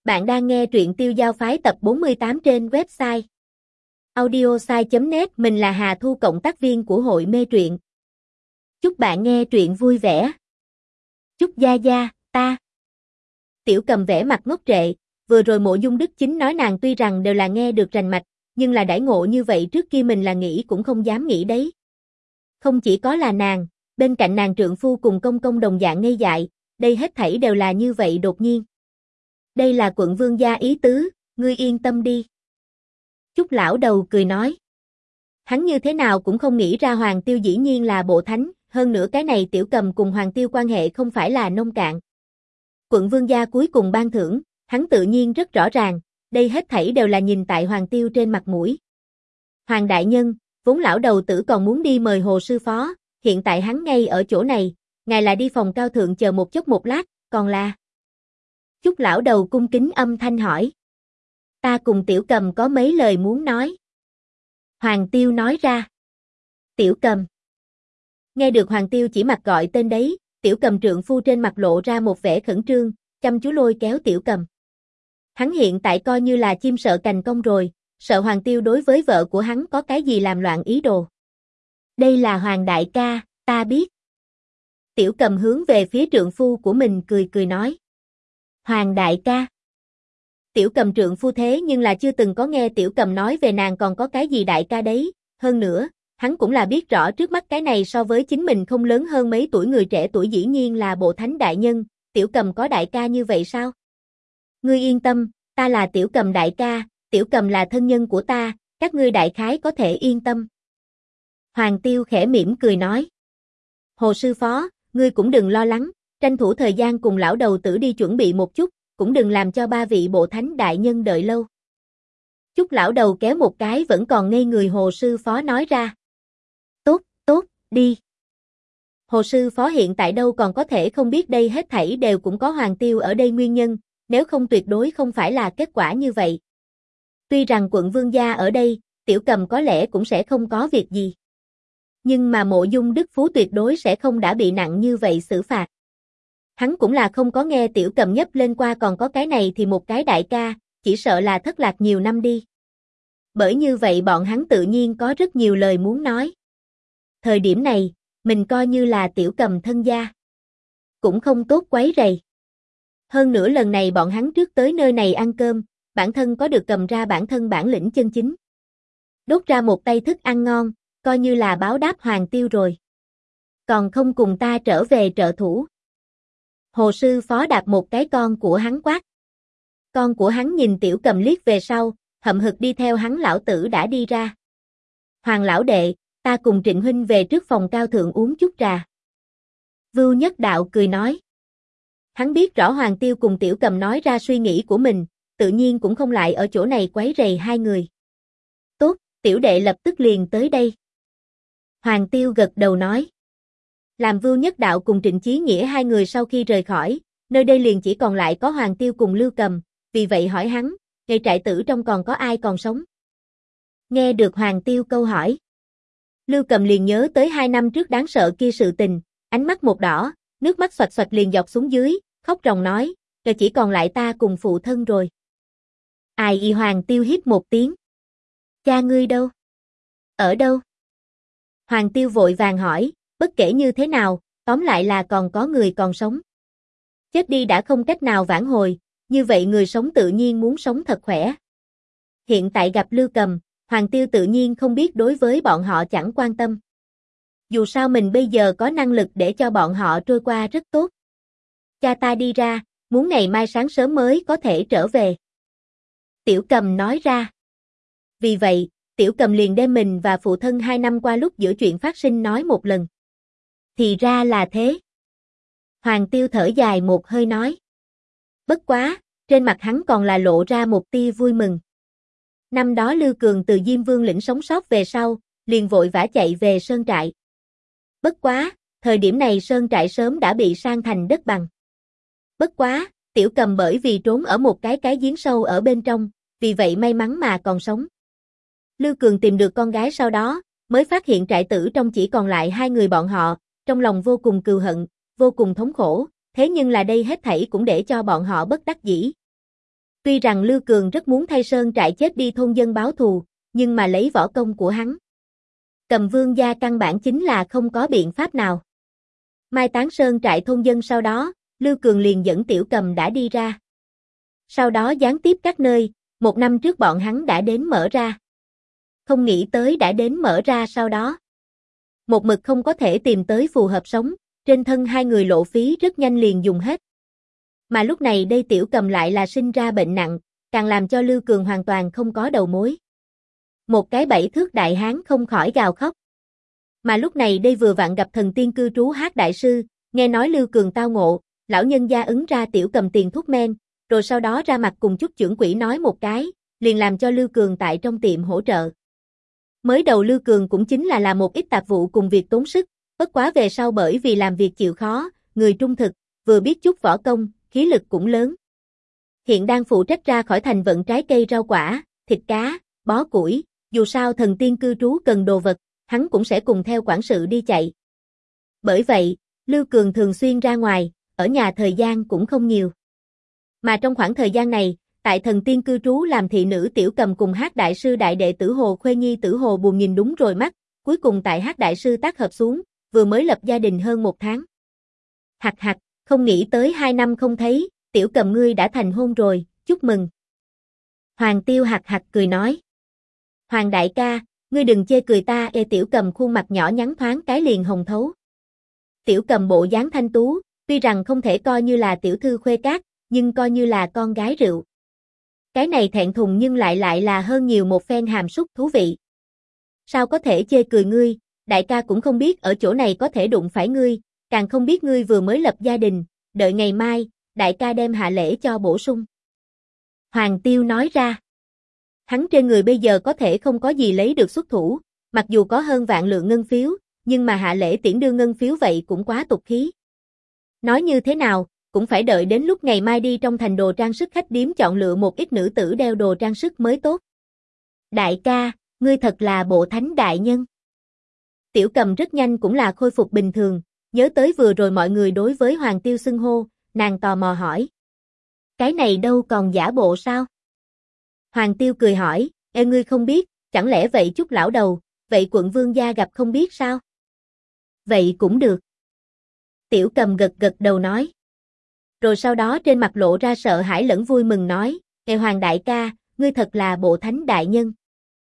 Bạn đang nghe truyện Tiêu Giao Phái tập 48 trên website audiosai.net. Mình là Hà Thu, cộng tác viên của hội mê truyện. Chúc bạn nghe truyện vui vẻ. Chúc Gia Gia, ta. Tiểu Cầm vẻ mặt ngốc trệ, vừa rồi Mộ Dung Đức Chính nói nàng tuy rằng đều là nghe được rành mạch, nhưng là đãi ngộ như vậy trước kia mình là nghĩ cũng không dám nghĩ đấy. Không chỉ có là nàng, bên cạnh nàng trượng phu cùng công công đồng dạng ngây dại, đây hết thảy đều là như vậy đột nhiên. Đây là quận vương gia ý tứ, ngươi yên tâm đi. Chúc lão đầu cười nói. Hắn như thế nào cũng không nghĩ ra Hoàng Tiêu dĩ nhiên là bộ thánh, hơn nữa cái này Tiểu Cầm cùng Hoàng Tiêu quan hệ không phải là nông cạn. Quận vương gia cuối cùng ban thưởng, hắn tự nhiên rất rõ ràng, đây hết thảy đều là nhìn tại Hoàng Tiêu trên mặt mũi. Hoàng đại nhân, vốn lão đầu tử còn muốn đi mời Hồ sư phó, hiện tại hắn ngay ở chỗ này, ngài là đi phòng cao thượng chờ một chút một lát, còn là... Chúc lão đầu cung kính âm thanh hỏi. Ta cùng Tiểu Cầm có mấy lời muốn nói. Hoàng Tiêu nói ra. Tiểu Cầm. Nghe được Hoàng Tiêu chỉ mặt gọi tên đấy, Tiểu Cầm trượng phu trên mặt lộ ra một vẻ khẩn trương, chăm chú lôi kéo Tiểu Cầm. Hắn hiện tại coi như là chim sợ cành cong rồi, sợ Hoàng Tiêu đối với vợ của hắn có cái gì làm loạn ý đồ. Đây là Hoàng đại ca, ta biết. Tiểu Cầm hướng về phía trượng phu của mình cười cười nói. Hoàng đại ca. Tiểu Cầm trượng phu thế nhưng là chưa từng có nghe Tiểu Cầm nói về nàng còn có cái gì đại ca đấy, hơn nữa, hắn cũng là biết rõ trước mắt cái này so với chính mình không lớn hơn mấy tuổi người trẻ tuổi dĩ nhiên là bộ thánh đại nhân, Tiểu Cầm có đại ca như vậy sao? Ngươi yên tâm, ta là Tiểu Cầm đại ca, Tiểu Cầm là thân nhân của ta, các ngươi đại khái có thể yên tâm. Hoàng Tiêu khẽ mỉm cười nói. Hồ sư phó, ngươi cũng đừng lo lắng, tranh thủ thời gian cùng lão đầu tử đi chuẩn bị một chút, cũng đừng làm cho ba vị bộ thánh đại nhân đợi lâu. Chúc lão đầu kéo một cái vẫn còn ngây người Hồ sư phó nói ra. Tốt, đi. Hồ sư phó hiện tại đâu còn có thể không biết đây hết thảy đều cũng có Hoàng Tiêu ở đây nguyên nhân, nếu không tuyệt đối không phải là kết quả như vậy. Tuy rằng quận vương gia ở đây, Tiểu Cầm có lẽ cũng sẽ không có việc gì. Nhưng mà Mộ Dung Đức Phú tuyệt đối sẽ không đã bị nặng như vậy xử phạt. Hắn cũng là không có nghe Tiểu Cầm nhấp lên qua còn có cái này thì một cái đại ca, chỉ sợ là thất lạc nhiều năm đi. Bởi như vậy bọn hắn tự nhiên có rất nhiều lời muốn nói. Thời điểm này, mình coi như là Tiểu Cầm thân gia. Cũng không tốt quấy rầy. Hơn nữa lần này bọn hắn trước tới nơi này ăn cơm, bản thân có được cầm ra bản thân bản lĩnh chân chính. Đốt ra một tay thức ăn ngon, coi như là báo đáp Hoàng Tiêu rồi. Còn không cùng ta trở về trợ thủ. Hồ sư phó đạp một cái con của hắn quát. Con của hắn nhìn Tiểu Cầm liếc về sau, hậm hực đi theo hắn lão tử đã đi ra. Hoàng lão đệ, ta cùng Trịnh huynh về trước phòng cao thượng uống chút trà. Vưu Nhất Đạo cười nói. Hắn biết rõ Hoàng Tiêu cùng Tiểu Cầm nói ra suy nghĩ của mình, tự nhiên cũng không lại ở chỗ này quấy rầy hai người. Tốt, tiểu đệ lập tức liền tới đây. Hoàng Tiêu gật đầu nói. Làm Vưu Nhất Đạo cùng Trịnh Chí Nghĩa hai người sau khi rời khỏi, nơi đây liền chỉ còn lại có Hoàng Tiêu cùng Lưu Cầm, vì vậy hỏi hắn, ngày trại tử trong còn có ai còn sống? Nghe được Hoàng Tiêu câu hỏi, Lưu Cầm liền nhớ tới 2 năm trước đáng sợ kia sự tình, ánh mắt một đỏ, nước mắt xoạch xoạch liền dọc xuống dưới, khóc ròng nói, giờ chỉ còn lại ta cùng phụ thân rồi. Ai y Hoàng Tiêu hít một tiếng. Cha ngươi đâu? Ở đâu? Hoàng Tiêu vội vàng hỏi, bất kể như thế nào, tóm lại là còn có người còn sống. Chết đi đã không cách nào vãn hồi, như vậy người sống tự nhiên muốn sống thật khỏe. Hiện tại gặp Lưu Cầm, Hoàng Tiêu tự nhiên không biết đối với bọn họ chẳng quan tâm. Dù sao mình bây giờ có năng lực để cho bọn họ trôi qua rất tốt. Cha ta đi ra, muốn ngày mai sáng sớm mới có thể trở về. Tiểu Cầm nói ra. Vì vậy, Tiểu Cầm liền đem mình và phụ thân 2 năm qua lúc giữa chuyện phát sinh nói một lần. Thì ra là thế. Hoàng Tiêu thở dài một hơi nói. Bất quá, trên mặt hắn còn là lộ ra một tia vui mừng. Năm đó Lưu Cường từ Diêm Vương lĩnh sống sót về sau, liền vội vã chạy về sơn trại. Bất quá, thời điểm này sơn trại sớm đã bị san thành đất bằng. Bất quá, Tiểu Cầm bởi vì trốn ở một cái giếng sâu ở bên trong, vì vậy may mắn mà còn sống. Lưu Cường tìm được con gái sau đó, mới phát hiện trại tử trong chỉ còn lại 2 người bọn họ, trong lòng vô cùng cừu hận, vô cùng thống khổ, thế nhưng là đây hết thảy cũng để cho bọn họ bất đắc dĩ. Tuy rằng Lưu Cường rất muốn thay sơn trại chết đi thôn dân báo thù, nhưng mà lấy võ công của hắn, Cầm Vương gia căn bản chính là không có biện pháp nào. Mai táng sơn trại thôn dân sau đó, Lưu Cường liền dẫn Tiểu Cầm đã đi ra. Sau đó gián tiếp các nơi, 1 năm trước bọn hắn đã đến mở ra. Không nghĩ tới đã đến mở ra sau đó. Một mực không có thể tìm tới phù hợp sống, trên thân hai người lộ phí rất nhanh liền dùng hết. Mà lúc này đây Tiểu Cầm lại là sinh ra bệnh nặng, càng làm cho Lưu Cường hoàn toàn không có đầu mối. Một cái 7 thước đại hán không khỏi gào khóc. Mà lúc này đây vừa vặn gặp thần tiên cư trú Hát đại sư, nghe nói Lưu Cường tao ngộ, lão nhân gia ứng ra Tiểu Cầm tiền thuốc men, rồi sau đó ra mặt cùng chút chưởng quỷ nói một cái, liền làm cho Lưu Cường tại trong tiệm hỗ trợ. Mới đầu Lưu Cường cũng chính là làm một ít tạp vụ cùng việc tốn sức, bất quá về sau bởi vì làm việc chịu khó, người trung thực, vừa biết chút võ công, khí lực cũng lớn. Hiện đang phụ trách ra khỏi thành vận trái cây rau quả, thịt cá, bó củi, dù sao thần tiên cư trú cần đồ vật, hắn cũng sẽ cùng theo quản sự đi chạy. Bởi vậy, Lưu Cường thường xuyên ra ngoài, ở nhà thời gian cũng không nhiều. Mà trong khoảng thời gian này, tại thần tiên cư trú làm thị nữ Tiểu Cầm cùng Hát đại sư đại đệ tử Hồ Khuê Nhi Tử Hồ buồn nhìn đúng rồi mắt, cuối cùng tại Hát đại sư tác hợp xuống, vừa mới lập gia đình hơn 1 tháng. Hặc hặc, không nghĩ tới 2 năm không thấy, Tiểu Cầm ngươi đã thành hôn rồi, chúc mừng. Hoàng Tiêu hặc hặc cười nói. Hoàng đại ca, ngươi đừng chê cười ta. Tiểu Cầm khuôn mặt nhỏ nhắn thoáng cái liền hồng thấu. Tiểu Cầm bộ dáng thanh tú, tuy rằng không thể coi như là tiểu thư khuê cát, nhưng coi như là con gái rượu. Cái này thẹn thùng nhưng lại là hơn nhiều một phen hàm súc thú vị. Sao có thể chê cười ngươi, đại ca cũng không biết ở chỗ này có thể đụng phải ngươi, càng không biết ngươi vừa mới lập gia đình, đợi ngày mai, đại ca đem hạ lễ cho bổ sung. Hoàng Tiêu nói ra. Hắn trên người bây giờ có thể không có gì lấy được xuất thủ, mặc dù có hơn vạn lượng ngân phiếu, nhưng mà hạ lễ tiễn đưa ngân phiếu vậy cũng quá tục khí. Nói như thế nào, cũng phải đợi đến lúc ngày mai đi trong thành đồ trang sức khách điếm chọn lựa một ít nữ tử đeo đồ trang sức mới tốt. Đại ca, ngươi thật là bộ thánh đại nhân. Tiểu Cầm rất nhanh cũng là khôi phục bình thường, nhớ tới vừa rồi mọi người đối với Hoàng Tiêu xưng hô, nàng tò mò hỏi. Cái này đâu còn giả bộ sao? Hoàng Tiêu cười hỏi, ngươi không biết, chẳng lẽ vậy chút lão đầu, vậy quận vương gia gặp không biết sao? Vậy cũng được. Tiểu Cầm gật gật đầu nói. Rồi sau đó trên mặt lộ ra sợ hãi lẫn vui mừng nói, Hoàng đại ca, ngươi thật là bộ thánh đại nhân.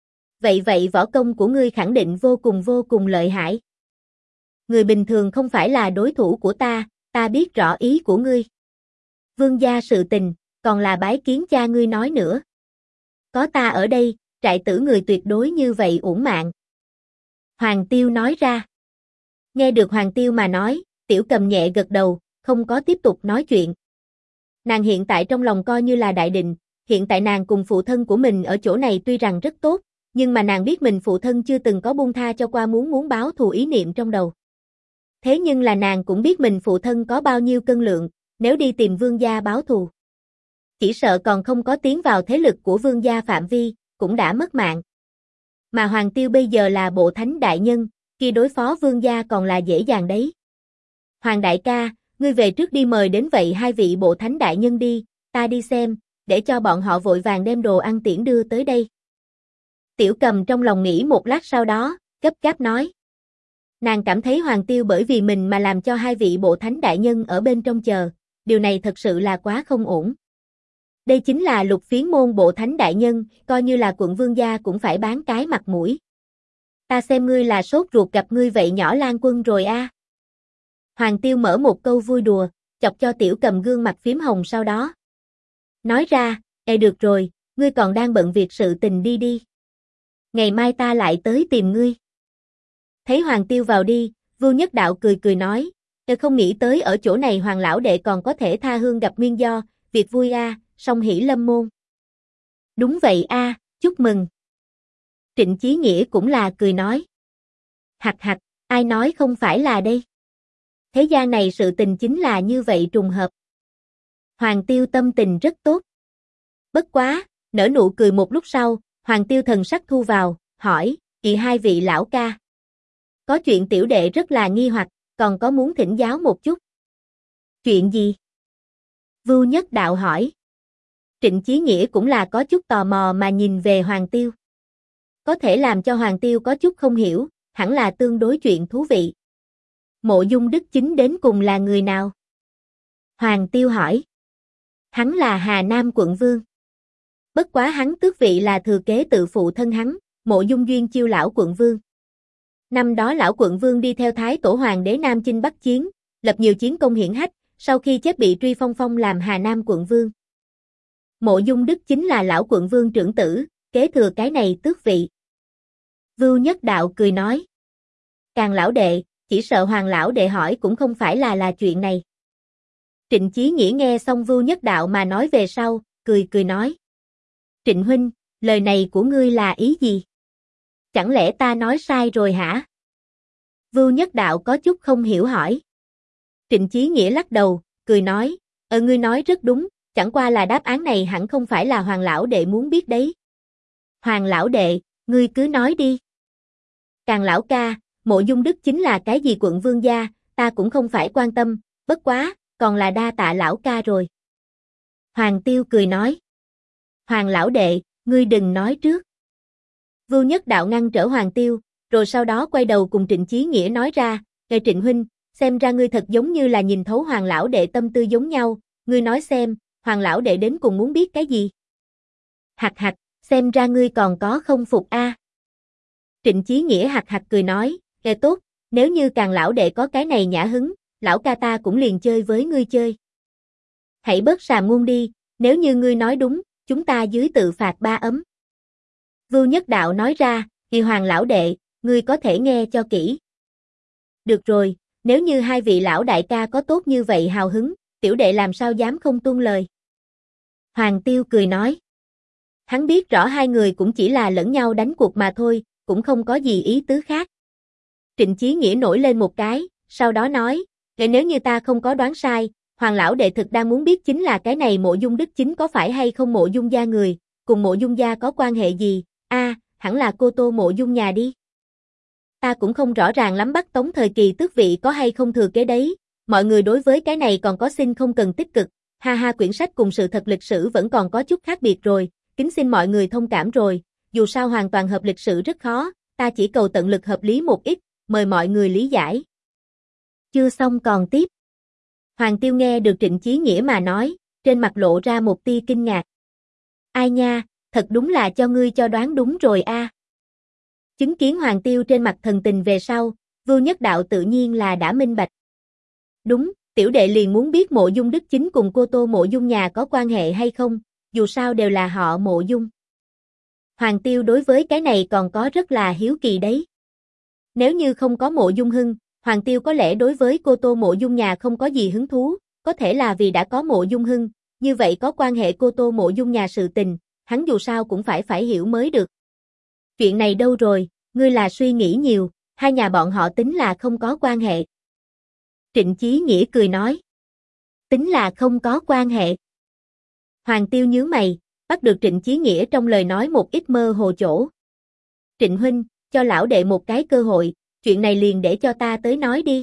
Vậy võ công của ngươi khẳng định vô cùng lợi hại. Người bình thường không phải là đối thủ của ta biết rõ ý của ngươi. Vương gia sự tình, còn là bái kiến cha ngươi nói nữa. Có ta ở đây, trại tử người tuyệt đối như vậy uổng mạng. Hoàng Tiêu nói ra. Nghe được Hoàng Tiêu mà nói, Tiểu Cầm nhẹ gật đầu, không có tiếp tục nói chuyện. Nàng hiện tại trong lòng coi như là đại định, hiện tại nàng cùng phụ thân của mình ở chỗ này tuy rằng rất tốt, nhưng mà nàng biết mình phụ thân chưa từng có buông tha cho qua muốn báo thù ý niệm trong đầu. Thế nhưng là nàng cũng biết mình phụ thân có bao nhiêu cân lượng, nếu đi tìm vương gia báo thù. Chỉ sợ còn không có tiến vào thế lực của vương gia phạm vi, cũng đã mất mạng. Mà Hoàng Tiêu bây giờ là bộ thánh đại nhân, khi đối phó vương gia còn là dễ dàng đấy. Hoàng đại ca, ngươi về trước đi mời đến vậy 2 vị bộ thánh đại nhân đi, ta đi xem, để cho bọn họ vội vàng đem đồ ăn tiễn đưa tới đây. Tiểu Cầm trong lòng nghĩ một lát sau đó, gấp gáp nói. Nàng cảm thấy Hoàng Tiêu bởi vì mình mà làm cho 2 vị bộ thánh đại nhân ở bên trong chờ, điều này thật sự là quá không ổn. Đây chính là Lục Phiến môn bộ thánh đại nhân, coi như là quận vương gia cũng phải bán cái mặt mũi. Ta xem ngươi là sốt ruột gặp ngươi vậy nhỏ Lan Quân rồi a. Hoàng Tiêu mở một câu vui đùa, chọc cho Tiểu Cầm gương mặt phím hồng sau đó. Nói ra, được rồi, ngươi còn đang bận việc sự tình đi. Ngày mai ta lại tới tìm ngươi. Thấy Hoàng Tiêu vào đi, Vưu Nhất Đạo cười nói, không nghĩ tới ở chỗ này Hoàng lão đệ còn có thể tha hương gặp nguyên do, việc vui a, song hỷ lâm môn. Đúng vậy a, chúc mừng. Trịnh Chí Nghĩa cũng là cười nói. Hặc, ai nói không phải là đây. Thế gian này sự tình chính là như vậy trùng hợp. Hoàng Tiêu tâm tình rất tốt. Bất quá, nở nụ cười một lúc sau, Hoàng Tiêu thần sắc thu vào, hỏi, 2 vị lão ca. Có chuyện tiểu đệ rất là nghi hoặc, còn có muốn thỉnh giáo một chút. Chuyện gì? Vưu Nhất Đạo hỏi. Trịnh Chí Nghĩa cũng là có chút tò mò mà nhìn về Hoàng Tiêu. Có thể làm cho Hoàng Tiêu có chút không hiểu, hẳn là tương đối chuyện thú vị. Mộ Dung Đức Chính đến cùng là người nào? Hoàng Tiêu hỏi. Hắn là Hà Nam quận vương. Bất quá hắn tước vị là thừa kế tự phụ thân hắn, Mộ Dung Duyên Chiêu lão quận vương. Năm đó lão quận vương đi theo Thái Tổ Hoàng đế Nam chinh Bắc chiến, lập nhiều chiến công hiển hách, sau khi chết bị truy phong làm Hà Nam quận vương. Mộ Dung Đức chính là lão quận vương trưởng tử, kế thừa cái này tước vị. Vưu Nhất Đạo cười nói. Càng lão đệ, chỉ sợ Hoàng lão đệ hỏi cũng không phải là chuyện này. Trịnh Chí Nghĩa nghe xong Vưu Nhất Đạo mà nói về sau, cười nói. Trịnh huynh, lời này của ngươi là ý gì? Chẳng lẽ ta nói sai rồi hả? Vưu Nhất Đạo có chút không hiểu hỏi. Trịnh Chí Nghĩa lắc đầu, cười nói, ngươi nói rất đúng, chẳng qua là đáp án này hẳn không phải là Hoàng lão đệ muốn biết đấy. Hoàng lão đệ, ngươi cứ nói đi. Càng lão ca, Mộ Dung Đức chính là cái gì quận vương gia, ta cũng không phải quan tâm, bất quá, còn là đa tạ lão ca rồi. Hoàng Tiêu cười nói. Hoàng lão đệ, ngươi đừng nói trước. Vưu Nhất Đạo ngăn trở Hoàng Tiêu, rồi sau đó quay đầu cùng Trịnh Chí Nghĩa nói ra, nghe Trịnh huynh, xem ra ngươi thật giống như là nhìn thấu Hoàng lão đệ tâm tư giống nhau, ngươi nói xem, Hoàng lão đệ đến cùng muốn biết cái gì? Hạc hạc, xem ra ngươi còn có không phục a. Trịnh Chí Nghĩa hạc hạc cười nói, nghe tốt, nếu như Càng lão đệ có cái này nhã hứng, lão ca ta cũng liền chơi với ngươi chơi. Hãy bớt sàm ngôn đi, nếu như ngươi nói đúng, chúng ta dưới tự phạt 3 ấm. Vưu Nhất Đạo nói ra, thì Hoàng lão đệ, ngươi có thể nghe cho kỹ. Được rồi, nếu như hai vị lão đại ca có tốt như vậy hào hứng, tiểu đệ làm sao dám không tuân lời. Hoàng Tiêu cười nói. Hắn biết rõ hai người cũng chỉ là lẫn nhau đánh cuộc mà thôi, cũng không có gì ý tứ khác. Trịnh Chí Nghĩa nổi lên một cái, sau đó nói, nếu như ta không có đoán sai, Hoàng lão đệ thực đang muốn biết chính là cái này Mộ Dung Đức Chính có phải hay không Mộ Dung gia người, cùng Mộ Dung gia có quan hệ gì, hẳn là cô Tô Mộ Dung nhà đi. Ta cũng không rõ ràng lắm Bắc Tống thời kỳ tước vị có hay không thừa kế đấy, mọi người đối với cái này còn có xin không cần tích cực, ha quyển sách cùng sự thật lịch sử vẫn còn có chút khác biệt rồi, kính xin mọi người thông cảm rồi, dù sao hoàn toàn hợp lịch sử rất khó, ta chỉ cầu tận lực hợp lý một ít, mời mọi người lý giải. Chưa xong còn tiếp. Hoàng Tiêu nghe được Trịnh Chí Nghĩa mà nói, trên mặt lộ ra một tia kinh ngạc. Ai nha, thật đúng là cho ngươi cho đoán đúng rồi a. Chứng kiến Hoàng Tiêu trên mặt thần tình về sau, Vưu Nhất Đạo tự nhiên là đã minh bạch. Đúng, tiểu đệ liền muốn biết Mộ Dung Đức Chính cùng cô Tô Mộ Dung nhà có quan hệ hay không, dù sao đều là họ Mộ Dung. Hoàng Tiêu đối với cái này còn có rất là hiếu kỳ đấy. Nếu như không có Mộ Dung Hưng, Hoàng Tiêu có lẽ đối với cô Tô Mộ Dung nhà không có gì hứng thú, có thể là vì đã có Mộ Dung Hưng, như vậy có quan hệ cô Tô Mộ Dung nhà sự tình, hắn dù sao cũng phải hiểu mới được. Chuyện này đâu rồi, ngươi là suy nghĩ nhiều, hai nhà bọn họ tính là không có quan hệ. Trịnh Chí Nghĩa cười nói. Tính là không có quan hệ. Hoàng Tiêu nhướng mày, bắt được Trịnh Chí Nghĩa trong lời nói một ít mơ hồ chỗ. Trịnh huynh, cho lão đệ một cái cơ hội, chuyện này liền để cho ta tới nói đi.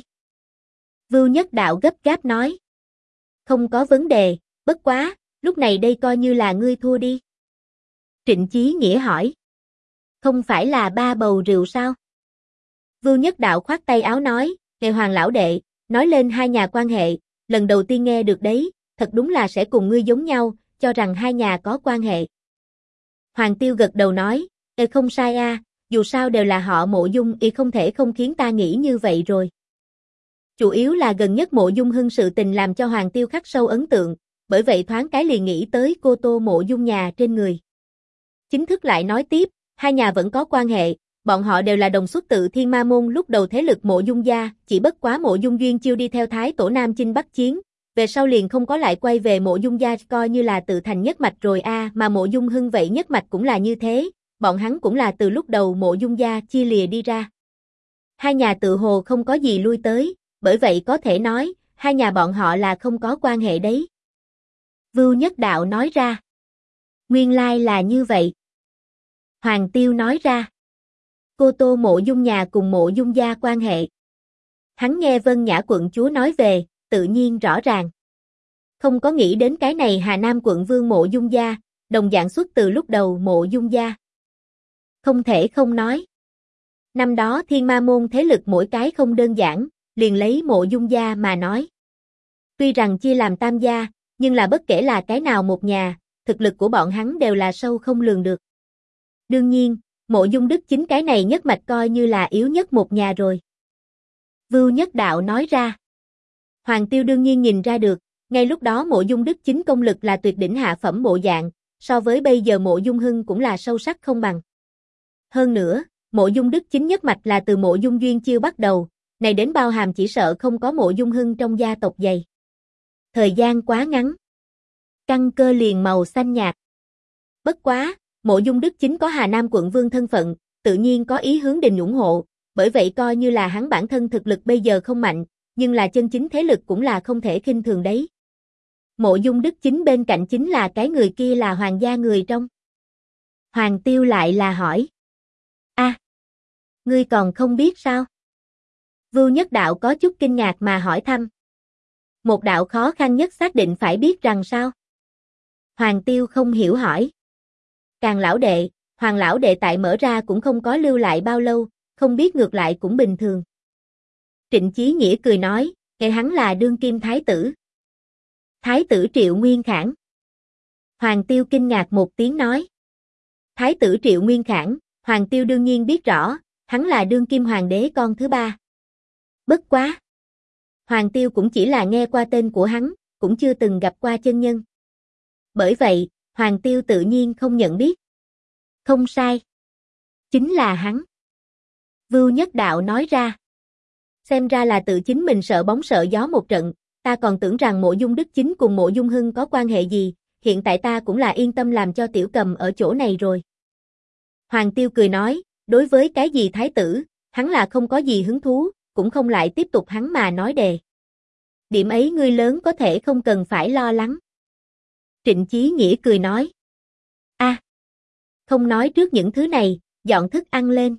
Vưu Nhất Đạo gấp gáp nói. Không có vấn đề, bất quá, lúc này đây coi như là ngươi thua đi. Trịnh Chí Nghĩa hỏi. Không phải là 3 bầu rượu sao? Vưu Nhất Đạo khoát tay áo nói, nghe Hoàng lão đệ, nói lên hai nhà quan hệ, lần đầu tiên nghe được đấy, thật đúng là sẽ cùng ngươi giống nhau, cho rằng hai nhà có quan hệ. Hoàng Tiêu gật đầu nói, không sai a, dù sao đều là họ Mộ Dung, không thể không khiến ta nghĩ như vậy rồi. Chủ yếu là gần nhất Mộ Dung Hưng sự tình làm cho Hoàng Tiêu khắc sâu ấn tượng, bởi vậy thoáng cái liền nghĩ tới cô Tô Mộ Dung nhà trên người. Chính thức lại nói tiếp, hai nhà vẫn có quan hệ, bọn họ đều là đồng xuất tự Thiên Ma Môn lúc đầu thế lực Mộ Dung gia, chỉ bất quá Mộ Dung Duyên Chiêu đi theo Thái Tổ Nam chinh Bắc chiến, về sau liền không có lại quay về Mộ Dung gia, coi như là tự thành nhất mạch rồi mà Mộ Dung Hưng vậy nhất mạch cũng là như thế, bọn hắn cũng là từ lúc đầu Mộ Dung gia chia lìa đi ra. Hai nhà tự hồ không có gì lui tới, bởi vậy có thể nói, hai nhà bọn họ là không có quan hệ đấy. Vưu Nhất Đạo nói ra. Nguyên lai là như vậy. Hoàng Tiêu nói ra. Cô Tô Mộ Dung nhà cùng Mộ Dung gia quan hệ. Hắn nghe Vân Nhã quận chúa nói về, tự nhiên rõ ràng. Không có nghĩ đến cái này Hà Nam quận vương Mộ Dung gia, đồng dạng xuất từ lúc đầu Mộ Dung gia. Không thể không nói. Năm đó Thiên Ma môn thế lực mỗi cái không đơn giản, liền lấy Mộ Dung gia mà nói. Tuy rằng chia làm tam gia, nhưng là bất kể là cái nào một nhà, thực lực của bọn hắn đều là sâu không lường được. Đương nhiên, Mộ Dung Đức Chính cái này nhất mạch coi như là yếu nhất một nhà rồi. Vưu Nhất Đạo nói ra. Hoàng Tiêu đương nhiên nhìn ra được, ngay lúc đó Mộ Dung Đức Chính công lực là tuyệt đỉnh hạ phẩm bộ dạng, so với bây giờ Mộ Dung Hưng cũng là sâu sắc không bằng. Hơn nữa, Mộ Dung Đức Chính nhất mạch là từ Mộ Dung Duyên Chiêu bắt đầu, này đến bao hàm chỉ sợ không có Mộ Dung Hưng trong gia tộc dày. Thời gian quá ngắn. Căn cơ liền màu xanh nhạt. Bất quá, Mộ Dung Đức Chính có Hà Nam quận vương thân phận, tự nhiên có ý hướng đình ủng hộ, bởi vậy coi như là hắn bản thân thực lực bây giờ không mạnh, nhưng là chân chính thế lực cũng là không thể khinh thường đấy. Mộ Dung Đức Chính bên cạnh chính là cái người kia là hoàng gia người trong. Hoàng Tiêu lại là hỏi. Ngươi còn không biết sao? Vưu Nhất Đạo có chút kinh ngạc mà hỏi thăm. Một đạo khó khăn nhất xác định phải biết rằng sao? Hoàng Tiêu không hiểu hỏi. Càng lão đệ, Hoàng lão đệ tại mở ra cũng không có lưu lại bao lâu, không biết ngược lại cũng bình thường. Trịnh Chí Nghĩa cười nói, nghe hắn là đương kim thái tử. Thái tử Triệu Nguyên Khảng. Hoàng Tiêu kinh ngạc một tiếng nói. Thái tử Triệu Nguyên Khảng, Hoàng Tiêu đương nhiên biết rõ, hắn là đương kim hoàng đế con thứ ba. Bất quá. Hoàng Tiêu cũng chỉ là nghe qua tên của hắn, cũng chưa từng gặp qua chân nhân. Bởi vậy, Hoàng Tiêu tự nhiên không nhận biết. Không sai. Chính là hắn. Vưu Nhất Đạo nói ra. Xem ra là tự chính mình sợ bóng sợ gió một trận, ta còn tưởng rằng Mộ Dung Đức Chính cùng Mộ Dung Hưng có quan hệ gì, hiện tại ta cũng là yên tâm làm cho Tiểu Cầm ở chỗ này rồi. Hoàng Tiêu cười nói, đối với cái gì thái tử, hắn là không có gì hứng thú, cũng không lại tiếp tục hắn mà nói đề. Điểm ấy ngươi lớn có thể không cần phải lo lắng. Trịnh Chí Nghĩa cười nói. Không nói trước những thứ này, dọn thức ăn lên.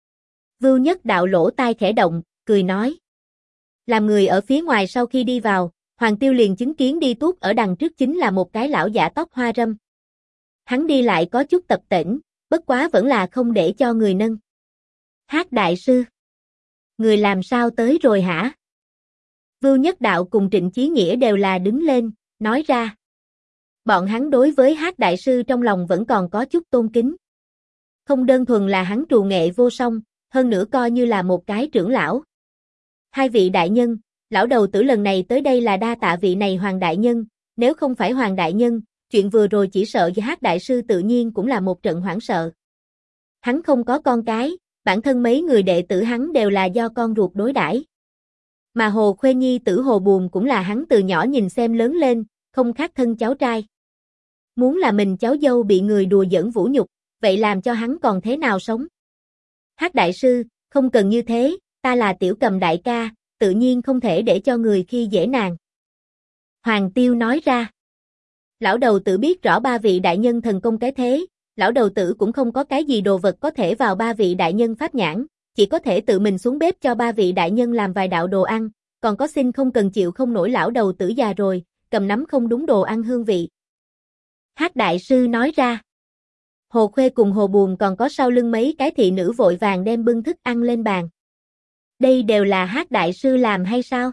Vưu Nhất Đạo lỗ tai khẽ động, cười nói. Làm người ở phía ngoài sau khi đi vào, Hoàng Tiêu liền chứng kiến đi tuốt ở đằng trước chính là một cái lão giả tóc hoa râm. Hắn đi lại có chút tập tễnh, bất quá vẫn là không để cho người nâng. Hát đại sư. Người làm sao tới rồi hả? Vưu Nhất Đạo cùng Trịnh Chí Nghĩa đều là đứng lên, nói ra. Bọn hắn đối với Hát đại sư trong lòng vẫn còn có chút tôn kính. Không đơn thuần là hắn trù nghệ vô song, hơn nữa coi như là một cái trưởng lão. Hai vị đại nhân, lão đầu tử lần này tới đây là đa tạ vị này Hoàng đại nhân, nếu không phải Hoàng đại nhân, chuyện vừa rồi chỉ sợ Hát đại sư tự nhiên cũng là một trận hoảng sợ. Hắn không có con cái, bản thân mấy người đệ tử hắn đều là do con ruột đối đãi. Mà Hồ Khuê Nhi tử Hồ Buồn cũng là hắn từ nhỏ nhìn xem lớn lên, không khác thân cháu trai. Muốn là mình cháu dâu bị người đùa giỡn vũ nhục, vậy làm cho hắn còn thế nào sống? Hát đại sư, không cần như thế, ta là Tiểu Cầm đại ca, tự nhiên không thể để cho người khi dễ nàng. Hoàng Tiêu nói ra. Lão đầu tử biết rõ ba vị đại nhân thần công cái thế, lão đầu tử cũng không có cái gì đồ vật có thể vào ba vị đại nhân pháp nhãn, chỉ có thể tự mình xuống bếp cho ba vị đại nhân làm vài đạo đồ ăn, còn có xin không cần chịu không nổi lão đầu tử già rồi, cầm nắm không đúng đồ ăn hương vị. Hát đại sư nói ra. Hồ Khuê cùng Hồ Buồn còn có sau lưng mấy cái thị nữ vội vàng đem bưng thức ăn lên bàn. Đây đều là Hát đại sư làm hay sao?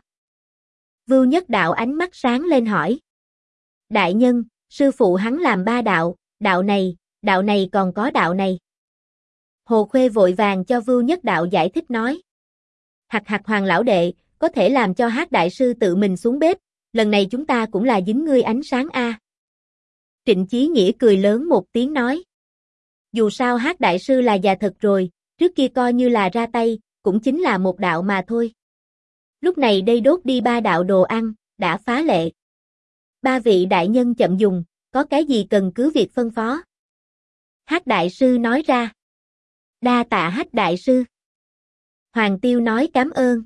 Vưu Nhất Đạo ánh mắt sáng lên hỏi. Đại nhân, sư phụ hắn làm ba đạo, đạo này còn có đạo này. Hồ Khuê vội vàng cho Vưu Nhất Đạo giải thích nói. Hặc Hoàng lão đệ, có thể làm cho Hát đại sư tự mình xuống bếp, lần này chúng ta cũng là dính ngươi ánh sáng a. Trịnh Chí Nghĩa cười lớn một tiếng nói. Dù sao Hát đại sư là già thật rồi, trước kia coi như là ra tay, cũng chính là một đạo mà thôi. Lúc này đây đốt đi ba đạo đồ ăn, đã phá lệ. Ba vị đại nhân chậm dùng, có cái gì cần cứ việc phân phó. Hát đại sư nói ra. Đa tạ Hát đại sư. Hoàng Tiêu nói cảm ơn.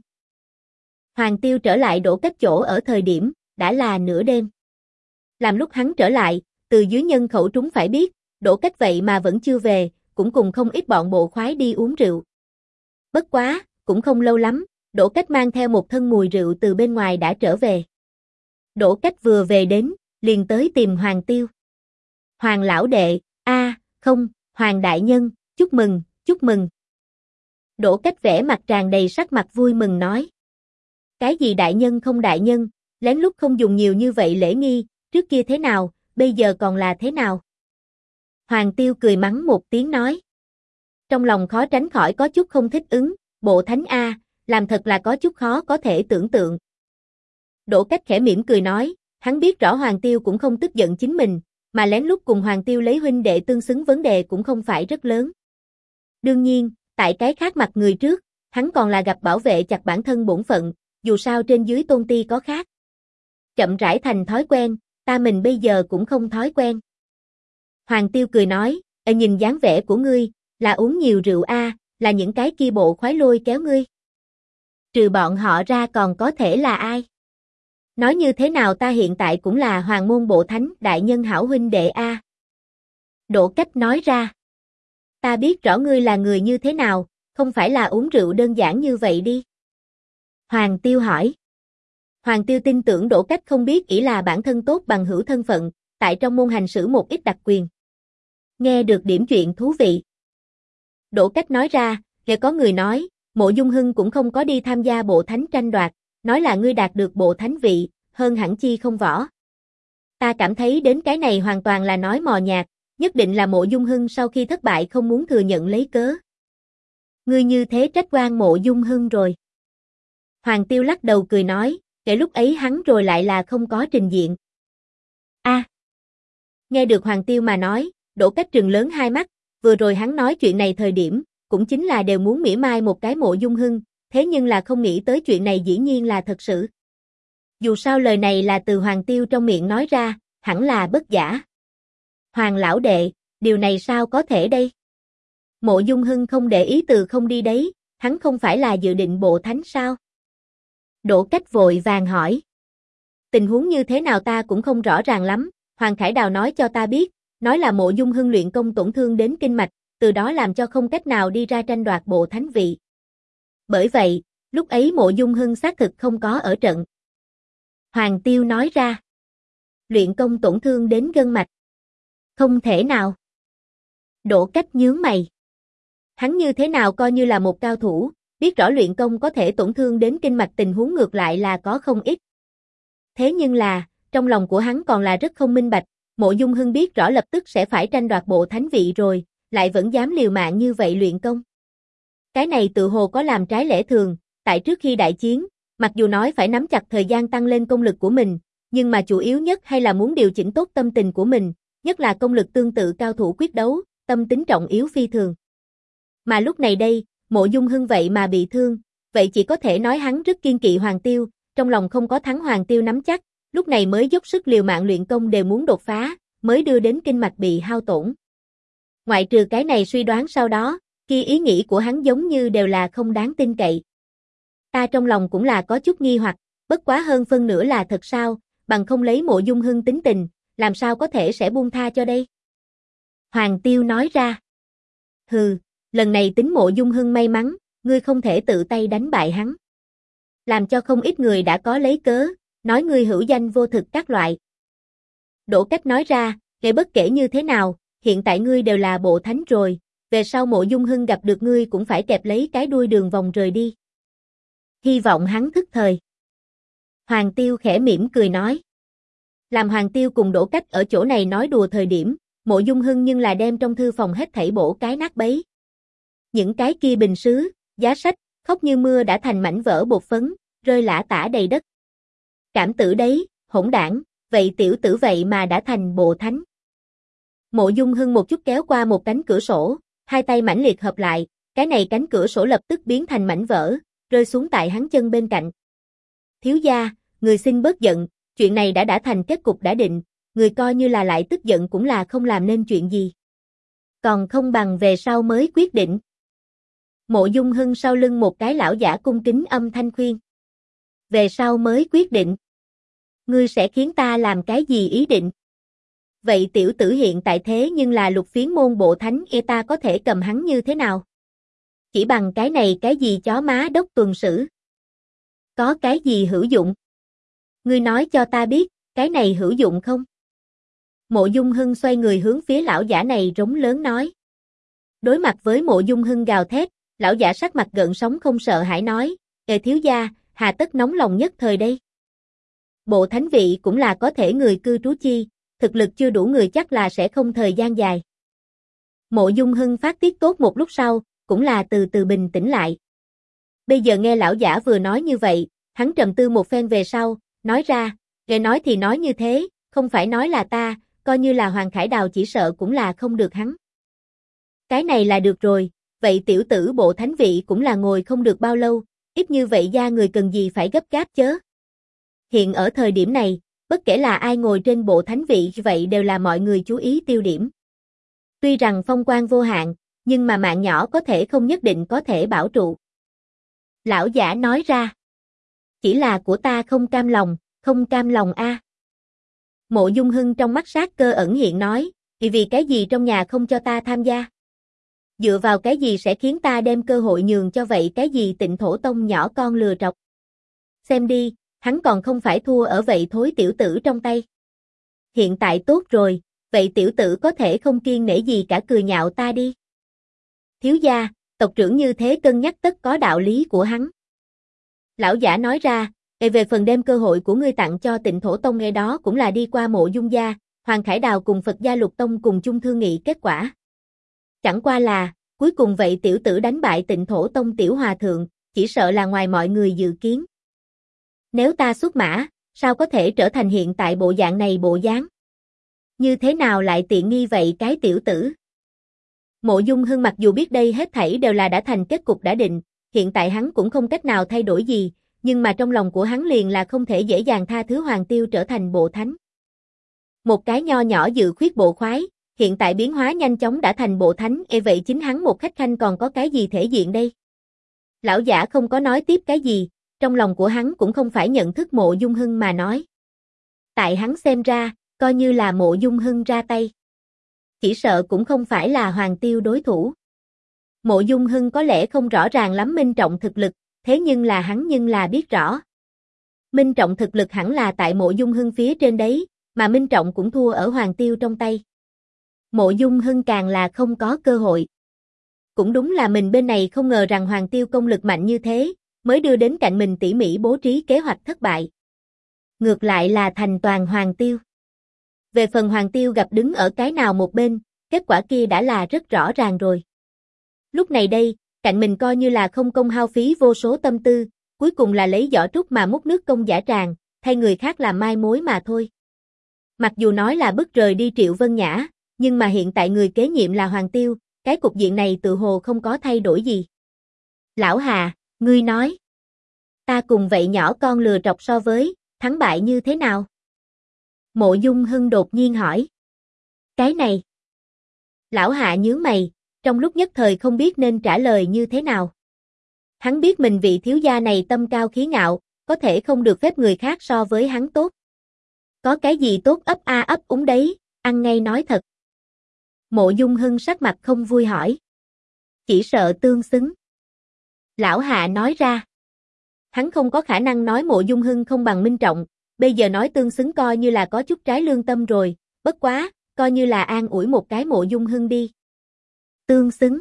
Hoàng Tiêu trở lại Đỗ Cách chỗ ở thời điểm, đã là nửa đêm. Làm lúc hắn trở lại, từ dưới nhân khẩu trúng phải biết, Đỗ Cách vậy mà vẫn chưa về, cũng cùng không ít bọn bộ khoái đi uống rượu. Bất quá, cũng không lâu lắm, Đỗ Cách mang theo một thân mùi rượu từ bên ngoài đã trở về. Đỗ Cách vừa về đến, liền tới tìm Hoàng Tiêu. Hoàng lão đệ, không, Hoàng đại nhân, chúc mừng, chúc mừng. Đỗ Cách vẻ mặt tràn đầy sắc mặt vui mừng nói. Cái gì đại nhân không đại nhân, lén lút không dùng nhiều như vậy lễ nghi, trước kia thế nào, bây giờ còn là thế nào? Hoàng Tiêu cười mắng một tiếng nói. Trong lòng khó tránh khỏi có chút không thích ứng, bộ thánh A, làm thật là có chút khó có thể tưởng tượng. Đỗ Cách khẽ mỉm cười nói, hắn biết rõ Hoàng Tiêu cũng không tức giận chính mình, mà lén lút cùng Hoàng Tiêu lấy huynh đệ tương xứng vấn đề cũng không phải rất lớn. Đương nhiên, tại cái khác mặt người trước, hắn còn là gặp bảo vệ chặt bản thân bổn phận, dù sao trên dưới tôn ti có khác. Chậm rãi thành thói quen, ta mình bây giờ cũng không thói quen. Hoàng Tiêu cười nói, nhìn dáng vẻ của ngươi, là uống nhiều rượu là những cái kia bộ khoái lôi kéo ngươi. Trừ bọn họ ra còn có thể là ai? Nói như thế nào ta hiện tại cũng là Hoàng môn bộ thánh đại nhân hảo huynh đệ Đỗ Cách nói ra. Ta biết rõ ngươi là người như thế nào, không phải là uống rượu đơn giản như vậy đi. Hoàng Tiêu hỏi. Hoàng Tiêu tin tưởng Đỗ Cách không biết ỷ là bản thân tốt bằng hữu thân phận, tại trong môn hành xử một ít đặc quyền. Nghe được điểm chuyện thú vị. Đỗ Cách nói ra, nghe có người nói, Mộ Dung Hưng cũng không có đi tham gia bộ thánh tranh đoạt, nói là ngươi đạt được bộ thánh vị, hơn hẳn chi không võ. Ta cảm thấy đến cái này hoàn toàn là nói mò nhạt, nhất định là Mộ Dung Hưng sau khi thất bại không muốn thừa nhận lấy cớ. Ngươi như thế trách oan Mộ Dung Hưng rồi. Hoàng Tiêu lắc đầu cười nói, kể lúc ấy hắn rồi lại là không có trình diện. Nghe được Hoàng Tiêu mà nói, Đỗ Cách trừng lớn hai mắt, vừa rồi hắn nói chuyện này thời điểm, cũng chính là đều muốn mỉa mai một cái Mộ Dung Hưng, thế nhưng là không nghĩ tới chuyện này dĩ nhiên là thật sự. Dù sao lời này là từ Hoàng Tiêu trong miệng nói ra, hẳn là bất giả. Hoàng lão đệ, điều này sao có thể đây? Mộ Dung Hưng không để ý từ không đi đấy, hắn không phải là dự định bộ thánh sao? Đỗ Cách vội vàng hỏi. Tình huống như thế nào ta cũng không rõ ràng lắm, Hoàng Khải Đào nói cho ta biết, nói là Mộ Dung Hưng luyện công tổn thương đến kinh mạch, từ đó làm cho không cách nào đi ra tranh đoạt bộ thánh vị. Bởi vậy, lúc ấy Mộ Dung Hưng xác thực không có ở trận. Hoàng Tiêu nói ra. Luyện công tổn thương đến gân mạch. Không thể nào. Đỗ Cách nhướng mày. Hắn như thế nào coi như là một cao thủ, biết rõ luyện công có thể tổn thương đến kinh mạch tình huống ngược lại là có không ít. Thế nhưng là, trong lòng của hắn còn là rất không minh bạch, Mộ Dung Hưng biết rõ lập tức sẽ phải tranh đoạt bộ thánh vị rồi, lại vẫn dám liều mạng như vậy luyện công. Cái này tự hồ có làm trái lẽ thường, tại trước khi đại chiến, mặc dù nói phải nắm chặt thời gian tăng lên công lực của mình, nhưng mà chủ yếu nhất hay là muốn điều chỉnh tốt tâm tình của mình, nhất là công lực tương tự cao thủ quyết đấu, tâm tính trọng yếu phi thường. Mà lúc này đây, Mộ Dung Hưng vậy mà bị thương, vậy chỉ có thể nói hắn rất kiên kỵ Hoàng Tiêu, trong lòng không có thắng Hoàng Tiêu nắm chắc, lúc này mới dốc sức liều mạng luyện công đều muốn đột phá, mới đưa đến kinh mạch bị hao tổn. Ngoại trừ cái này suy đoán sau đó, kia ý nghĩ của hắn giống như đều là không đáng tin cậy. Ta trong lòng cũng là có chút nghi hoặc, bất quá hơn phân nửa là thật sao, bằng không lấy Mộ Dung Hưng tính tình, làm sao có thể sẽ buông tha cho đây? Hoàng Tiêu nói ra. Hừ, lần này tính Mộ Dung Hưng may mắn, ngươi không thể tự tay đánh bại hắn. Làm cho không ít người đã có lấy cớ, nói ngươi hữu danh vô thực các loại. Đỗ Cách nói ra, kể bất kể như thế nào, hiện tại ngươi đều là bộ thánh rồi, về sau Mộ Dung Hưng gặp được ngươi cũng phải kẹp lấy cái đuôi đường vòng rời đi. Hy vọng hắn thức thời. Hoàng Tiêu khẽ mỉm cười nói. Làm Hoàng Tiêu cùng Đỗ Cách ở chỗ này nói đùa thời điểm, Mộ Dung Hưng nhưng là đem trong thư phòng hết thảy bổ cái nát bấy. Những cái kia bình sứ, giá sách, khóc như mưa đã thành mảnh vỡ bột phấn, rơi lả tả đầy đất. Cảm tử đấy, hỗn đảng, vậy tiểu tử vậy mà đã thành bộ thánh. Mộ Dung Hưng một chút kéo qua một cánh cửa sổ, hai tay mãnh liệt hợp lại, cái này cánh cửa sổ lập tức biến thành mảnh vỡ, rơi xuống tại hắn chân bên cạnh. Thiếu gia, người xin bớt giận, chuyện này đã thành kết cục đã định, người coi như là lại tức giận cũng là không làm nên chuyện gì. Còn không bằng về sau mới quyết định. Mộ Dung Hưng sau lưng một cái lão giả cung kính âm thanh khuyên. Về sau mới quyết định. Ngươi sẽ khiến ta làm cái gì ý định? Vậy tiểu tử hiện tại thế nhưng là Lục Phiến môn bộ thánh ta có thể cầm hắn như thế nào? Chỉ bằng cái này cái gì chó má đốc tuần sử? Có cái gì hữu dụng? Ngươi nói cho ta biết, cái này hữu dụng không? Mộ Dung Hưng xoay người hướng phía lão giả này rống lớn nói. Đối mặt với Mộ Dung Hưng gào thét, lão giả sắc mặt gợn sóng không sợ hãi nói, thiếu gia, hà tất nóng lòng nhất thời đây. Bộ thánh vị cũng là có thể người cư trú chi, thực lực chưa đủ người chắc là sẽ không thời gian dài. Mộ Dung Hưng phát tiết tốt một lúc sau, cũng là từ từ bình tĩnh lại. Bây giờ nghe lão giả vừa nói như vậy, hắn trầm tư một phen về sau, nói ra, nghe nói thì nói như thế, không phải nói là ta, coi như là Hoàng Khải Đào chỉ sợ cũng là không được hắn. Cái này là được rồi, vậy tiểu tử bộ thánh vị cũng là ngồi không được bao lâu, ít như vậy gia người cần gì phải gấp gáp chớ. Hiện ở thời điểm này, bất kể là ai ngồi trên bộ thánh vị vậy đều là mọi người chú ý tiêu điểm. Tuy rằng phong quang vô hạn, nhưng mà mạng nhỏ có thể không nhất định có thể bảo trụ. Lão giả nói ra. Chỉ là của ta không cam lòng a. Mộ Dung Hưng trong mắt sát cơ ẩn hiện nói, vì cái gì trong nhà không cho ta tham gia? Dựa vào cái gì sẽ khiến ta đem cơ hội nhường cho vậy cái gì Tịnh Thổ Tông nhỏ con lừa trọc? Xem đi, hắn còn không phải thua ở vậy thối tiểu tử trong tay. Hiện tại tốt rồi, vậy tiểu tử có thể không kiêng nể gì cả cười nhạo ta đi. Thiếu gia, tộc trưởng như thế cân nhắc tất có đạo lý của hắn. Lão giả nói ra, về phần đem cơ hội của ngươi tặng cho Tịnh Thổ Tông nghe đó cũng là đi qua Mộ Dung gia, Hoàng Khải Đào cùng Phật gia Lục Tông cùng chung thương nghị kết quả. Chẳng qua là, cuối cùng vậy tiểu tử đánh bại Tịnh Thổ Tông tiểu hòa thượng, chỉ sợ là ngoài mọi người dự kiến. Nếu ta xuất mã, sao có thể trở thành hiện tại bộ dạng này bộ dáng? Như thế nào lại tiện nghi vậy cái tiểu tử? Mộ Dung Hưng mặc dù biết đây hết thảy đều là đã thành kết cục đã định, hiện tại hắn cũng không cách nào thay đổi gì, nhưng mà trong lòng của hắn liền là không thể dễ dàng tha thứ Hoàng Tiêu trở thành bộ thánh. Một cái nho nhỏ dự khuyết bộ khoái, hiện tại biến hóa nhanh chóng đã thành bộ thánh, vậy chính hắn một khách khanh còn có cái gì thể diện đây? Lão giả không có nói tiếp cái gì, trong lòng của hắn cũng không phải nhận thức Mộ Dung Hưng mà nói. Tại hắn xem ra, coi như là Mộ Dung Hưng ra tay. Chỉ sợ cũng không phải là Hoàng Tiêu đối thủ. Mộ Dung Hưng có lẽ không rõ ràng lắm Minh Trọng thực lực, thế nhưng là hắn biết rõ. Minh Trọng thực lực hẳn là tại Mộ Dung Hưng phía trên đấy, mà Minh Trọng cũng thua ở Hoàng Tiêu trong tay. Mộ Dung Hưng càng là không có cơ hội. Cũng đúng là mình bên này không ngờ rằng Hoàng Tiêu công lực mạnh như thế, mới đưa đến cạnh mình tỉ mỉ bố trí kế hoạch thất bại. Ngược lại là thành toàn Hoàng Tiêu. Về phần Hoàng Tiêu gặp đứng ở cái nào một bên, kết quả kia đã là rất rõ ràng rồi. Lúc này đây, cạnh mình coi như là không công hao phí vô số tâm tư, cuối cùng là lấy giỏ trúc mà múc nước công giả tràng, thay người khác làm mai mối mà thôi. Mặc dù nói là bức rời đi Triệu Vân Nhã, nhưng mà hiện tại người kế nhiệm là Hoàng Tiêu, cái cục diện này tự hồ không có thay đổi gì. Lão Hà, ngươi nói, ta cùng vậy nhỏ con lừa trọc so với, thắng bại như thế nào? Mộ Dung Hưng đột nhiên hỏi. Cái này. Lão Hạ nhướng mày, trong lúc nhất thời không biết nên trả lời như thế nào. Hắn biết mình vị thiếu gia này tâm cao khí ngạo, có thể không được phép người khác so với hắn tốt. Có cái gì tốt ấp a ấp úng đấy, ăn ngay nói thật. Mộ Dung Hưng sắc mặt không vui hỏi. Chỉ sợ tương xứng. Lão Hạ nói ra. Hắn không có khả năng nói Mộ Dung Hưng không bằng Minh Trọng, bây giờ nói tương xứng coi như là có chút trái lương tâm rồi, bất quá, coi như là an ủi một cái Mộ Dung Hưng đi. Tương xứng.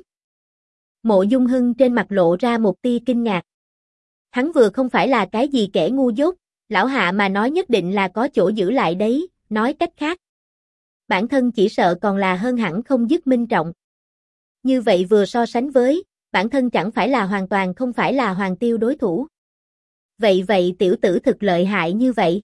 Mộ Dung Hưng trên mặt lộ ra một tia kinh ngạc. Hắn vừa không phải là cái gì kẻ ngu dốt, lão Hạ mà nói nhất định là có chỗ giữ lại đấy, nói cách khác. Bản thân chỉ sợ còn là hơn hẳn không dứt Minh Trọng. Như vậy vừa so sánh với, bản thân chẳng phải là hoàn toàn không phải là Hoàng Tiêu đối thủ. Vậy tiểu tử thực lợi hại như vậy.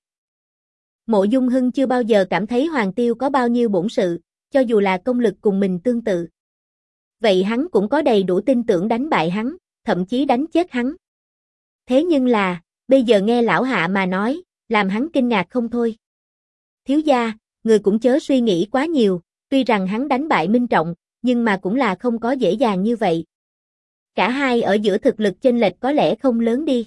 Mộ Dung Hưng chưa bao giờ cảm thấy Hoàng Tiêu có bao nhiêu bổn sự, cho dù là công lực cùng mình tương tự. Vậy hắn cũng có đầy đủ tin tưởng đánh bại hắn, thậm chí đánh chết hắn. Thế nhưng là, bây giờ nghe lão Hạ mà nói, làm hắn kinh ngạc không thôi. Thiếu gia, người cũng chớ suy nghĩ quá nhiều, tuy rằng hắn đánh bại Minh Trọng, nhưng mà cũng là không có dễ dàng như vậy. Cả hai ở giữa thực lực chênh lệch có lẽ không lớn đi.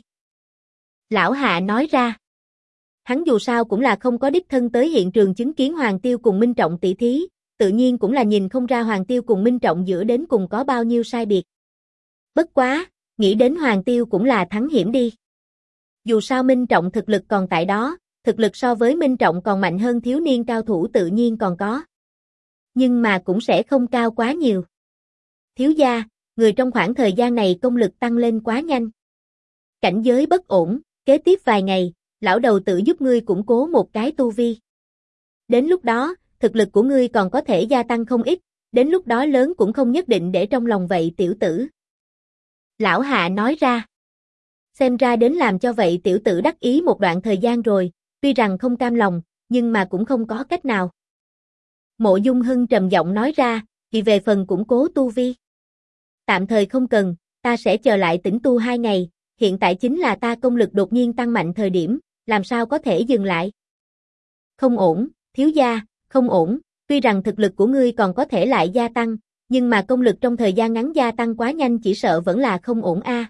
Lão Hạ nói ra. Hắn dù sao cũng là không có đích thân tới hiện trường chứng kiến Hoàng Tiêu cùng Minh Trọng tỷ thí, tự nhiên cũng là nhìn không ra Hoàng Tiêu cùng Minh Trọng giữa đến cùng có bao nhiêu sai biệt. Bất quá, nghĩ đến Hoàng Tiêu cũng là thắng hiểm đi. Dù sao Minh Trọng thực lực còn tại đó, thực lực so với Minh Trọng còn mạnh hơn thiếu niên cao thủ tự nhiên còn có. Nhưng mà cũng sẽ không cao quá nhiều. Thiếu gia, người trong khoảng thời gian này công lực tăng lên quá nhanh. Cảnh giới bất ổn, kế tiếp vài ngày, lão đầu tự giúp ngươi củng cố một cái tu vi. Đến lúc đó, thực lực của ngươi còn có thể gia tăng không ít, đến lúc đó lớn cũng không nhất định để trong lòng vậy tiểu tử. Lão Hạ nói ra. Xem ra đến làm cho vậy tiểu tử đắc ý một đoạn thời gian rồi, tuy rằng không cam lòng, nhưng mà cũng không có cách nào. Mộ Dung Hưng trầm giọng nói ra, thì về phần củng cố tu vi. Tạm thời không cần, ta sẽ chờ lại tĩnh tu 2 ngày, hiện tại chính là ta công lực đột nhiên tăng mạnh thời điểm, làm sao có thể dừng lại. Không ổn, thiếu gia, không ổn, tuy rằng thực lực của ngươi còn có thể lại gia tăng, nhưng mà công lực trong thời gian ngắn gia tăng quá nhanh chỉ sợ vẫn là không ổn a.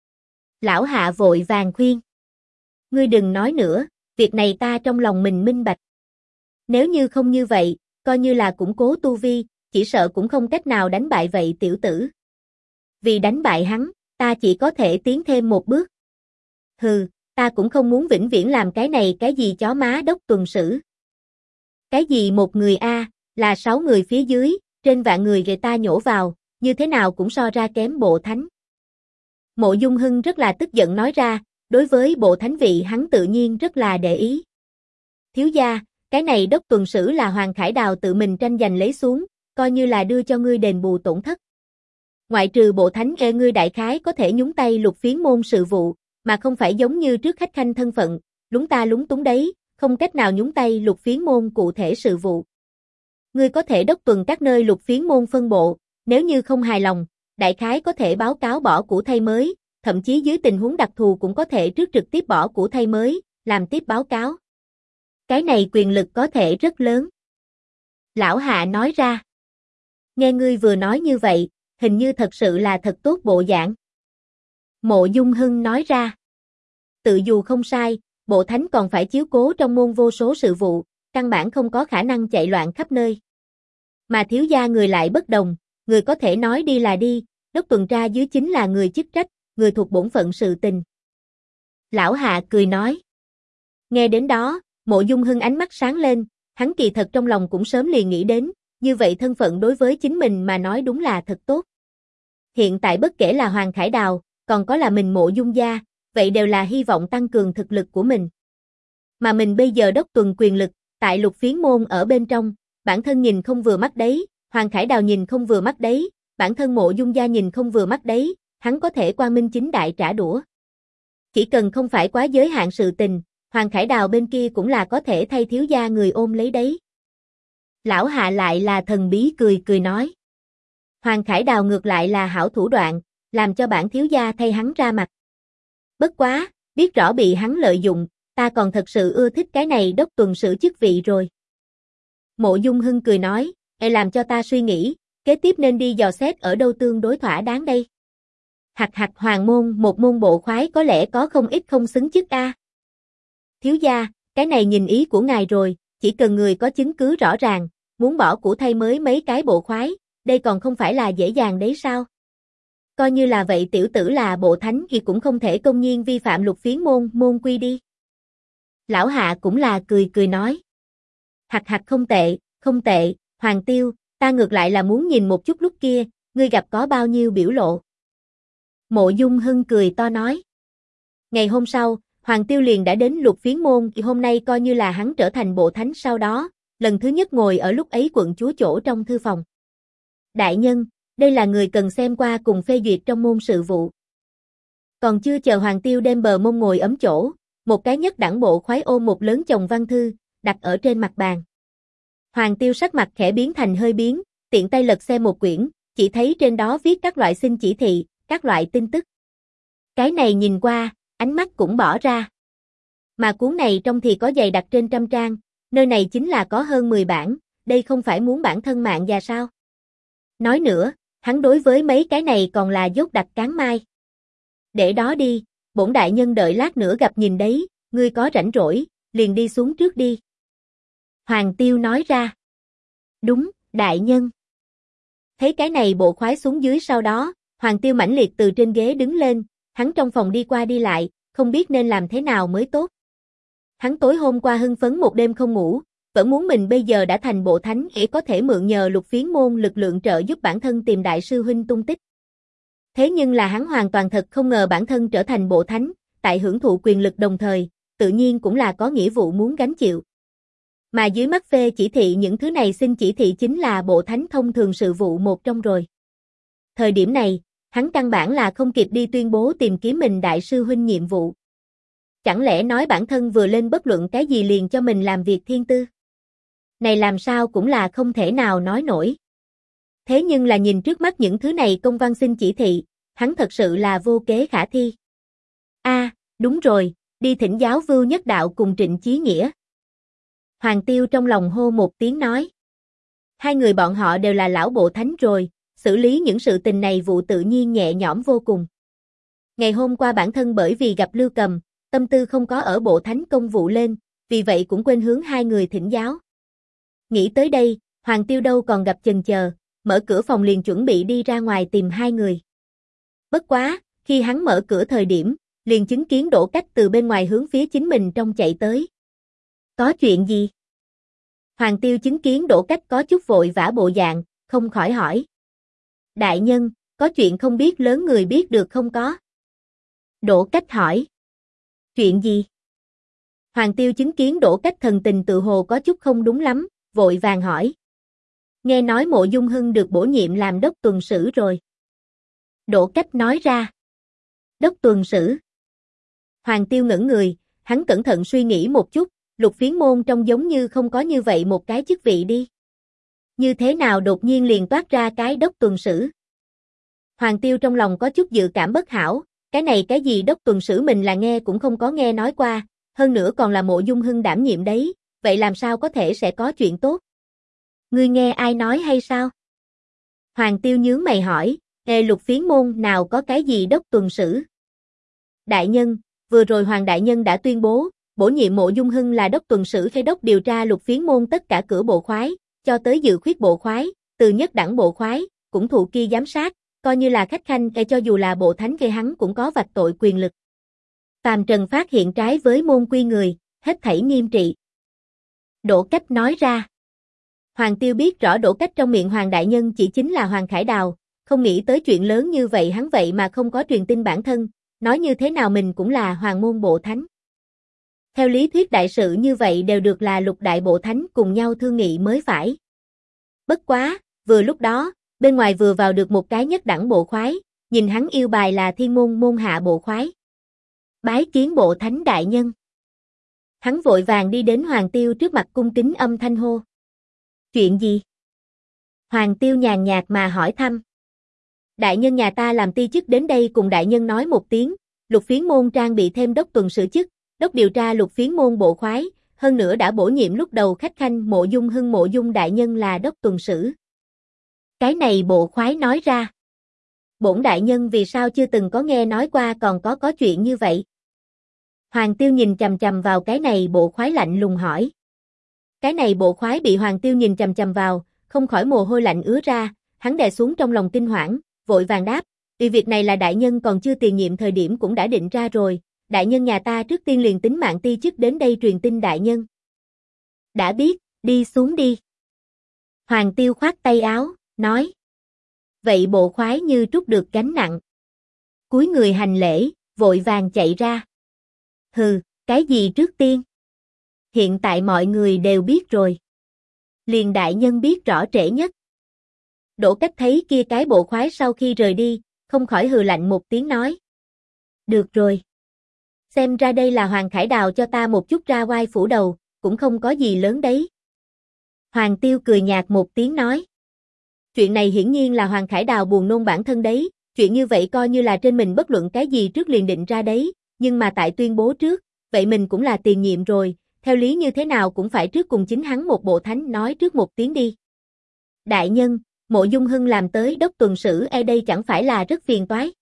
Lão Hạ vội vàng khuyên. Ngươi đừng nói nữa, việc này ta trong lòng mình minh bạch. Nếu như không như vậy, coi như là củng cố tu vi, chỉ sợ cũng không cách nào đánh bại vậy tiểu tử. Vì đánh bại hắn, ta chỉ có thể tiến thêm một bước. Hừ, ta cũng không muốn vĩnh viễn làm cái này cái gì chó má đốc tuần sử. Cái gì một người a, là 6 người phía dưới, trên vạn người ta nhổ vào, như thế nào cũng so ra kém bộ thánh. Mộ Dung Hưng rất là tức giận nói ra, đối với bộ thánh vị hắn tự nhiên rất là để ý. Thiếu gia, cái này đốc tuần sử là Hoàng Khải Đào tự mình tranh giành lấy xuống, coi như là đưa cho ngươi đền bù tổn thất. Ngoại trừ bộ thánh ngươi đại khái có thể nhúng tay Lục Phiến môn sự vụ, mà không phải giống như trước khách khanh thân phận, lúng ta lúng túng đấy, không cách nào nhúng tay Lục Phiến môn cụ thể sự vụ. Ngươi có thể đốc tuần các nơi Lục Phiến môn phân bộ, nếu như không hài lòng, đại khái có thể báo cáo bỏ cũ thay mới, thậm chí dưới tình huống đặc thù cũng có thể trước trực tiếp bỏ cũ thay mới, làm tiếp báo cáo. Cái này quyền lực có thể rất lớn. Lão Hạ nói ra. Nghe ngươi vừa nói như vậy, hình như thật sự là thật tốt bộ dạng. Mộ Dung Hưng nói ra. Tự dù không sai, bộ thánh còn phải chiếu cố trong môn vô số sự vụ, căn bản không có khả năng chạy loạn khắp nơi. Mà thiếu gia người lại bất đồng, người có thể nói đi là đi, đốc tuần tra dưới chính là người chức trách, người thuộc bổn phận sự tình. Lão Hạ cười nói. Nghe đến đó, Mộ Dung Hưng ánh mắt sáng lên, hắn kỳ thật trong lòng cũng sớm liền nghĩ đến, như vậy thân phận đối với chính mình mà nói đúng là thật tốt. Hiện tại bất kể là Hoàng Khải Đào, còn có là mình Mộ Dung gia, vậy đều là hy vọng tăng cường thực lực của mình. Mà mình bây giờ đốc tuần quyền lực, tại Lục Phiến môn ở bên trong, bản thân nhìn không vừa mắt đấy, Hoàng Khải Đào nhìn không vừa mắt đấy, bản thân Mộ Dung gia nhìn không vừa mắt đấy, hắn có thể quang minh chính đại trả đũa. Chỉ cần không phải quá giới hạn sự tình, Hoàng Khải Đào bên kia cũng là có thể thay thiếu gia người ôm lấy đấy. Lão Hạ lại là thần bí cười cười nói. Hoàng Khải Đào ngược lại là hảo thủ đoạn, làm cho bản thiếu gia thay hắn ra mặt. Bất quá, biết rõ bị hắn lợi dụng, ta còn thật sự ưa thích cái này đốc tuần sử chức vị rồi. Mộ Dung Hưng cười nói, làm cho ta suy nghĩ, kế tiếp nên đi dò xét ở đâu tương đối thỏa đáng đây. Hặc hặc hoàng môn, một môn bộ khoái có lẽ có không ít không xứng chức a. Thiếu gia, cái này nhìn ý của ngài rồi, chỉ cần người có chứng cứ rõ ràng, muốn bỏ cũ thay mới mấy cái bộ khoái, đây còn không phải là dễ dàng đấy sao? Coi như là vậy tiểu tử là bộ thánh thì cũng không thể công nhiên vi phạm Lục Phiến môn quy đi. Lão Hạ cũng là cười cười nói. Hặc hặc không tệ, Hoàng Tiêu, ta ngược lại là muốn nhìn một chút lúc kia, ngươi gặp có bao nhiêu biểu lộ. Mộ Dung Hưng cười to nói. Ngày hôm sau, Hoàng Tiêu liền đã đến Lục Phiến môn, thì hôm nay coi như là hắn trở thành bộ thánh sau đó, lần thứ nhất ngồi ở lúc ấy quận chúa chỗ trong thư phòng. Đại nhân, đây là người cần xem qua cùng phê duyệt trong môn sự vụ. Còn chưa chờ Hoàng Tiêu đem bờ mông ngồi ấm chỗ, một cái nhất đẳng bộ khoái ôm một lớn chồng văn thư, đặt ở trên mặt bàn. Hoàng Tiêu sắc mặt khẽ biến thành hơi biến, tiện tay lật xem một quyển, chỉ thấy trên đó viết các loại xin chỉ thị, các loại tin tức. Cái này nhìn qua, ánh mắt cũng bỏ ra. Mà cuốn này trong thì có dày đặt trên 100 trang, nơi này chính là có hơn 10 bản, đây không phải muốn bản thân mạng già sao? Nói nữa, hắn đối với mấy cái này còn là dốt đặt cán mai. Để đó đi, bổn đại nhân đợi lát nữa gặp nhìn đấy, ngươi có rảnh rỗi, liền đi xuống trước đi. Hoàng Tiêu nói ra. Đúng, đại nhân. Thấy cái này bộ khoái xuống dưới sau đó, Hoàng Tiêu mãnh liệt từ trên ghế đứng lên, hắn trong phòng đi qua đi lại, không biết nên làm thế nào mới tốt. Hắn tối hôm qua hưng phấn một đêm không ngủ, vẫn muốn mình bây giờ đã thành bộ thánh để có thể mượn nhờ Lục Phiến môn lực lượng trợ giúp bản thân tìm đại sư huynh tung tích. Thế nhưng là hắn hoàn toàn thật không ngờ bản thân trở thành bộ thánh, tại hưởng thụ quyền lực đồng thời, tự nhiên cũng là có nghĩa vụ muốn gánh chịu. Mà dưới mắt phê chỉ thị những thứ này xin chỉ thị chính là bộ thánh thông thường sự vụ một trong rồi. Thời điểm này, hắn căn bản là không kịp đi tuyên bố tìm kiếm mình đại sư huynh nhiệm vụ. Chẳng lẽ nói bản thân vừa lên bất luận cái gì liền cho mình làm việc thiên tư? Này làm sao cũng là không thể nào nói nổi. Thế nhưng là nhìn trước mắt những thứ này công văn xin chỉ thị, hắn thật sự là vô kế khả thi. Đúng rồi, đi thỉnh giáo Vưu Nhất Đạo cùng Trịnh Chí Nghĩa. Hoàng Tiêu trong lòng hô một tiếng nói. Hai người bọn họ đều là lão bộ thánh rồi, xử lý những sự tình này vụ tự nhiên nhẹ nhõm vô cùng. Ngày hôm qua bản thân bởi vì gặp Lưu Cầm, tâm tư không có ở bộ thánh công vụ lên, vì vậy cũng quên hướng hai người thỉnh giáo. Nghĩ tới đây, Hoàng Tiêu đâu còn gặp chần chờ, mở cửa phòng liền chuẩn bị đi ra ngoài tìm hai người. Bất quá, khi hắn mở cửa thời điểm, liền chứng kiến Đỗ Cách từ bên ngoài hướng phía chính mình trong chạy tới. Có chuyện gì? Hoàng Tiêu chứng kiến Đỗ Cách có chút vội vã bộ dạng, không khỏi hỏi. Đại nhân, có chuyện không biết lớn người biết được không có? Đỗ Cách hỏi. Chuyện gì? Hoàng Tiêu chứng kiến Đỗ Cách thần tình tự hồ có chút không đúng lắm, vội vàng hỏi. Nghe nói Mộ Dung Hưng được bổ nhiệm làm đốc tuần sử rồi. Đỗ Cách nói ra. Đốc tuần sử. Hoàng Tiêu ngẩn người, hắn cẩn thận suy nghĩ một chút, Lục Phiến môn trông giống như không có như vậy một cái chức vị đi. Như thế nào đột nhiên liền toát ra cái đốc tuần sử? Hoàng Tiêu trong lòng có chút dự cảm bất hảo, cái này cái gì đốc tuần sử mình là nghe cũng không có nghe nói qua, hơn nữa còn là Mộ Dung Hưng đảm nhiệm đấy, vậy làm sao có thể sẽ có chuyện tốt? Ngươi nghe ai nói hay sao? Hoàng Tiêu nhướng mày hỏi, Lục Phiến môn nào có cái gì đốc tuần sử? Đại nhân, vừa rồi Hoàng Đại Nhân đã tuyên bổ nhiệm Mộ Dung Hưng là đốc tuần sử khế đốc điều tra Lục Phiến môn tất cả cửa bộ khoái, cho tới dự khuyết bộ khoái, từ nhất đẳng bộ khoái, cũng thụ kia giám sát, coi như là khách khanh cho dù là bộ thánh gây hắn cũng có vạch tội quyền lực. Phàm trần phát hiện trái với môn quy người, hết thảy nghiêm trị. Đỗ Cách nói ra. Hoàng Tiêu biết rõ Đỗ Cách trong miệng Hoàng Đại Nhân chỉ chính là Hoàng Khải Đào, không nghĩ tới chuyện lớn như vậy hắn vậy mà không có truyền tin bản thân, nói như thế nào mình cũng là hoàng môn bộ thánh. Theo lý thuyết đại sự như vậy đều được là lục đại bộ thánh cùng nhau thương nghị mới phải. Bất quá, vừa lúc đó, bên ngoài vừa vào được một cái nhất đẳng bộ khoái, nhìn hắn yêu bài là thiên môn môn hạ bộ khoái. Bái kiến bộ thánh đại nhân. Hắn vội vàng đi đến Hoàng Tiêu trước mặt cung kính âm thanh hô. Chuyện gì? Hoàng Tiêu nhàn nhạt mà hỏi thăm. Đại nhân nhà ta làm ti chức đến đây cùng đại nhân nói một tiếng, Lục Phiến môn trang bị thêm đốc tuần sử chức, đốc điều tra Lục Phiến môn bộ khoái, hơn nữa đã bổ nhiệm lúc đầu khách khanh Mộ Dung Hưng Mộ Dung đại nhân là đốc tuần sử. Cái này bộ khoái nói ra. Bổn đại nhân vì sao chưa từng có nghe nói qua còn có chuyện như vậy? Hoàng Tiêu nhìn chằm chằm vào cái này bộ khoái lạnh lùng hỏi. Cái này bộ khoái bị Hoàng Tiêu nhìn chằm chằm vào, không khỏi mồ hôi lạnh ứa ra, hắn đè xuống trong lòng kinh hoảng, vội vàng đáp, việc này là đại nhân còn chưa tiền nhiệm thời điểm cũng đã định ra rồi, đại nhân nhà ta trước tiên liền tính mạng ti chức đến đây truyền tin đại nhân. Đã biết, đi xuống đi. Hoàng Tiêu khoát tay áo, nói. Vậy bộ khoái như trút được gánh nặng. Cúi người hành lễ, vội vàng chạy ra. Hừ, cái gì trước tiên? Hiện tại mọi người đều biết rồi. Liền đại nhân biết rõ trễ nhất. Đỗ Cách thấy kia cái bộ khoái sau khi rời đi, không khỏi hừ lạnh một tiếng nói. Được rồi. Xem ra đây là Hoàng Khải Đào cho ta một chút ra oai phủ đầu, cũng không có gì lớn đấy. Hoàng Tiêu cười nhạt một tiếng nói. Chuyện này hiển nhiên là Hoàng Khải Đào buồn nôn bản thân đấy, chuyện như vậy coi như là trên mình bất luận cái gì trước liền định ra đấy, nhưng mà tại tuyên bố trước, vậy mình cũng là tiền nhiệm rồi, theo lý như thế nào cũng phải trước cùng chính hắn một bộ thánh nói trước một tiếng đi. Đại nhân, Mộ Dung Hưng làm tới đốc tuần sử đây chẳng phải là rất phiền toái.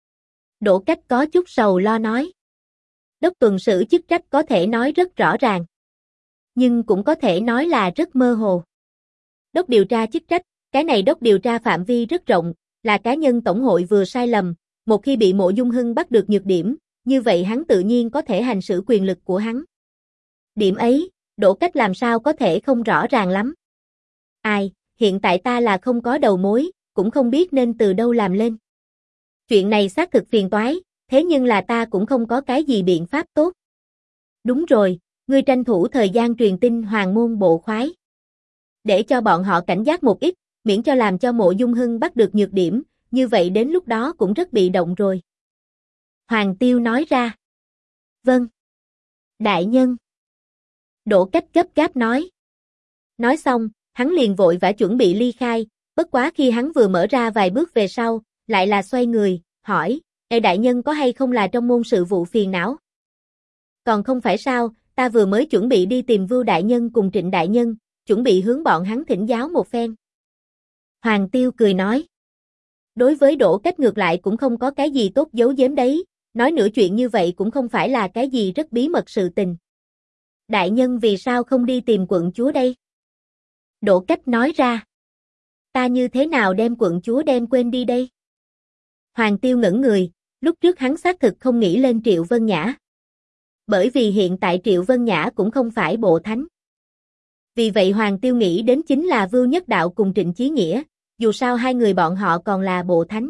Đỗ Cách có chút sầu lo nói. Đốc tuần sử chức trách có thể nói rất rõ ràng, nhưng cũng có thể nói là rất mơ hồ. Đốc điều tra chức trách, cái này đốc điều tra phạm vi rất rộng, là cá nhân tổng hội vừa sai lầm, một khi bị Mộ Dung Hưng bắt được nhược điểm, như vậy hắn tự nhiên có thể hành xử quyền lực của hắn. Điểm ấy, Đỗ Cách làm sao có thể không rõ ràng lắm. Ai, hiện tại ta là không có đầu mối, cũng không biết nên từ đâu làm lên. Chuyện này xác thực phiền toái, thế nhưng là ta cũng không có cái gì biện pháp tốt. Đúng rồi, ngươi tranh thủ thời gian truyền tin Hoàng môn bộ khoái. Để cho bọn họ cảnh giác một ít, miễn cho làm cho Mộ Dung Hưng bắt được nhược điểm, như vậy đến lúc đó cũng rất bị động rồi. Hoàng Tiêu nói ra. Vâng. Đại nhân. Đỗ Cách gấp gáp nói. Nói xong, hắn liền vội vã chuẩn bị ly khai, bất quá khi hắn vừa mở ra vài bước về sau, lại là xoay người, hỏi, Ê đại nhân có hay không là trong môn sự vụ phiền não? Còn không phải sao, ta vừa mới chuẩn bị đi tìm Vưu đại nhân cùng Trịnh đại nhân, chuẩn bị hướng bọn hắn thỉnh giáo một phen. Hoàng Tiêu cười nói. Đối với Đỗ Cách ngược lại cũng không có cái gì tốt giấu giếm đấy, nói nửa chuyện như vậy cũng không phải là cái gì rất bí mật sự tình. Đại nhân vì sao không đi tìm quận chúa đây? Đỗ Cách nói ra. Ta như thế nào đem quận chúa đem quên đi đây? Hoàng Tiêu ngẩn người, lúc trước hắn xác thực không nghĩ lên Triệu Vân Nhã. Bởi vì hiện tại Triệu Vân Nhã cũng không phải bộ thánh. Vì vậy Hoàng Tiêu nghĩ đến chính là Vưu Nhất Đạo cùng Trịnh Chí Nghĩa, dù sao hai người bọn họ còn là bộ thánh.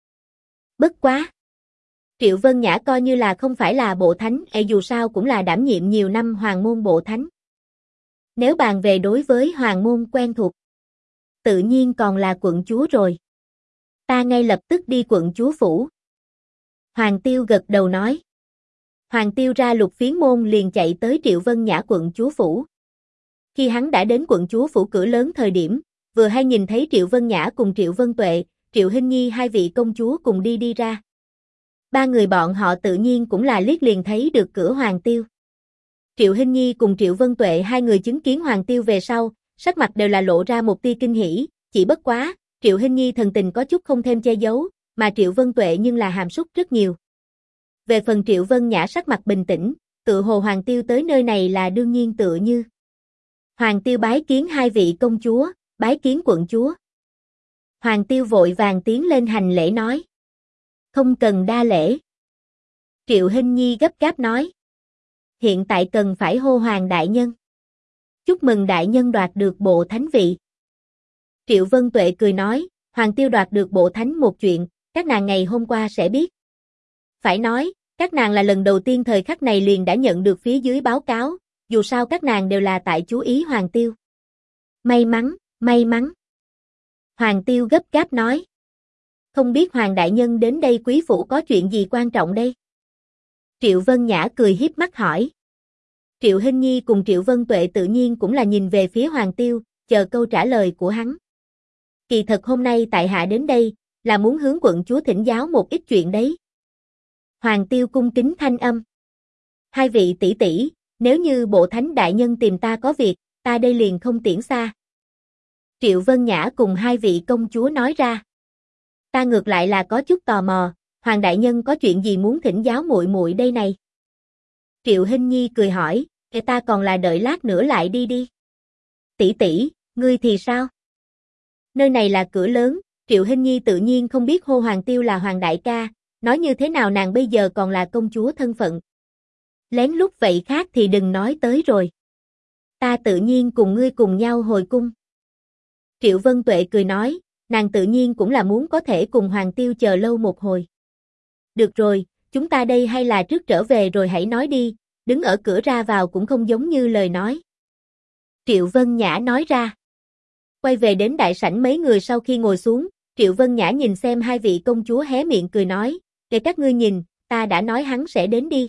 Bất quá. Triệu Vân Nhã coi như là không phải là bộ thánh, dù sao cũng là đảm nhiệm nhiều năm Hoàng môn bộ thánh. Nếu bàn về đối với Hoàng môn quen thuộc, tự nhiên còn là quận chúa rồi. Ta ngay lập tức đi quận chúa phủ. Hoàng Tiêu gật đầu nói. Hoàng Tiêu ra Lục Phiến môn liền chạy tới Triệu Vân Nhã quận chúa phủ. Khi hắn đã đến quận chúa phủ cửa lớn thời điểm, vừa hay nhìn thấy Triệu Vân Nhã cùng Triệu Vân Tuệ, Triệu Hinh Nhi hai vị công chúa cùng đi ra. Ba người bọn họ tự nhiên cũng là liếc liền thấy được cửa Hoàng Tiêu. Triệu Hinh Nhi cùng Triệu Vân Tuệ hai người chứng kiến Hoàng Tiêu về sau, sắc mặt đều là lộ ra một tia kinh hỉ, chỉ bất quá, Triệu Hinh Nhi thần tình có chút không thêm che giấu, mà Triệu Vân Tuệ nhưng là hàm súc rất nhiều. Về phần Triệu Vân Nhã sắc mặt bình tĩnh, tự hồ Hoàng Tiêu tới nơi này là đương nhiên tựa như. Hoàng Tiêu bái kiến hai vị công chúa, bái kiến quận chúa. Hoàng Tiêu vội vàng tiến lên hành lễ nói. Không cần đa lễ. Triệu Hinh Nhi gấp gáp nói. Hiện tại cần phải hô Hoàng đại nhân. Chúc mừng đại nhân đoạt được bộ thánh vị. Triệu Vân Tuệ cười nói, Hoàng Tiêu đoạt được bộ thánh một chuyện, các nàng ngày hôm qua sẽ biết. Phải nói, các nàng là lần đầu tiên thời khắc này liền đã nhận được phía dưới báo cáo, dù sao các nàng đều là tại chú ý Hoàng Tiêu. May mắn, may mắn. Hoàng Tiêu gấp gáp nói. Không biết Hoàng đại nhân đến đây quý phủ có chuyện gì quan trọng đây? Triệu Vân Nhã cười hiếp mắt hỏi. Triệu Hinh Nhi cùng Triệu Vân Tuệ tự nhiên cũng là nhìn về phía Hoàng Tiêu, chờ câu trả lời của hắn. Kỳ thật hôm nay tại hạ đến đây, là muốn hướng quận chúa thỉnh giáo một ít chuyện đấy. Hoàng Tiêu cung kính thanh âm. Hai vị tỷ tỷ, nếu như bộ thánh đại nhân tìm ta có việc, ta đây liền không tiễn xa. Triệu Vân Nhã cùng hai vị công chúa nói ra. Ta ngược lại là có chút tò mò, Hoàng đại nhân có chuyện gì muốn thỉnh giáo muội muội đây này? Triệu Hinh Nhi cười hỏi, ta còn là đợi lát nữa lại đi đi. Tỷ tỷ, ngươi thì sao? Nơi này là cửa lớn, Triệu Hinh Nhi tự nhiên không biết hô Hoàng Tiêu là Hoàng đại ca, nói như thế nào nàng bây giờ còn là công chúa thân phận. Lén lút vậy khác thì đừng nói tới rồi. Ta tự nhiên cùng ngươi cùng nhau hồi cung. Triệu Vân Tuệ cười nói, nàng tự nhiên cũng là muốn có thể cùng Hoàng Tiêu chờ lâu một hồi. Được rồi, chúng ta đây hay là trước trở về rồi hãy nói đi, đứng ở cửa ra vào cũng không giống như lời nói. Triệu Vân Nhã nói ra. Quay về đến đại sảnh mấy người sau khi ngồi xuống, Triệu Vân Nhã nhìn xem hai vị công chúa hé miệng cười nói, để các ngươi nhìn, ta đã nói hắn sẽ đến đi.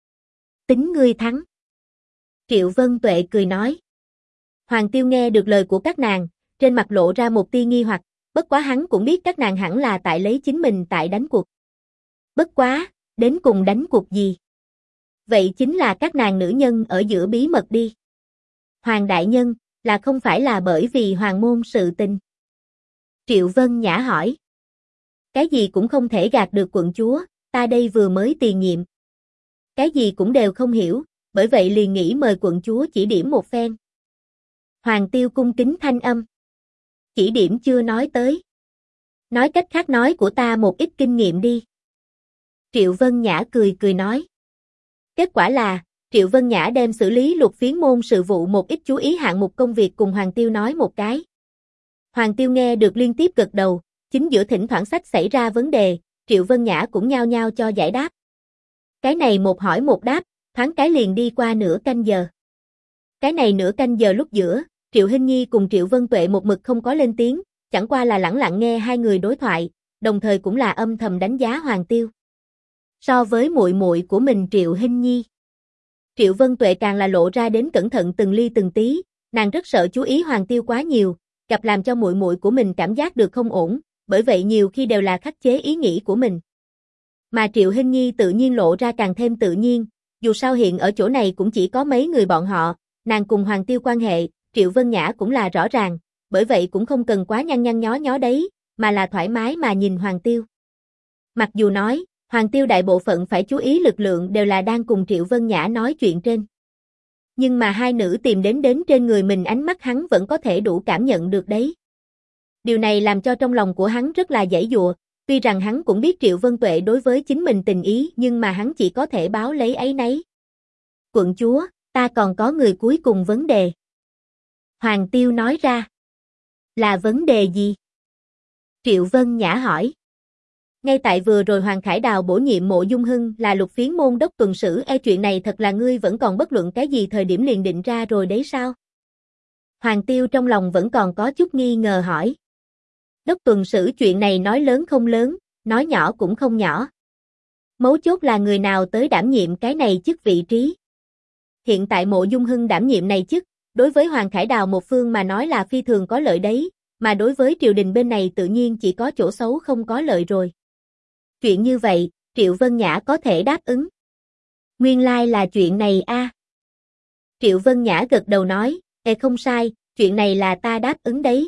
Tính ngươi thắng. Triệu Vân Tuệ cười nói. Hoàng Tiêu nghe được lời của các nàng, trên mặt lộ ra một tia nghi hoặc, bất quá hắn cũng biết các nàng hẳn là tại lấy chính mình tại đánh cuộc. Bất quá, đến cùng đánh cuộc gì? Vậy chính là các nàng nữ nhân ở giữa bí mật đi. Hoàng đại nhân, là không phải là bởi vì hoàng môn sự tình? Triệu Vân Nhã hỏi. Cái gì cũng không thể gạt được quận chúa, ta đây vừa mới tiền nhiệm. Cái gì cũng đều không hiểu, bởi vậy liền nghĩ mời quận chúa chỉ điểm một phen. Hoàng Tiêu cung kính thanh âm. Chỉ điểm chưa nói tới. Nói cách khác nói của ta một ít kinh nghiệm đi. Triệu Vân Nhã cười nói. Kết quả là, Triệu Vân Nhã đem xử lý Lục Phiến môn sự vụ một ít chú ý hạng mục công việc cùng Hoàng Tiêu nói một cái. Hoàng Tiêu nghe được liên tiếp gật đầu, chính giữa thỉnh thoảng sách xảy ra vấn đề, Triệu Vân Nhã cũng nhao nhao cho giải đáp. Cái này một hỏi một đáp, thoáng cái liền đi qua nửa canh giờ. Cái này nửa canh giờ lúc giữa, Triệu Hinh Nhi cùng Triệu Vân Tuệ một mực không có lên tiếng, chẳng qua là lẳng lặng nghe hai người đối thoại, đồng thời cũng là âm thầm đánh giá Hoàng Tiêu. So với muội muội của mình Triệu Hinh Nhi, Triệu Vân Tuệ càng là lộ ra đến cẩn thận từng ly từng tí, nàng rất sợ chú ý Hoàng Tiêu quá nhiều, gặp làm cho muội muội của mình cảm giác được không ổn, bởi vậy nhiều khi đều là khắc chế ý nghĩ của mình. Mà Triệu Hinh Nhi tự nhiên lộ ra càng thêm tự nhiên, dù sao hiện ở chỗ này cũng chỉ có mấy người bọn họ, nàng cùng Hoàng Tiêu quan hệ, Triệu Vân Nhã cũng là rõ ràng, bởi vậy cũng không cần quá nhăn nhăn nhó nhó đấy, mà là thoải mái mà nhìn Hoàng Tiêu. Mặc dù nói, Hoàng Tiêu đại bộ phận phải chú ý lực lượng đều là đang cùng Triệu Vân Nhã nói chuyện trên. Nhưng mà hai nữ tìm đến trên người mình ánh mắt hắn vẫn có thể đủ cảm nhận được đấy. Điều này làm cho trong lòng của hắn rất là giãy giụa, tuy rằng hắn cũng biết Triệu Vân Tuệ đối với chính mình tình ý nhưng mà hắn chỉ có thể báo lấy áy náy. Quận chúa, ta còn có người cuối cùng vấn đề. Hoàng Tiêu nói ra. Là vấn đề gì? Triệu Vân Nhã hỏi. Ngay tại vừa rồi Hoàng Khải Đào bổ nhiệm Mộ Dung Hưng là Lục Phiến môn đốc tuần sử, chuyện này thật là ngươi vẫn còn bất luận cái gì thời điểm liền định ra rồi đấy sao? Hoàng Tiêu trong lòng vẫn còn có chút nghi ngờ hỏi. Đốc tuần sử chuyện này nói lớn không lớn, nói nhỏ cũng không nhỏ. Mấu chốt là người nào tới đảm nhiệm cái này chức vị trí. Hiện tại Mộ Dung Hưng đảm nhiệm này chức, đối với Hoàng Khải Đào một phương mà nói là phi thường có lợi đấy, mà đối với triều đình bên này tự nhiên chỉ có chỗ xấu không có lợi rồi. Chuyện như vậy, Triệu Vân Nhã có thể đáp ứng. Nguyên lai là chuyện này a. Triệu Vân Nhã gật đầu nói, không sai, chuyện này là ta đáp ứng đấy.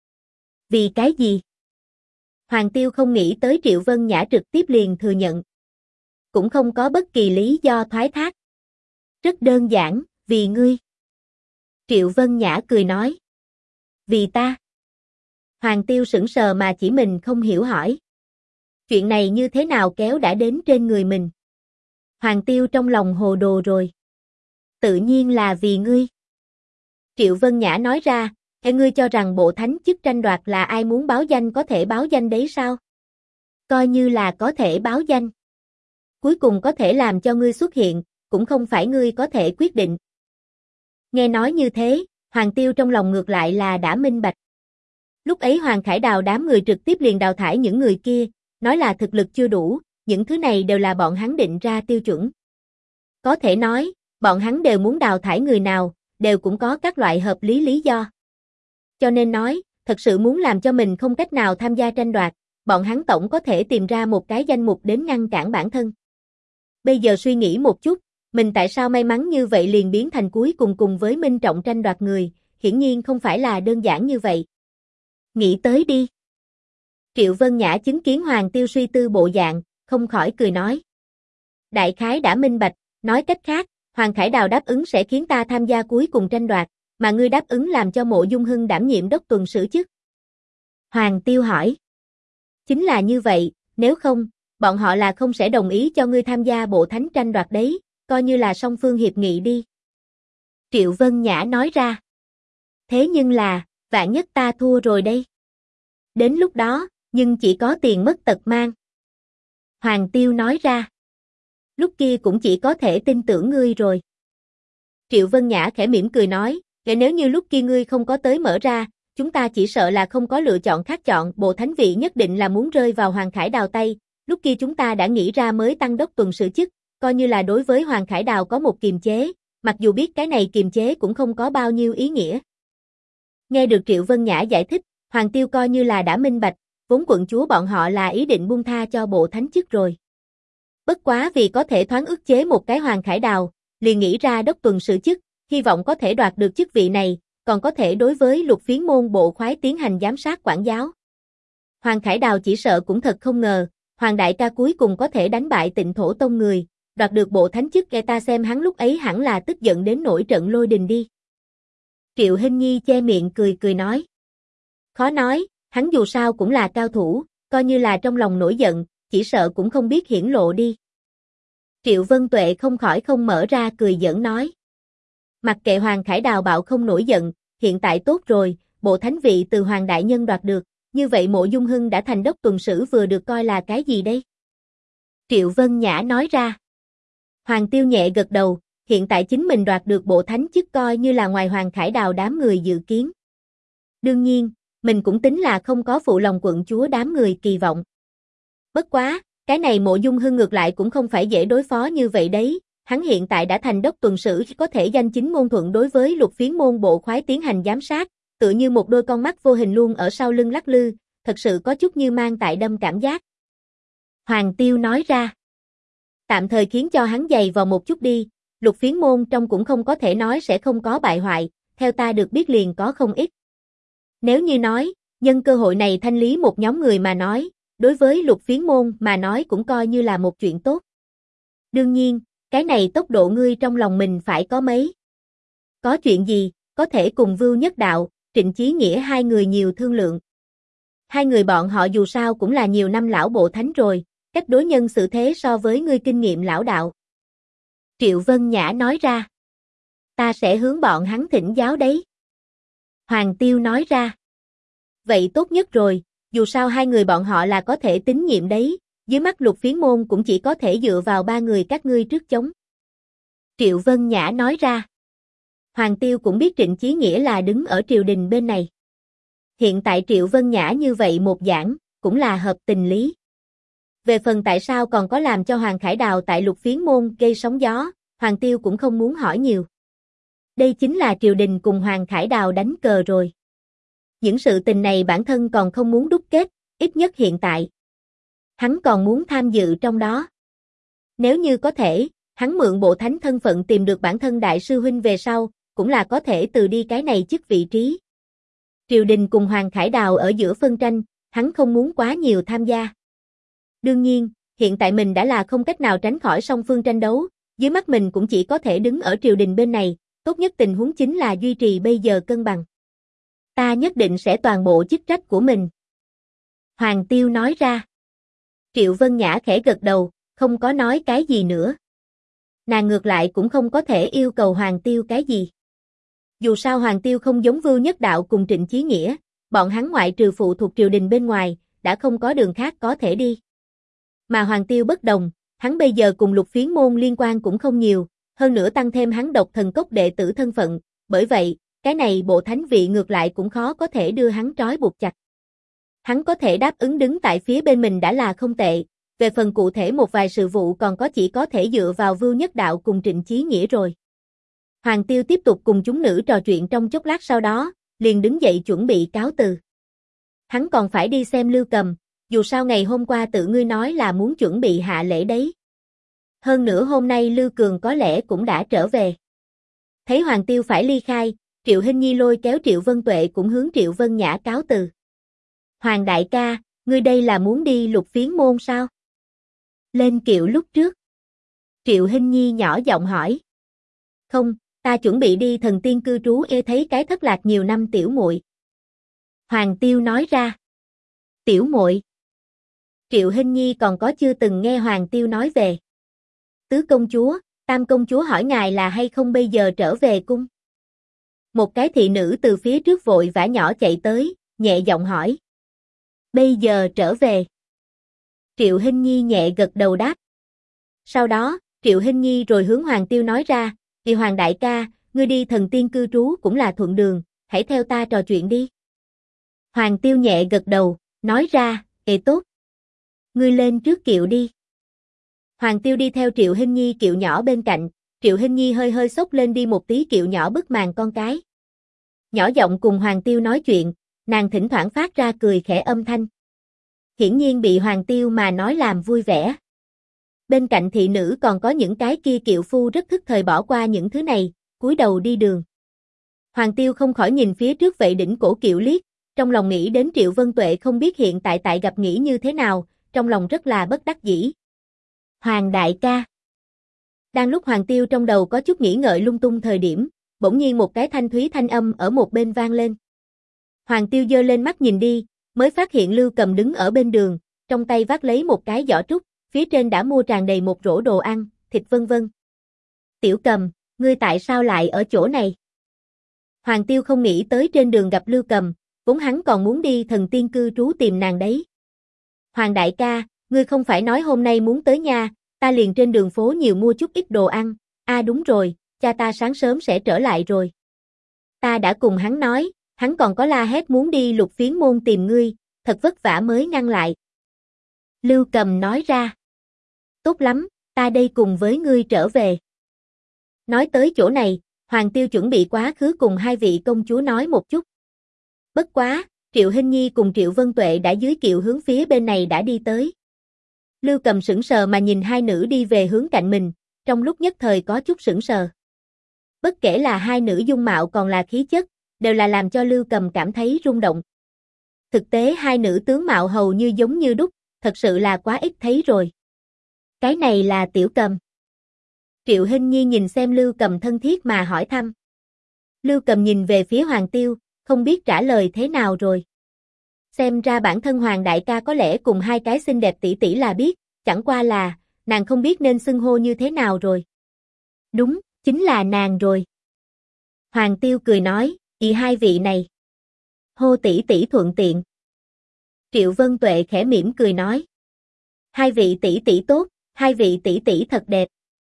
Vì cái gì? Hoàng Tiêu không nghĩ tới Triệu Vân Nhã trực tiếp liền thừa nhận. Cũng không có bất kỳ lý do thoái thác. Rất đơn giản, vì ngươi. Triệu Vân Nhã cười nói. Vì ta. Hoàng Tiêu sững sờ mà chỉ mình không hiểu hỏi. Chuyện này như thế nào kéo đã đến trên người mình? Hoàng Tiêu trong lòng hồ đồ rồi. Tự nhiên là vì ngươi. Triệu Vân Nhã nói ra, ngươi cho rằng bộ thánh chức tranh đoạt là ai muốn báo danh có thể báo danh đấy sao? Coi như là có thể báo danh. Cuối cùng có thể làm cho ngươi xuất hiện, cũng không phải ngươi có thể quyết định. Nghe nói như thế, Hoàng Tiêu trong lòng ngược lại là đã minh bạch. Lúc ấy Hoàng Khải Đào đám người trực tiếp liền đào thải những người kia, nói là thực lực chưa đủ, những thứ này đều là bọn hắn định ra tiêu chuẩn. Có thể nói, bọn hắn đều muốn đào thải người nào, đều cũng có các loại hợp lý lý do. Cho nên nói, thật sự muốn làm cho mình không cách nào tham gia tranh đoạt, bọn hắn tổng có thể tìm ra một cái danh mục đến ngăn cản bản thân. Bây giờ suy nghĩ một chút, mình tại sao may mắn như vậy liền biến thành cuối cùng với Minh Trọng tranh đoạt người, hiển nhiên không phải là đơn giản như vậy. Nghĩ tới đi. Triệu Vân Nhã chứng kiến Hoàng Tiêu suy tư bộ dạng, không khỏi cười nói. Đại khái đã minh bạch, nói cách khác, Hoàng Khải Đào đáp ứng sẽ khiến ta tham gia cuối cùng tranh đoạt, mà ngươi đáp ứng làm cho Mộ Dung Hưng đảm nhiệm đốc tuần sử chức. Hoàng Tiêu hỏi. Chính là như vậy, nếu không, bọn họ là không sẽ đồng ý cho ngươi tham gia bộ thánh tranh đoạt đấy, coi như là song phương hiệp nghị đi. Triệu Vân Nhã nói ra. Thế nhưng là, vạn nhất ta thua rồi đây. Đến lúc đó, nhưng chỉ có tiền mất tật mang. Hoàng Tiêu nói ra. Lúc kia cũng chỉ có thể tin tưởng ngươi rồi. Triệu Vân Nhã khẽ mỉm cười nói, nếu như lúc kia ngươi không có tới mở ra, chúng ta chỉ sợ là không có lựa chọn khác chọn, bộ thánh vị nhất định là muốn rơi vào Hoàng Khải Đào tay, lúc kia chúng ta đã nghĩ ra mới tăng đốc tuần sử chức, coi như là đối với Hoàng Khải Đào có một kiềm chế, mặc dù biết cái này kiềm chế cũng không có bao nhiêu ý nghĩa. Nghe được Triệu Vân Nhã giải thích, Hoàng Tiêu coi như là đã minh bạch, vốn quận chúa bọn họ là ý định buông tha cho bộ thánh chức rồi. Bất quá vì có thể thoáng ức chế một cái Hoàng Khải Đào, liền nghĩ ra đốc tuần sử chức, hy vọng có thể đoạt được chức vị này, còn có thể đối với Lục Phiến môn bộ khoái tiến hành giám sát quản giáo. Hoàng Khải Đào chỉ sợ cũng thật không ngờ, Hoàng đại ca cuối cùng có thể đánh bại Tịnh Thổ tông người, đoạt được bộ thánh chức, ta xem hắn lúc ấy hẳn là tức giận đến nổi trận lôi đình đi. Triệu Hinh Nhi che miệng cười nói. Khó nói, hắn dù sao cũng là cao thủ, coi như là trong lòng nổi giận, chỉ sợ cũng không biết hiển lộ đi. Triệu Vân Tuệ không khỏi không mở ra cười giỡn nói. Mặc kệ Hoàng Khải Đào bạo không nổi giận, hiện tại tốt rồi, bộ thánh vị từ Hoàng Đại Nhân đoạt được, như vậy Mộ Dung Hưng đã thành đốc tuần sử vừa được coi là cái gì đây? Triệu Vân Nhã nói ra. Hoàng Tiêu nhẹ gật đầu, hiện tại chính mình đoạt được bộ thánh chức coi như là ngoài Hoàng Khải Đào đám người dự kiến. Đương nhiên, mình cũng tính là không có phụ lòng quận chúa đám người kỳ vọng. Bất quá, cái này Mộ Dung Hưng ngược lại cũng không phải dễ đối phó như vậy đấy, hắn hiện tại đã thành đốc tuần sử có thể danh chính ngôn thuận đối với Lục Phiến môn bộ khoái tiến hành giám sát, tựa như một đôi con mắt vô hình luôn ở sau lưng lắc lư, thật sự có chút như mang tại đâm cảm giác. Hoàng Tiêu nói ra. Tạm thời khiến cho hắn dày vào một chút đi, Lục Phiến môn trong cũng không có thể nói sẽ không có bại hoại, theo ta được biết liền có không ít. Nếu như nói, nhân cơ hội này thanh lý một nhóm người mà nói, đối với Lục Phiến môn mà nói cũng coi như là một chuyện tốt. Đương nhiên, cái này tốc độ ngươi trong lòng mình phải có mấy. Có chuyện gì, có thể cùng Vưu Nhất Đạo, Trịnh Chí Nghĩa hai người nhiều thương lượng. Hai người bọn họ dù sao cũng là nhiều năm lão bộ thánh rồi, cách đối nhân xử thế so với ngươi kinh nghiệm lão đạo. Triệu Vân Nhã nói ra. Ta sẽ hướng bọn hắn thỉnh giáo đấy. Hoàng Tiêu nói ra. Vậy tốt nhất rồi, dù sao hai người bọn họ là có thể tín nhiệm đấy, dưới mắt Lục Phiến môn cũng chỉ có thể dựa vào ba người các ngươi trước chống. Triệu Vân Nhã nói ra. Hoàng Tiêu cũng biết Trịnh Chí Nghĩa là đứng ở triều đình bên này. Hiện tại Triệu Vân Nhã như vậy một giảng, cũng là hợp tình lý. Về phần tại sao còn có làm cho Hoàng Khải Đào tại Lục Phiến môn gây sóng gió, Hoàng Tiêu cũng không muốn hỏi nhiều. Đây chính là triều đình cùng Hoàng Khải Đào đánh cờ rồi. Những sự tình này bản thân còn không muốn đúc kết, ít nhất hiện tại. Hắn còn muốn tham dự trong đó. Nếu như có thể, hắn mượn bộ thánh thân phận tìm được bản thân đại sư huynh về sau, cũng là có thể từ đi cái này chức vị trí. Triều đình cùng Hoàng Khải Đào ở giữa phân tranh, hắn không muốn quá nhiều tham gia. Đương nhiên, hiện tại mình đã là không cách nào tránh khỏi song phương tranh đấu, dưới mắt mình cũng chỉ có thể đứng ở triều đình bên này, tốt nhất tình huống chính là duy trì bây giờ cân bằng. Ta nhất định sẽ toàn bộ chức trách của mình. Hoàng Tiêu nói ra. Triệu Vân Nhã khẽ gật đầu, không có nói cái gì nữa. Nàng ngược lại cũng không có thể yêu cầu Hoàng Tiêu cái gì. Dù sao Hoàng Tiêu không giống Vưu Nhất Đạo cùng Trịnh Chí Nghĩa, bọn hắn ngoại trừ phụ thuộc triều đình bên ngoài, đã không có đường khác có thể đi. Mà Hoàng Tiêu bất đồng, hắn bây giờ cùng Lục Phiến môn liên quan cũng không nhiều, hơn nữa tăng thêm hắn độc thần cốc đệ tử thân phận, bởi vậy, cái này bộ thánh vị ngược lại cũng khó có thể đưa hắn trói buộc chặt. Hắn có thể đáp ứng đứng tại phía bên mình đã là không tệ, về phần cụ thể một vài sự vụ còn có chỉ có thể dựa vào Vưu Nhất Đạo cùng Trịnh Chí Nghĩa rồi. Hoàng Tiêu tiếp tục cùng chúng nữ trò chuyện trong chốc lát sau đó, liền đứng dậy chuẩn bị cáo từ. Hắn còn phải đi xem Lưu Cầm, dù sao ngày hôm qua tự ngươi nói là muốn chuẩn bị hạ lễ đấy. Hơn nữa hôm nay Lưu Cường có lẽ cũng đã trở về. Thấy Hoàng Tiêu phải ly khai, Triệu Hinh Nhi lôi kéo Triệu Vân Tuệ cũng hướng Triệu Vân Nhã cáo từ. Hoàng đại ca, ngươi đây là muốn đi Lục Phiến môn sao? Lên kiệu lúc trước. Triệu Hinh Nhi nhỏ giọng hỏi. Không, ta chuẩn bị đi Thần Tiên cư trú thấy cái thất lạc nhiều năm tiểu muội. Hoàng Tiêu nói ra. Tiểu muội. Triệu Hinh Nhi còn có chưa từng nghe Hoàng Tiêu nói về. Tứ công chúa, Tam công chúa hỏi ngài là hay không bây giờ trở về cung. Một cái thị nữ từ phía trước vội vã nhỏ chạy tới, nhẹ giọng hỏi. Bây giờ trở về. Triệu Hinh Nhi nhẹ gật đầu đáp. Sau đó, Triệu Hinh Nhi rồi hướng Hoàng Tiêu nói ra, thì Hoàng đại ca, ngươi đi Thần Tiên cư trú cũng là thuận đường, hãy theo ta trò chuyện đi. Hoàng Tiêu nhẹ gật đầu, nói ra, tốt. Ngươi lên trước kiệu đi. Hoàng Tiêu đi theo Triệu Hinh Nhi kiệu nhỏ bên cạnh, Triệu Hinh Nhi hơi hơi xốc lên đi một tí kiệu nhỏ bức màn con cái. Nhỏ giọng cùng Hoàng Tiêu nói chuyện, nàng thỉnh thoảng phát ra cười khẽ âm thanh. Hiển nhiên bị Hoàng Tiêu mà nói làm vui vẻ. Bên cạnh thị nữ còn có những cái kia kiệu phu rất thức thời bỏ qua những thứ này, cúi đầu đi đường. Hoàng Tiêu không khỏi nhìn phía trước vậy đỉnh cổ kiệu liếc, trong lòng nghĩ đến Triệu Vân Tuệ không biết hiện tại gặp nghĩ như thế nào, trong lòng rất là bất đắc dĩ. Hoàng đại ca. Đang lúc Hoàng Tiêu trong đầu có chút nghĩ ngợi lung tung thời điểm, bỗng nhiên một cái thanh thúy thanh âm ở một bên vang lên. Hoàng Tiêu giơ lên mắt nhìn đi, mới phát hiện Lưu Cầm đứng ở bên đường, trong tay vác lấy một cái giỏ trúc, phía trên đã mua tràn đầy một rổ đồ ăn, thịt vân vân. Tiểu Cầm, ngươi tại sao lại ở chỗ này? Hoàng Tiêu không nghĩ tới trên đường gặp Lưu Cầm, vốn hắn còn muốn đi thần tiên cư trú tìm nàng đấy. Hoàng đại ca, ngươi không phải nói hôm nay muốn tới nha, ta liền trên đường phố nhiều mua chút ít đồ ăn. Đúng rồi, cha ta sáng sớm sẽ trở lại rồi. Ta đã cùng hắn nói, hắn còn có la hét muốn đi Lục Phiến môn tìm ngươi, thật vất vả mới ngăn lại. Lưu Cầm nói ra. Tốt lắm, ta đây cùng với ngươi trở về. Nói tới chỗ này, Hoàng Tiêu chuẩn bị quá khứ cùng hai vị công chúa nói một chút. Bất quá, Triệu Hinh Nhi cùng Triệu Vân Tuệ đã dưới kiệu hướng phía bên này đã đi tới. Lưu Cầm sững sờ mà nhìn hai nữ đi về hướng cạnh mình, trong lúc nhất thời có chút sững sờ. Bất kể là hai nữ dung mạo còn là khí chất, đều là làm cho Lưu Cầm cảm thấy rung động. Thực tế hai nữ tướng mạo hầu như giống như đúc, thật sự là quá ít thấy rồi. Cái này là Tiểu Cầm. Triệu Hinh Nhi nhìn xem Lưu Cầm thân thiết mà hỏi thăm. Lưu Cầm nhìn về phía Hoàng Tiêu, không biết trả lời thế nào rồi. Xem ra bản thân Hoàng đại ca có lẽ cùng hai cái xinh đẹp tỷ tỷ là biết, chẳng qua là, nàng không biết nên xưng hô như thế nào rồi. Đúng, chính là nàng rồi. Hoàng Tiêu cười nói, hai vị này. Hô tỷ tỷ thuận tiện. Triệu Vân Tuệ khẽ mỉm cười nói. Hai vị tỷ tỷ tốt, hai vị tỷ tỷ thật đẹp.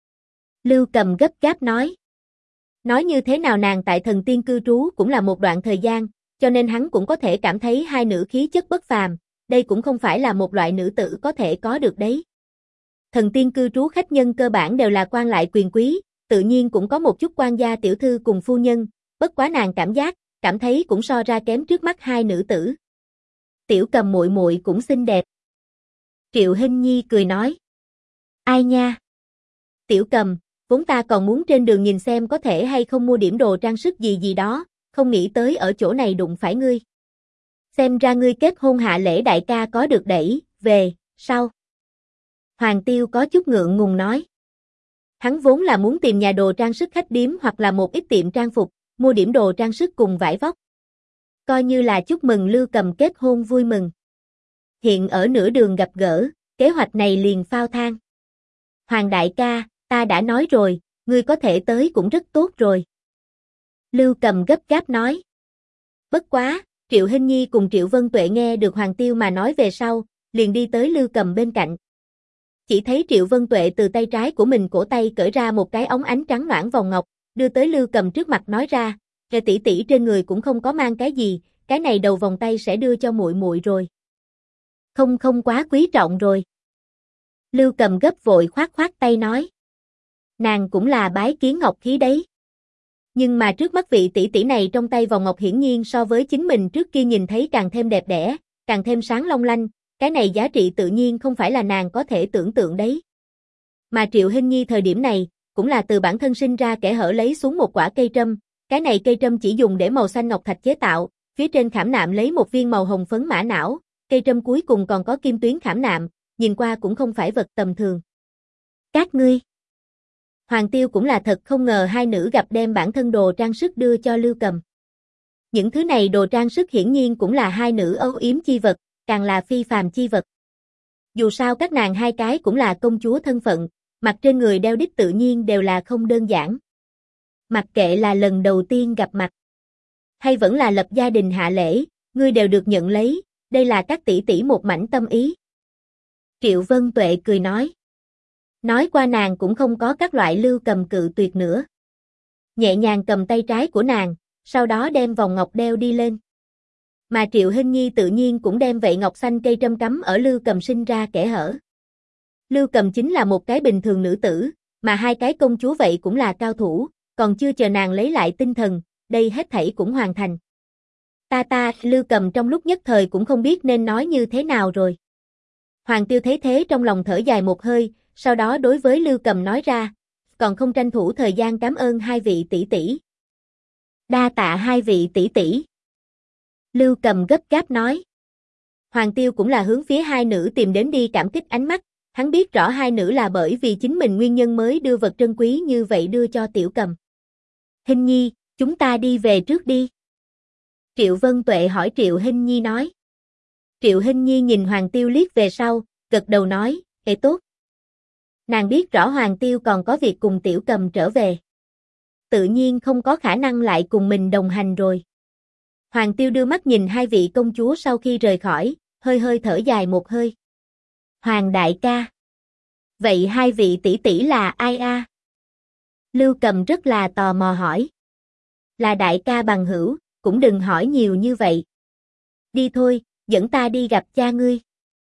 Lưu Cầm gấp gáp nói. Nói như thế nào nàng tại thần tiên cư trú cũng là một đoạn thời gian, cho nên hắn cũng có thể cảm thấy hai nữ khí chất bất phàm, đây cũng không phải là một loại nữ tử có thể có được đấy. Thần tiên cư trú khách nhân cơ bản đều là quan lại quyền quý, tự nhiên cũng có một chút quan gia tiểu thư cùng phu nhân, bất quá nàng cảm thấy cũng so ra kém trước mắt hai nữ tử. Tiểu Cầm muội muội cũng xinh đẹp. Triệu Hinh Nhi cười nói. Ai nha? Tiểu Cầm, vốn ta còn muốn trên đường nhìn xem có thể hay không mua điểm đồ trang sức gì đó, không nghĩ tới ở chỗ này đụng phải ngươi. Xem ra ngươi kết hôn hạ lễ đại ca có được đẩy về, sao? Hoàng Tiêu có chút ngượng ngùng nói. Hắn vốn là muốn tìm nhà đồ trang sức khách điếm hoặc là một ít tiệm trang phục, mua điểm đồ trang sức cùng vải vóc. Coi như là chúc mừng Lưu Cầm kết hôn vui mừng. Hiện ở nửa đường gặp gỡ, kế hoạch này liền phao thang. Hoàng đại ca, ta đã nói rồi, ngươi có thể tới cũng rất tốt rồi. Lưu Cầm gấp gáp nói. Bất quá, Triệu Hinh Nhi cùng Triệu Vân Tuệ nghe được Hoàng Tiêu mà nói về sau, liền đi tới Lưu Cầm bên cạnh. Chỉ thấy Triệu Vân Tuệ từ tay trái của mình cổ tay cởi ra một cái ống ánh trắng noãn vòng ngọc, đưa tới Lưu Cầm trước mặt nói ra, "Kẻ tỷ tỷ trên người cũng không có mang cái gì, cái này đầu vòng tay sẽ đưa cho muội muội rồi." Không quá quý trọng rồi. Lưu Cầm gấp vội khoát khoát tay nói. Nàng cũng là bái kiến ngọc khí đấy. Nhưng mà trước mắt vị tỷ tỷ này trong tay vòng ngọc hiển nhiên so với chính mình trước kia nhìn thấy càng thêm đẹp đẽ, càng thêm sáng long lanh, cái này giá trị tự nhiên không phải là nàng có thể tưởng tượng đấy. Mà Triệu Hinh Nhi thời điểm này, cũng là từ bản thân sinh ra kẽ hở lấy xuống một quả cây trâm, cái này cây trâm chỉ dùng để màu xanh ngọc thạch chế tạo, phía trên khảm nạm lấy một viên màu hồng phấn mã não, cây trâm cuối cùng còn có kim tuyến khảm nạm, nhìn qua cũng không phải vật tầm thường. Các ngươi. Hoàng Tiêu cũng là thật không ngờ hai nữ gặp đem bản thân đồ trang sức đưa cho Lưu Cầm. Những thứ này đồ trang sức hiển nhiên cũng là hai nữ âu yếm chi vật, càng là phi phàm chi vật. Dù sao các nàng hai cái cũng là công chúa thân phận, mặt trên người đeo đích tự nhiên đều là không đơn giản. Mặc kệ là lần đầu tiên gặp mặt, hay vẫn là lập gia đình hạ lễ, ngươi đều được nhận lấy, đây là các tỷ tỷ một mảnh tâm ý. Triệu Vân Tuệ cười nói. Nói qua nàng cũng không có các loại Lưu Cầm cự tuyệt nữa. Nhẹ nhàng cầm tay trái của nàng, sau đó đem vòng ngọc đeo đi lên. Mà Triệu Hinh Nhi tự nhiên cũng đem vậy ngọc xanh cây trâm cắm ở Lưu Cầm sinh ra kẽ hở. Lưu Cầm chính là một cái bình thường nữ tử, mà hai cái công chúa vậy cũng là cao thủ, còn chưa chờ nàng lấy lại tinh thần, đây hết thảy cũng hoàn thành. Lưu Cầm trong lúc nhất thời cũng không biết nên nói như thế nào rồi. Hoàng Tiêu thấy thế trong lòng thở dài một hơi, sau đó đối với Lưu Cầm nói ra, còn không tranh thủ thời gian cảm ơn hai vị tỷ tỷ. Đa tạ hai vị tỷ tỷ. Lưu Cầm gấp gáp nói. Hoàng Tiêu cũng là hướng phía hai nữ tìm đến đi cảm kích ánh mắt, hắn biết rõ hai nữ là bởi vì chính mình nguyên nhân mới đưa vật trân quý như vậy đưa cho Tiểu Cầm. Hinh Nhi, chúng ta đi về trước đi. Triệu Vân Tuệ hỏi Triệu Hinh Nhi nói. Triệu Hinh Nhi nhìn Hoàng Tiêu liếc về sau, gật đầu nói, tốt. Nàng biết rõ Hoàng Tiêu còn có việc cùng Tiểu Cầm trở về. Tự nhiên không có khả năng lại cùng mình đồng hành rồi. Hoàng Tiêu đưa mắt nhìn hai vị công chúa sau khi rời khỏi, hơi hơi thở dài một hơi. Hoàng đại ca. Vậy hai vị tỷ tỷ là ai a? Lưu Cầm rất là tò mò hỏi. Là đại ca bằng hữu, cũng đừng hỏi nhiều như vậy. Đi thôi, dẫn ta đi gặp cha ngươi.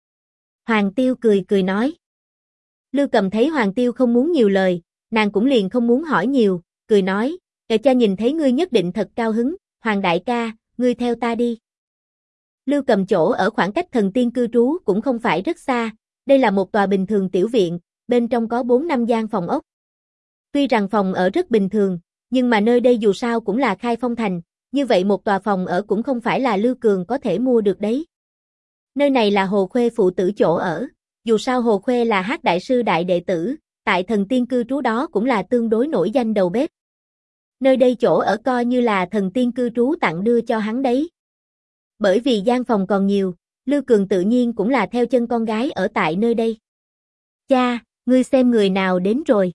Hoàng Tiêu cười cười nói. Lưu Cầm thấy Hoàng Tiêu không muốn nhiều lời, nàng cũng liền không muốn hỏi nhiều, cười nói, cha nhìn thấy ngươi nhất định thật cao hứng, Hoàng đại ca, ngươi theo ta đi. Lưu Cầm chỗ ở khoảng cách thần tiên cư trú cũng không phải rất xa, đây là một tòa bình thường tiểu viện, bên trong có 4-5 gian phòng ốc. Tuy rằng phòng ở rất bình thường, nhưng mà nơi đây dù sao cũng là khai phong thành, như vậy một tòa phòng ở cũng không phải là Lưu Cường có thể mua được đấy. Nơi này là Hồ Khuê phụ tử chỗ ở, dù sao Hồ Khuê là Hắc đại sư đại đệ tử, tại thần tiên cư trú đó cũng là tương đối nổi danh đầu bếp. Nơi đây chỗ ở coi như là thần tiên cư trú tặng đưa cho hắn đấy. Bởi vì gian phòng còn nhiều, Lưu Cường tự nhiên cũng là theo chân con gái ở tại nơi đây. Cha, ngươi xem người nào đến rồi.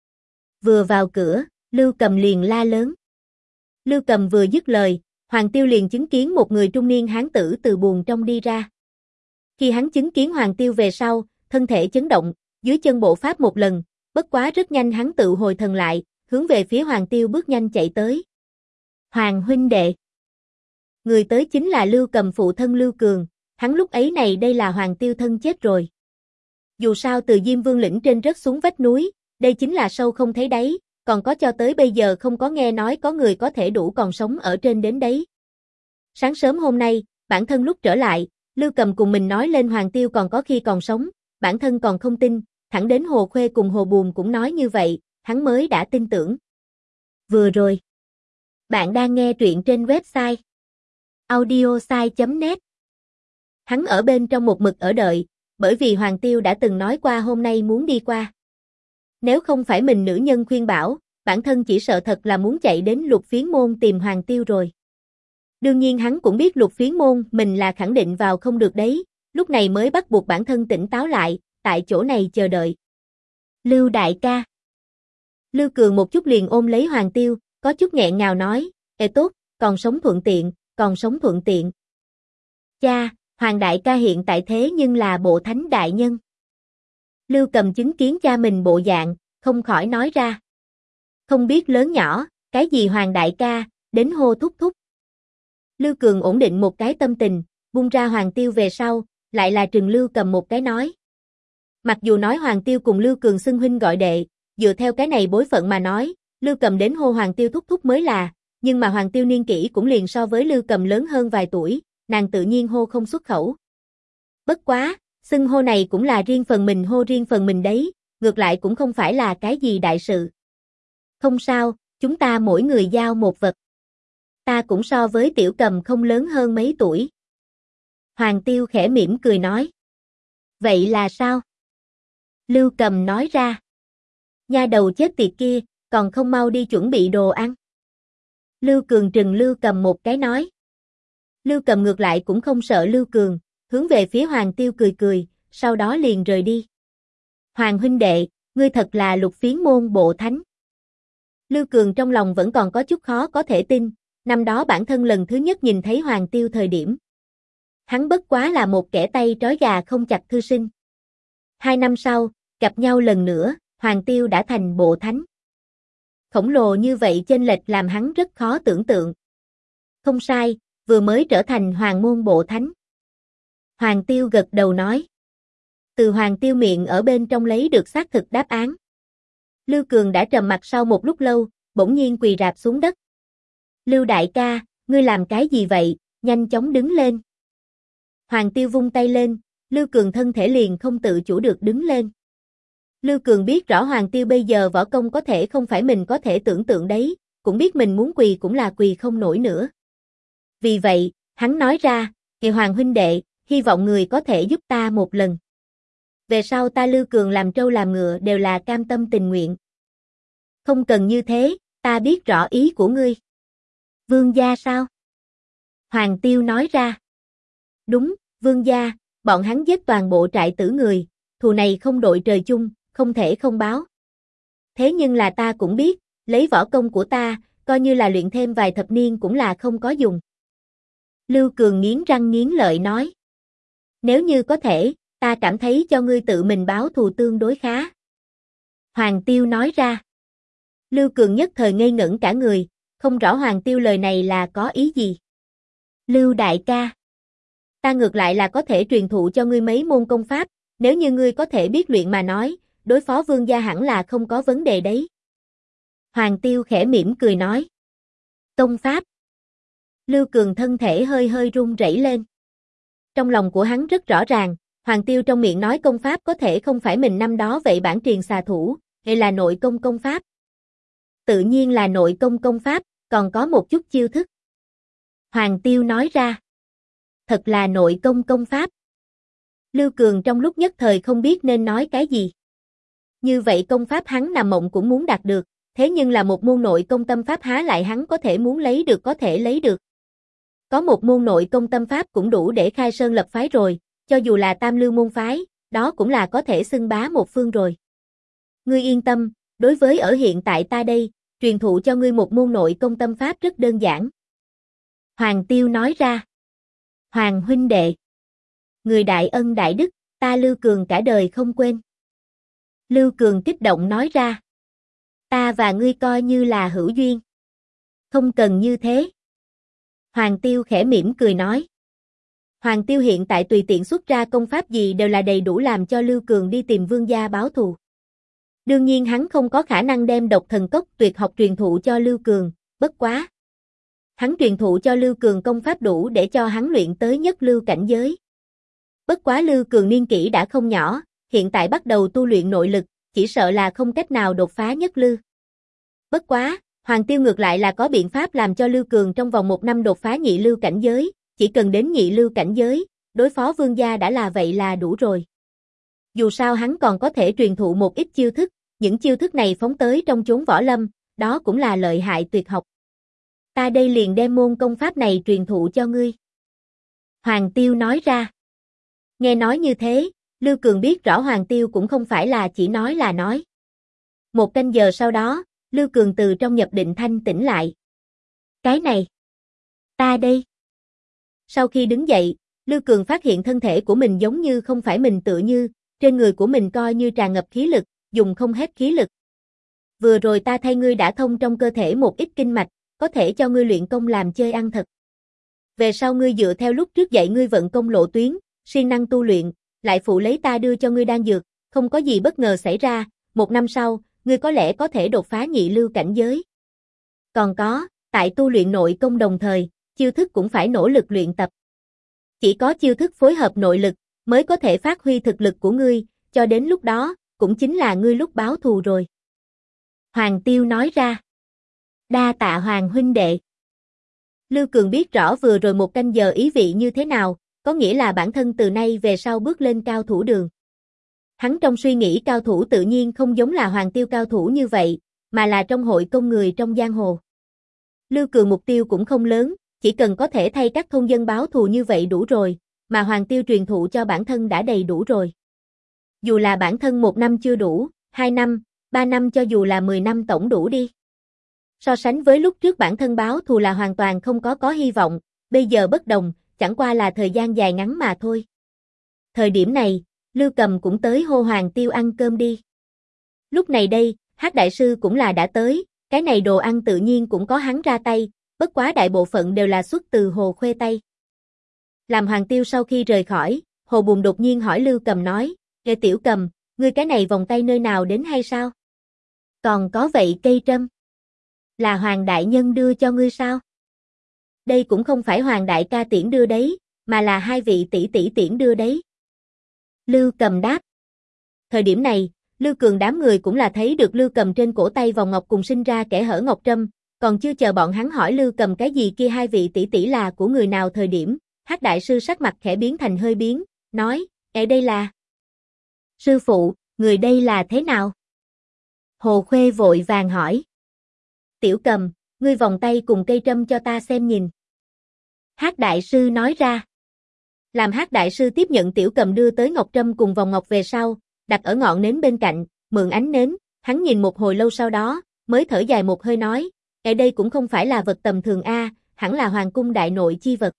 Vừa vào cửa, Lưu Cầm liền la lớn. Lưu Cầm vừa dứt lời, Hoàng Tiêu liền chứng kiến một người trung niên hán tử từ buồng trong đi ra. Khi hắn chứng kiến Hoàng Tiêu về sau, thân thể chấn động, dưới chân bộ pháp một lần, bất quá rất nhanh hắn tự hồi thần lại, hướng về phía Hoàng Tiêu bước nhanh chạy tới. Hoàng huynh đệ. Người tới chính là Lưu Cầm phụ thân Lưu Cường, hắn lúc ấy này đây là Hoàng Tiêu thân chết rồi. Dù sao từ Diêm Vương lĩnh trên rớt xuống vách núi, đây chính là sâu không thấy đáy, còn có cho tới bây giờ không có nghe nói có người có thể đủ còn sống ở trên đến đấy. Sáng sớm hôm nay, bản thân lúc trở lại, Lưu Cầm cùng mình nói lên Hoàng Tiêu còn có khi còn sống, bản thân còn không tin, thẳng đến Hồ Khuê cùng Hồ Bùn cũng nói như vậy, hắn mới đã tin tưởng. Vừa rồi, bạn đang nghe truyện trên website audiosai.net. Hắn ở bên trong một mực ở đợi, bởi vì Hoàng Tiêu đã từng nói qua hôm nay muốn đi qua. Nếu không phải mình nữ nhân khuyên bảo, bản thân chỉ sợ thật là muốn chạy đến Lục Phiến môn tìm Hoàng Tiêu rồi. Đương nhiên hắn cũng biết Lục Phiến môn mình là khẳng định vào không được đấy, lúc này mới bắt buộc bản thân tỉnh táo lại, tại chỗ này chờ đợi. Lưu đại ca. Lưu Cường một chút liền ôm lấy Hoàng Tiêu, có chút nghẹn ngào nói, ê tốt, còn sống thuận tiện, còn sống thuận tiện. Cha, Hoàng đại ca hiện tại thế nhưng là bộ thánh đại nhân. Lưu Cầm chứng kiến cha mình bộ dạng, không khỏi nói ra. Không biết lớn nhỏ, cái gì Hoàng đại ca, đến hô thúc thúc. Lưu Cường ổn định một cái tâm tình, buông ra Hoàng Tiêu về sau, lại là trừng Lưu Cầm một cái nói. Mặc dù nói Hoàng Tiêu cùng Lưu Cường xưng huynh gọi đệ, dựa theo cái này bối phận mà nói, Lưu Cầm đến hô Hoàng Tiêu thúc thúc mới là, nhưng mà Hoàng Tiêu niên kỷ cũng liền so với Lưu Cầm lớn hơn vài tuổi, nàng tự nhiên hô không xuất khẩu. Bất quá, xưng hô này cũng là riêng phần mình hô riêng phần mình đấy, ngược lại cũng không phải là cái gì đại sự. Không sao, chúng ta mỗi người giao một vật. Ta cũng so với Tiểu Cầm không lớn hơn mấy tuổi. Hoàng Tiêu khẽ mỉm cười nói. Vậy là sao? Lưu Cầm nói ra. Nha đầu chết tiệt kia, còn không mau đi chuẩn bị đồ ăn. Lưu Cường trừng Lưu Cầm một cái nói. Lưu Cầm ngược lại cũng không sợ Lưu Cường, hướng về phía Hoàng Tiêu cười cười, sau đó liền rời đi. Hoàng huynh đệ, ngươi thật là Lục Phiến môn bộ thánh. Lưu Cường trong lòng vẫn còn có chút khó có thể tin, năm đó bản thân lần thứ nhất nhìn thấy Hoàng Tiêu thời điểm. Hắn bất quá là một kẻ tay trói gà không chặt thư sinh. 2 năm sau, gặp nhau lần nữa, Hoàng Tiêu đã thành bộ thánh. Khổng lồ như vậy chênh lệch làm hắn rất khó tưởng tượng. Không sai, vừa mới trở thành Hoàng môn bộ thánh. Hoàng Tiêu gật đầu nói. Từ Hoàng Tiêu miệng ở bên trong lấy được xác thực đáp án. Lưu Cường đã trầm mặc sau một lúc lâu, bỗng nhiên quỳ rạp xuống đất. Lưu đại ca, ngươi làm cái gì vậy, nhanh chóng đứng lên. Hoàng Tiêu vung tay lên, Lưu Cường thân thể liền không tự chủ được đứng lên. Lưu Cường biết rõ Hoàng Tiêu bây giờ võ công có thể không phải mình có thể tưởng tượng đấy, cũng biết mình muốn quỳ cũng là quỳ không nổi nữa. Vì vậy, hắn nói ra, kìa Hoàng huynh đệ, hy vọng người có thể giúp ta một lần. Về sau ta Lưu Cường làm trâu làm ngựa đều là cam tâm tình nguyện. Không cần như thế, ta biết rõ ý của ngươi. Vương gia sao? Hoàng Tiêu nói ra. Đúng, vương gia, bọn hắn giết toàn bộ trại tử người, thù này không đội trời chung, không thể không báo. Thế nhưng là ta cũng biết, lấy võ công của ta, coi như là luyện thêm vài thập niên cũng là không có dùng. Lưu Cường nghiến răng nghiến lợi nói. Nếu như có thể, ta cảm thấy cho ngươi tự mình báo thù tương đối khá. Hoàng Tiêu nói ra. Lưu Cường nhất thời ngây ngẩn cả người, không rõ Hoàng Tiêu lời này là có ý gì. Lưu đại ca. Ta ngược lại là có thể truyền thụ cho ngươi mấy môn công pháp, nếu như ngươi có thể biết luyện mà nói, đối phó Vương gia hẳn là không có vấn đề đấy. Hoàng Tiêu khẽ mỉm cười nói. Công pháp. Lưu Cường thân thể hơi hơi run rẩy lên. Trong lòng của hắn rất rõ ràng, Hoàng Tiêu trong miệng nói công pháp có thể không phải mình năm đó vậy bản truyền xà thủ, hay là nội công công pháp. Tự nhiên là nội công công pháp, còn có một chút chiêu thức. Hoàng Tiêu nói ra. Thật là nội công công pháp. Lưu Cường trong lúc nhất thời không biết nên nói cái gì. Như vậy công pháp hắn nằm mộng cũng muốn đạt được, thế nhưng là một môn nội công tâm pháp há lại hắn có thể muốn lấy được có thể lấy được. Có một môn nội công tâm pháp cũng đủ để khai sơn lập phái rồi, cho dù là tam lưu môn phái, đó cũng là có thể xưng bá một phương rồi. Ngươi yên tâm, đối với ở hiện tại ta đây, truyền thụ cho ngươi một môn nội công tâm pháp rất đơn giản. Hoàng Tiêu nói ra. Hoàng huynh đệ. Người đại ân đại đức, ta Lưu Cường cả đời không quên. Lưu Cường kích động nói ra. Ta và ngươi coi như là hữu duyên. Không cần như thế. Hoàng Tiêu khẽ mỉm cười nói. Hoàng Tiêu hiện tại tùy tiện xuất ra công pháp gì đều là đầy đủ làm cho Lưu Cường đi tìm Vương gia báo thù. Đương nhiên hắn không có khả năng đem độc thần cốc tuyệt học truyền thụ cho Lưu Cường, bất quá. Hắn truyền thụ cho Lưu Cường công pháp đủ để cho hắn luyện tới nhất lưu cảnh giới. Bất quá Lưu Cường niên kỷ đã không nhỏ, hiện tại bắt đầu tu luyện nội lực, chỉ sợ là không cách nào đột phá nhất lưu. Bất quá, Hoàng Tiêu ngược lại là có biện pháp làm cho Lưu Cường trong vòng 1 năm đột phá nhị lưu cảnh giới, chỉ cần đến nhị lưu cảnh giới, đối phó Vương gia đã là vậy là đủ rồi. Dù sao hắn còn có thể truyền thụ một ít chiêu thức, những chiêu thức này phóng tới trong chốn võ lâm, đó cũng là lợi hại tuyệt học. Ta đây liền đem môn công pháp này truyền thụ cho ngươi. Hoàng Tiêu nói ra. Nghe nói như thế, Lưu Cường biết rõ Hoàng Tiêu cũng không phải là chỉ nói là nói. 1 canh giờ sau đó, Lưu Cường từ trong nhập định thanh tỉnh lại. Cái này. Ta đây. Sau khi đứng dậy, Lưu Cường phát hiện thân thể của mình giống như không phải mình tựa như, trên người của mình coi như tràn ngập khí lực, dùng không hết khí lực. Vừa rồi ta thay ngươi đã thông trong cơ thể một ít kinh mạch, có thể cho ngươi luyện công làm chơi ăn thật. Về sau ngươi dựa theo lúc trước dạy ngươi vận công lộ tuyến, siêng năng tu luyện, lại phụ lấy ta đưa cho ngươi đan dược, không có gì bất ngờ xảy ra, 1 năm sau, ngươi có lẽ có thể đột phá nhị lưu cảnh giới. Còn có, tại tu luyện nội công đồng thời, chiêu thức cũng phải nỗ lực luyện tập. Chỉ có chiêu thức phối hợp nội lực, mới có thể phát huy thực lực của ngươi, cho đến lúc đó, cũng chính là ngươi lúc báo thù rồi. Hoàng Tiêu nói ra. Đa tạ Hoàng huynh đệ. Lưu Cường biết rõ vừa rồi 1 canh giờ ý vị như thế nào, có nghĩa là bản thân từ nay về sau bước lên cao thủ đường. Hắn trong suy nghĩ cao thủ tự nhiên không giống là Hoàng Tiêu cao thủ như vậy, mà là trong hội công người trong giang hồ. Lưu Cường mục tiêu cũng không lớn, chỉ cần có thể thay các thôn dân báo thù như vậy đủ rồi, mà Hoàng Tiêu truyền thụ cho bản thân đã đầy đủ rồi. Dù là bản thân 1 năm chưa đủ, 2 năm, 3 năm cho dù là 10 năm tổng đủ đi. So sánh với lúc trước bản thân báo thù là hoàn toàn không có hy vọng, bây giờ bất đồng, chẳng qua là thời gian dài ngắn mà thôi. Thời điểm này, Lưu Cầm cũng tới hô Hoàng Tiêu ăn cơm đi. Lúc này đây, Hắc đại sư cũng là đã tới, cái này đồ ăn tự nhiên cũng có hắn ra tay, bất quá đại bộ phận đều là xuất từ Hồ Khuê tay. Làm Hoàng Tiêu sau khi rời khỏi, Hồ Bùn đột nhiên hỏi Lưu Cầm nói, "Ê Tiểu Cầm, ngươi cái này vòng tay nơi nào đến hay sao? Còn có vậy cây trâm, là Hoàng đại nhân đưa cho ngươi sao?" Đây cũng không phải Hoàng đại ca tiễn đưa đấy, mà là 2 vị tỷ tỷ tiễn đưa đấy. Lưu Cầm đáp. Thời điểm này, Lưu Cường đám người cũng là thấy được Lưu Cầm trên cổ tay vòng ngọc cùng sinh ra kẽ hở ngọc trâm, còn chưa chờ bọn hắn hỏi Lưu Cầm cái gì kia 2 vị tỷ tỷ là của người nào thời điểm, Hắc đại sư sắc mặt khẽ biến thành hơi biến, nói, "Ở đây là..." "Sư phụ, người đây là thế nào?" Hồ Khuê vội vàng hỏi. "Tiểu Cầm, ngươi vòng tay cùng cây trâm cho ta xem nhìn." Hắc đại sư nói ra. Làm Hắc đại sư tiếp nhận Tiểu Cầm đưa tới ngọc trâm cùng vòng ngọc về sau, đặt ở ngọn nến bên cạnh, mượn ánh nến, hắn nhìn một hồi lâu sau đó, mới thở dài một hơi nói, ở đây cũng không phải là vật tầm thường a, hẳn là hoàng cung đại nội chi vật.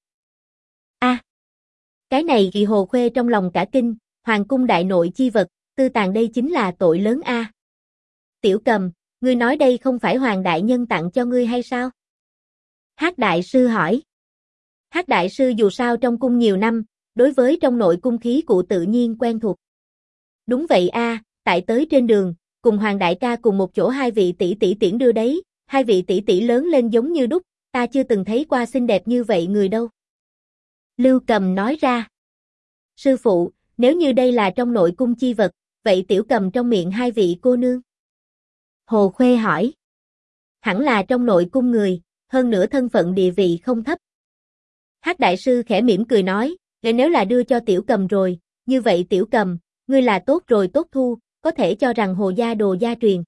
A. Cái này Kỳ Hồ Khuê trong lòng cả kinh, hoàng cung đại nội chi vật, tư tàng đây chính là tội lớn a. Tiểu Cầm, ngươi nói đây không phải hoàng đại nhân tặng cho ngươi hay sao? Hắc đại sư hỏi. Hắc đại sư dù sao trong cung nhiều năm, đối với trong nội cung khí cụ tự nhiên quen thuộc. Đúng vậy a, tại tới trên đường, cùng hoàng đại ca cùng một chỗ hai vị tỷ tỷ tiễn đưa đấy, hai vị tỷ tỷ lớn lên giống như đúc, ta chưa từng thấy qua xinh đẹp như vậy người đâu. Lưu Cầm nói ra. Sư phụ, nếu như đây là trong nội cung chi vật, vậy Tiểu Cầm trong miệng hai vị cô nương? Hồ Khuê hỏi. Hẳn là trong nội cung người, hơn nữa thân phận địa vị không thấp. Hắc đại sư khẽ mỉm cười nói, nếu là đưa cho Tiểu Cầm rồi, như vậy Tiểu Cầm, ngươi là tốt rồi tốt thu, có thể cho rằng Hồ gia đồ gia truyền.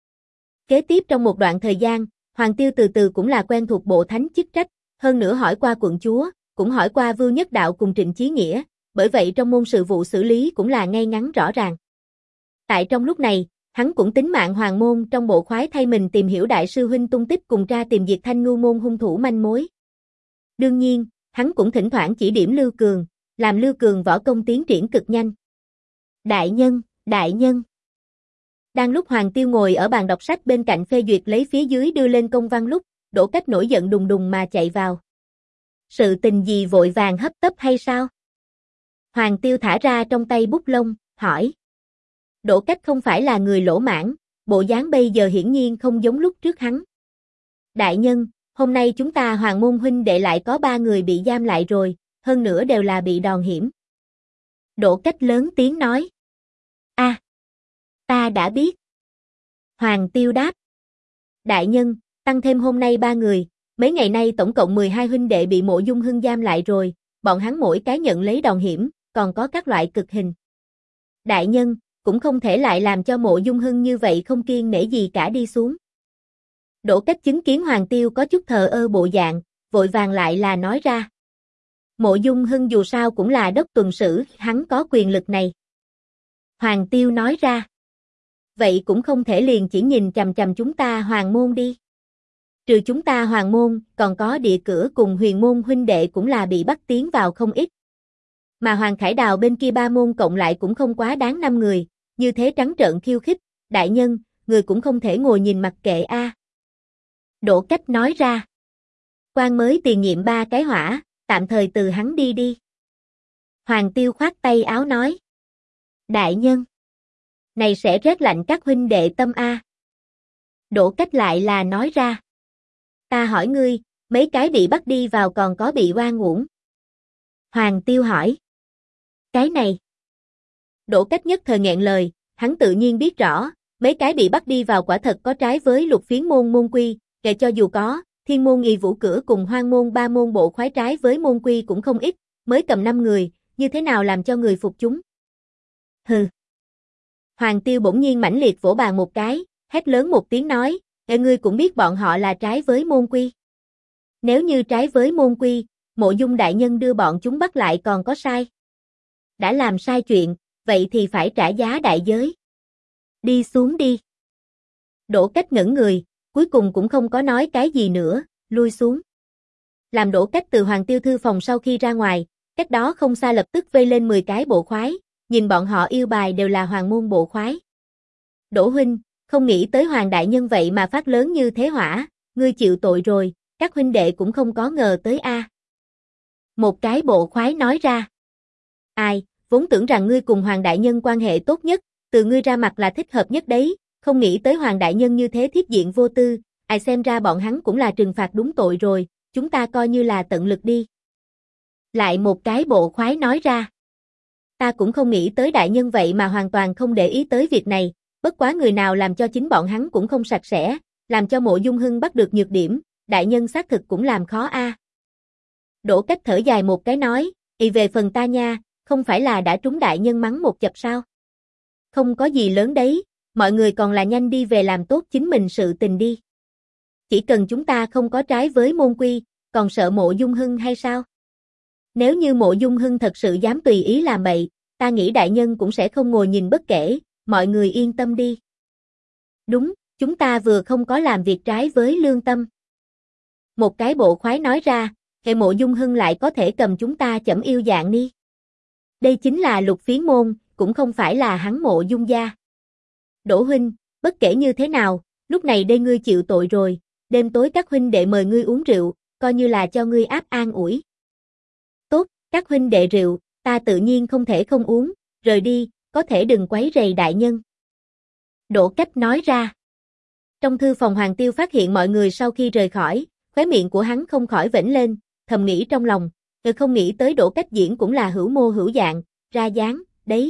Kế tiếp trong một đoạn thời gian, Hoàng Tiêu từ từ cũng là quen thuộc bộ thánh chức trách, hơn nữa hỏi qua quận chúa, cũng hỏi qua Vưu Nhất Đạo cùng Trịnh Chí Nghĩa, bởi vậy trong môn sự vụ xử lý cũng là ngay ngắn rõ ràng. Tại trong lúc này, hắn cũng tính mạng hoàng môn trong bộ khoái thay mình tìm hiểu đại sư huynh tung tích cùng tra tìm diệt Thanh Ngưu môn hung thủ manh mối. Đương nhiên, hắn cũng thỉnh thoảng chỉ điểm Lưu Cường, làm Lưu Cường võ công tiến triển cực nhanh. Đại nhân, đại nhân. Đang lúc Hoàng Tiêu ngồi ở bàn đọc sách bên cạnh phê duyệt lấy phía dưới đưa lên công văn lúc, Đỗ Cách nổi giận đùng đùng mà chạy vào. Sự tình gì vội vàng hấp tấp hay sao? Hoàng Tiêu thả ra trong tay bút lông, hỏi. Đỗ Cách không phải là người lỗ mãng, bộ dáng bây giờ hiển nhiên không giống lúc trước hắn. Đại nhân, hôm nay chúng ta Hoàng môn huynh đệ lại có 3 người bị giam lại rồi, hơn nữa đều là bị đòn hiểm. Đỗ Cách lớn tiếng nói. A, ta đã biết. Hoàng Tiêu đáp. Đại nhân, tăng thêm hôm nay 3 người, mấy ngày nay tổng cộng 12 huynh đệ bị Mộ Dung Hưng giam lại rồi, bọn hắn mỗi cái nhận lấy đòn hiểm, còn có các loại cực hình. Đại nhân, cũng không thể lại làm cho Mộ Dung Hưng như vậy không kiêng nể gì cả đi xuống. Đỗ Cách chứng kiến Hoàng Tiêu có chút thờ ơ bộ dạng, vội vàng lại là nói ra. Mộ Dung Hưng dù sao cũng là đốc tuần sử, hắn có quyền lực này. Hoàng Tiêu nói ra. Vậy cũng không thể liền chỉ nhìn chằm chằm chúng ta Hoàng môn đi. Trừ chúng ta Hoàng môn, còn có Địa Cửa cùng Huyền môn huynh đệ cũng là bị bắt tiến vào không ít. Mà Hoàng Khải Đào bên kia 3 môn cộng lại cũng không quá đáng 5 người, như thế trắng trợn khiêu khích, đại nhân, người cũng không thể ngồi nhìn mặc kệ a. Đỗ Cách nói ra. Quan mới tiền nhiệm 3 cái hỏa, tạm thời từ hắn đi đi. Hoàng Tiêu khoát tay áo nói. Đại nhân, này sẽ rét lạnh các huynh đệ tâm a. Đỗ Cách lại là nói ra. Ta hỏi ngươi, mấy cái bị bắt đi vào còn có bị oan uổng? Hoàng Tiêu hỏi. Cái này. Đỗ Cách nhất thời nghẹn lời, hắn tự nhiên biết rõ, mấy cái bị bắt đi vào quả thật có trái với Lục Phiến môn môn quy, kể cho dù có, Thiên môn Y Vũ Cửa cùng Hoang môn 3 môn bộ khoái trái với môn quy cũng không ít, mới cầm 5 người, như thế nào làm cho người phục chúng? Hừ. Hoàng Tiêu bỗng nhiên mãnh liệt vỗ bàn một cái, hét lớn một tiếng nói, ngươi cũng biết bọn họ là trái với môn quy. Nếu như trái với môn quy, Mộ Dung đại nhân đưa bọn chúng bắt lại còn có sai. Đã làm sai chuyện, vậy thì phải trả giá đại giới. Đi xuống đi. Đỗ Cách ngẩn người, cuối cùng cũng không có nói cái gì nữa, lui xuống. Làm Đỗ Cách từ Hoàng Tiêu thư phòng sau khi ra ngoài, cách đó không xa lập tức vây lên 10 cái bộ khoái, nhìn bọn họ yêu bài đều là hoàng môn bộ khoái. Đỗ huynh, không nghĩ tới Hoàng đại nhân vậy mà phát lớn như thế hỏa, ngươi chịu tội rồi, các huynh đệ cũng không có ngờ tới a. Một cái bộ khoái nói ra. Ai, vốn tưởng rằng ngươi cùng Hoàng đại nhân quan hệ tốt nhất, từ ngươi ra mặt là thích hợp nhất đấy, không nghĩ tới Hoàng đại nhân như thế thiết diện vô tư, ai xem ra bọn hắn cũng là trừng phạt đúng tội rồi, chúng ta coi như là tận lực đi. Lại một cái bộ khoái nói ra. Ta cũng không nghĩ tới đại nhân vậy mà hoàn toàn không để ý tới việc này, bất quá người nào làm cho chính bọn hắn cũng không sạch sẽ, làm cho Mộ Dung Hưng bắt được nhược điểm, đại nhân xác thực cũng làm khó a. Đỗ Cách thở dài một cái nói, về phần ta nha, không phải là đã trúng đại nhân mắng một chập sao? Không có gì lớn đấy, mọi người còn là nhanh đi về làm tốt chính mình sự tình đi. Chỉ cần chúng ta không có trái với môn quy, còn sợ Mộ Dung Hưng hay sao? Nếu như Mộ Dung Hưng thật sự dám tùy ý làm bậy, ta nghĩ đại nhân cũng sẽ không ngồi nhìn bất kể, mọi người yên tâm đi. Đúng, chúng ta vừa không có làm việc trái với lương tâm. Một cái bộ khoái nói ra, hệ Mộ Dung Hưng lại có thể cầm chúng ta chẩm yêu dạng ni. Đây chính là Lục Phiến môn, cũng không phải là hắn Mộ Dung gia. Đỗ huynh, bất kể như thế nào, lúc này đây ngươi chịu tội rồi, đêm tối các huynh đệ mời ngươi uống rượu, coi như là cho ngươi áp an ủi. Tốt, các huynh đệ rượu, ta tự nhiên không thể không uống, rời đi, có thể đừng quấy rầy đại nhân. Đỗ Cách nói ra. Trong thư phòng Hoàng Tiêu phát hiện mọi người sau khi rời khỏi, khóe miệng của hắn không khỏi vểnh lên, thầm nghĩ trong lòng, không nghĩ tới Đỗ Cách diễn cũng là hữu mô hữu dạng, ra dáng, đấy.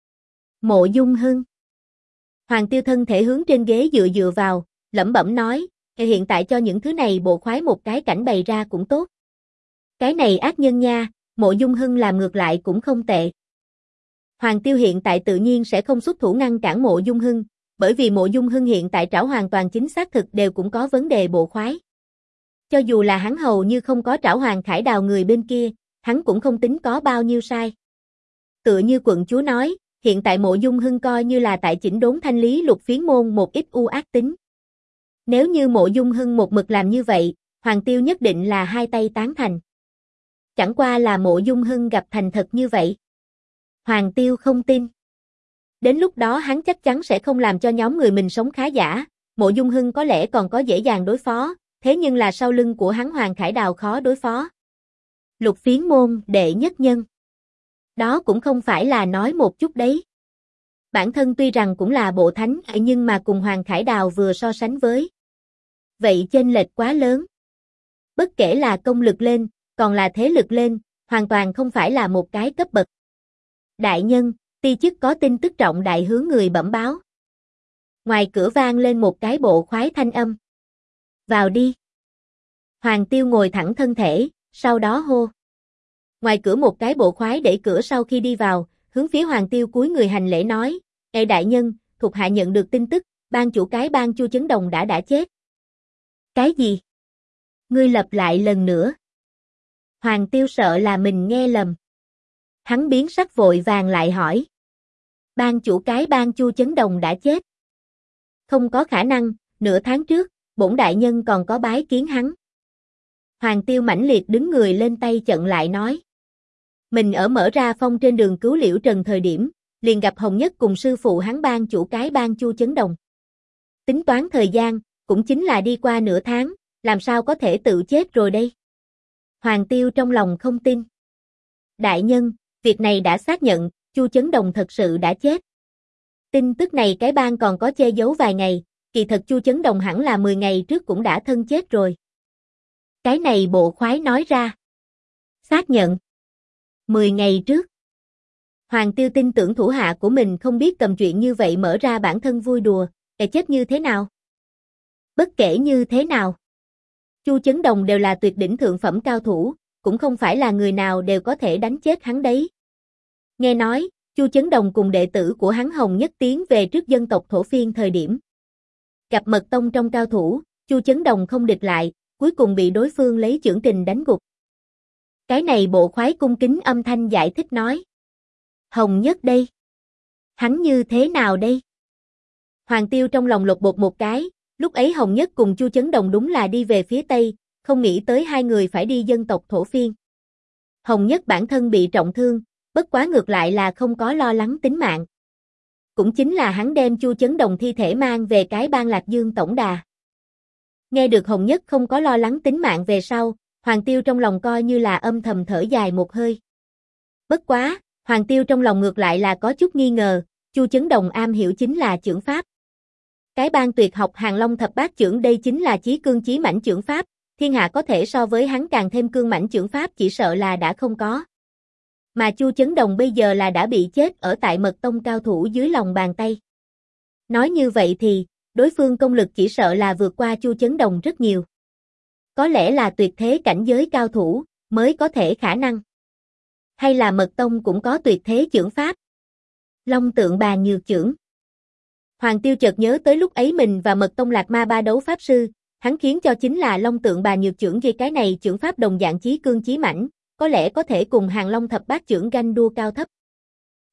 Mộ Dung Hưng. Hoàng Tiêu thân thể hướng trên ghế dựa vào, lẩm bẩm nói, hiện tại cho những thứ này bộ khoái một cái cảnh bày ra cũng tốt. Cái này ác nhân nha, Mộ Dung Hưng làm ngược lại cũng không tệ. Hoàng Tiêu hiện tại tự nhiên sẽ không xuất thủ ngăn cản Mộ Dung Hưng, bởi vì Mộ Dung Hưng hiện tại trảo hoàn toàn chính xác thực đều cũng có vấn đề bộ khoái. Cho dù là hắn hầu như không có trảo Hoàng Khải Đào người bên kia, hắn cũng không tính có bao nhiêu sai. Tựa như quận chúa nói, hiện tại Mộ Dung Hưng coi như là tại chỉnh đốn thanh lý Lục Phiến môn một ít u ác tính. Nếu như Mộ Dung Hưng một mực làm như vậy, Hoàng Tiêu nhất định là hai tay tán thành. Chẳng qua là Mộ Dung Hưng gặp thành thật như vậy. Hoàng Tiêu không tin. Đến lúc đó hắn chắc chắn sẽ không làm cho nhóm người mình sống khá giả, Mộ Dung Hưng có lẽ còn có dễ dàng đối phó, thế nhưng là sau lưng của hắn Hoàng Khải Đào khó đối phó. Lục Phiến môn đệ nhất nhân. Đó cũng không phải là nói một chút đấy. Bản thân tuy rằng cũng là bộ thánh nhưng mà cùng Hoàng Khải Đào vừa so sánh với. Vậy chênh lệch quá lớn. Bất kể là công lực lên, còn là thế lực lên, hoàn toàn không phải là một cái cấp bậc. Đại nhân, ti chức có tin tức trọng đại hướng người bẩm báo. Ngoài cửa vang lên một cái bộ khoái thanh âm. Vào đi. Hoàng Tiêu ngồi thẳng thân thể, sau đó hô. Ngoài cửa một cái bộ khoái đẩy cửa sau khi đi vào, hướng phía Hoàng Tiêu cúi người hành lễ nói, Ê đại nhân, thuộc hạ nhận được tin tức, ban chủ cái bang Chu Chấn Đồng đã chết. Cái gì? Ngươi lặp lại lần nữa. Hoàng Tiêu sợ là mình nghe lầm. Hắn biến sắc vội vàng lại hỏi. Ban chủ cái bang Chu Chấn Đồng đã chết. Không có khả năng, nửa tháng trước, bổn đại nhân còn có bái kiến hắn. Hoàng Tiêu mãnh liệt đứng người lên tay chận lại nói. Mình ở mở ra phong trên đường cứu Liễu Trần thời điểm, liền gặp Hồng Nhất cùng sư phụ hắn ban chủ cái bang Chu Chấn Đồng. Tính toán thời gian, cũng chính là đi qua nửa tháng, làm sao có thể tự chết rồi đây? Hoàng Tiêu trong lòng không tin. Đại nhân, việc này đã xác nhận, Chu Chấn Đồng thật sự đã chết. Tin tức này cái bang còn có che giấu vài ngày, kỳ thật Chu Chấn Đồng hẳn là 10 ngày trước cũng đã thân chết rồi. Cái này bộ khoái nói ra. Xác nhận. 10 ngày trước. Hoàng Tiêu tin tưởng thủ hạ của mình không biết cầm chuyện như vậy mở ra bản thân vui đùa, chết như thế nào? Bất kể như thế nào. Chu Chấn Đồng đều là tuyệt đỉnh thượng phẩm cao thủ, cũng không phải là người nào đều có thể đánh chết hắn đấy. Nghe nói, Chu Chấn Đồng cùng đệ tử của hắn Hồng Nhất tiến về trước dân tộc Thổ Phiên thời điểm. Gặp mật tông trong cao thủ, Chu Chấn Đồng không địch lại, cuối cùng bị đối phương lấy chưởng kình đánh gục. Cái này bộ khoái cung kính âm thanh giải thích nói. Hồng Nhất đây. Hắn như thế nào đây? Hoàng Tiêu trong lòng lột bột một cái, lúc ấy Hồng Nhất cùng Chu Chấn Đồng đúng là đi về phía Tây, không nghĩ tới hai người phải đi dân tộc Thổ Phiên. Hồng Nhất bản thân bị trọng thương, bất quá ngược lại là không có lo lắng tính mạng. Cũng chính là hắn đem Chu Chấn Đồng thi thể mang về cái bang Lạc Dương tổng đà. Nghe được Hồng Nhất không có lo lắng tính mạng về sau, Hoàng Tiêu trong lòng coi như là âm thầm thở dài một hơi. Bất quá, Hoàng Tiêu trong lòng ngược lại là có chút nghi ngờ, Chu Chấn Đồng am hiểu chính là chưởng pháp. Cái bang tuyệt học Hàng Long thập bát chưởng đây chính là chí cương chí mãnh chưởng pháp, thiên hạ có thể so với hắn càng thêm cương mãnh chưởng pháp chỉ sợ là đã không có. Mà Chu Chấn Đồng bây giờ là đã bị chết ở tại mật tông cao thủ dưới lòng bàn tay. Nói như vậy thì, đối phương công lực chỉ sợ là vượt qua Chu Chấn Đồng rất nhiều. Có lẽ là tuyệt thế cảnh giới cao thủ, mới có thể khả năng. Hay là mật tông cũng có tuyệt thế chưởng pháp. Long tượng bàn nhược chưởng. Hoàng Tiêu chợt nhớ tới lúc ấy mình và mật tông Lạc Ma Ba đấu pháp sư, hắn khiến cho chính là long tượng bà nhược chưởng vì cái này chưởng pháp đồng dạng chí cương chí mãnh, có lẽ có thể cùng Hàng Long thập bát chưởng ganh đua cao thấp.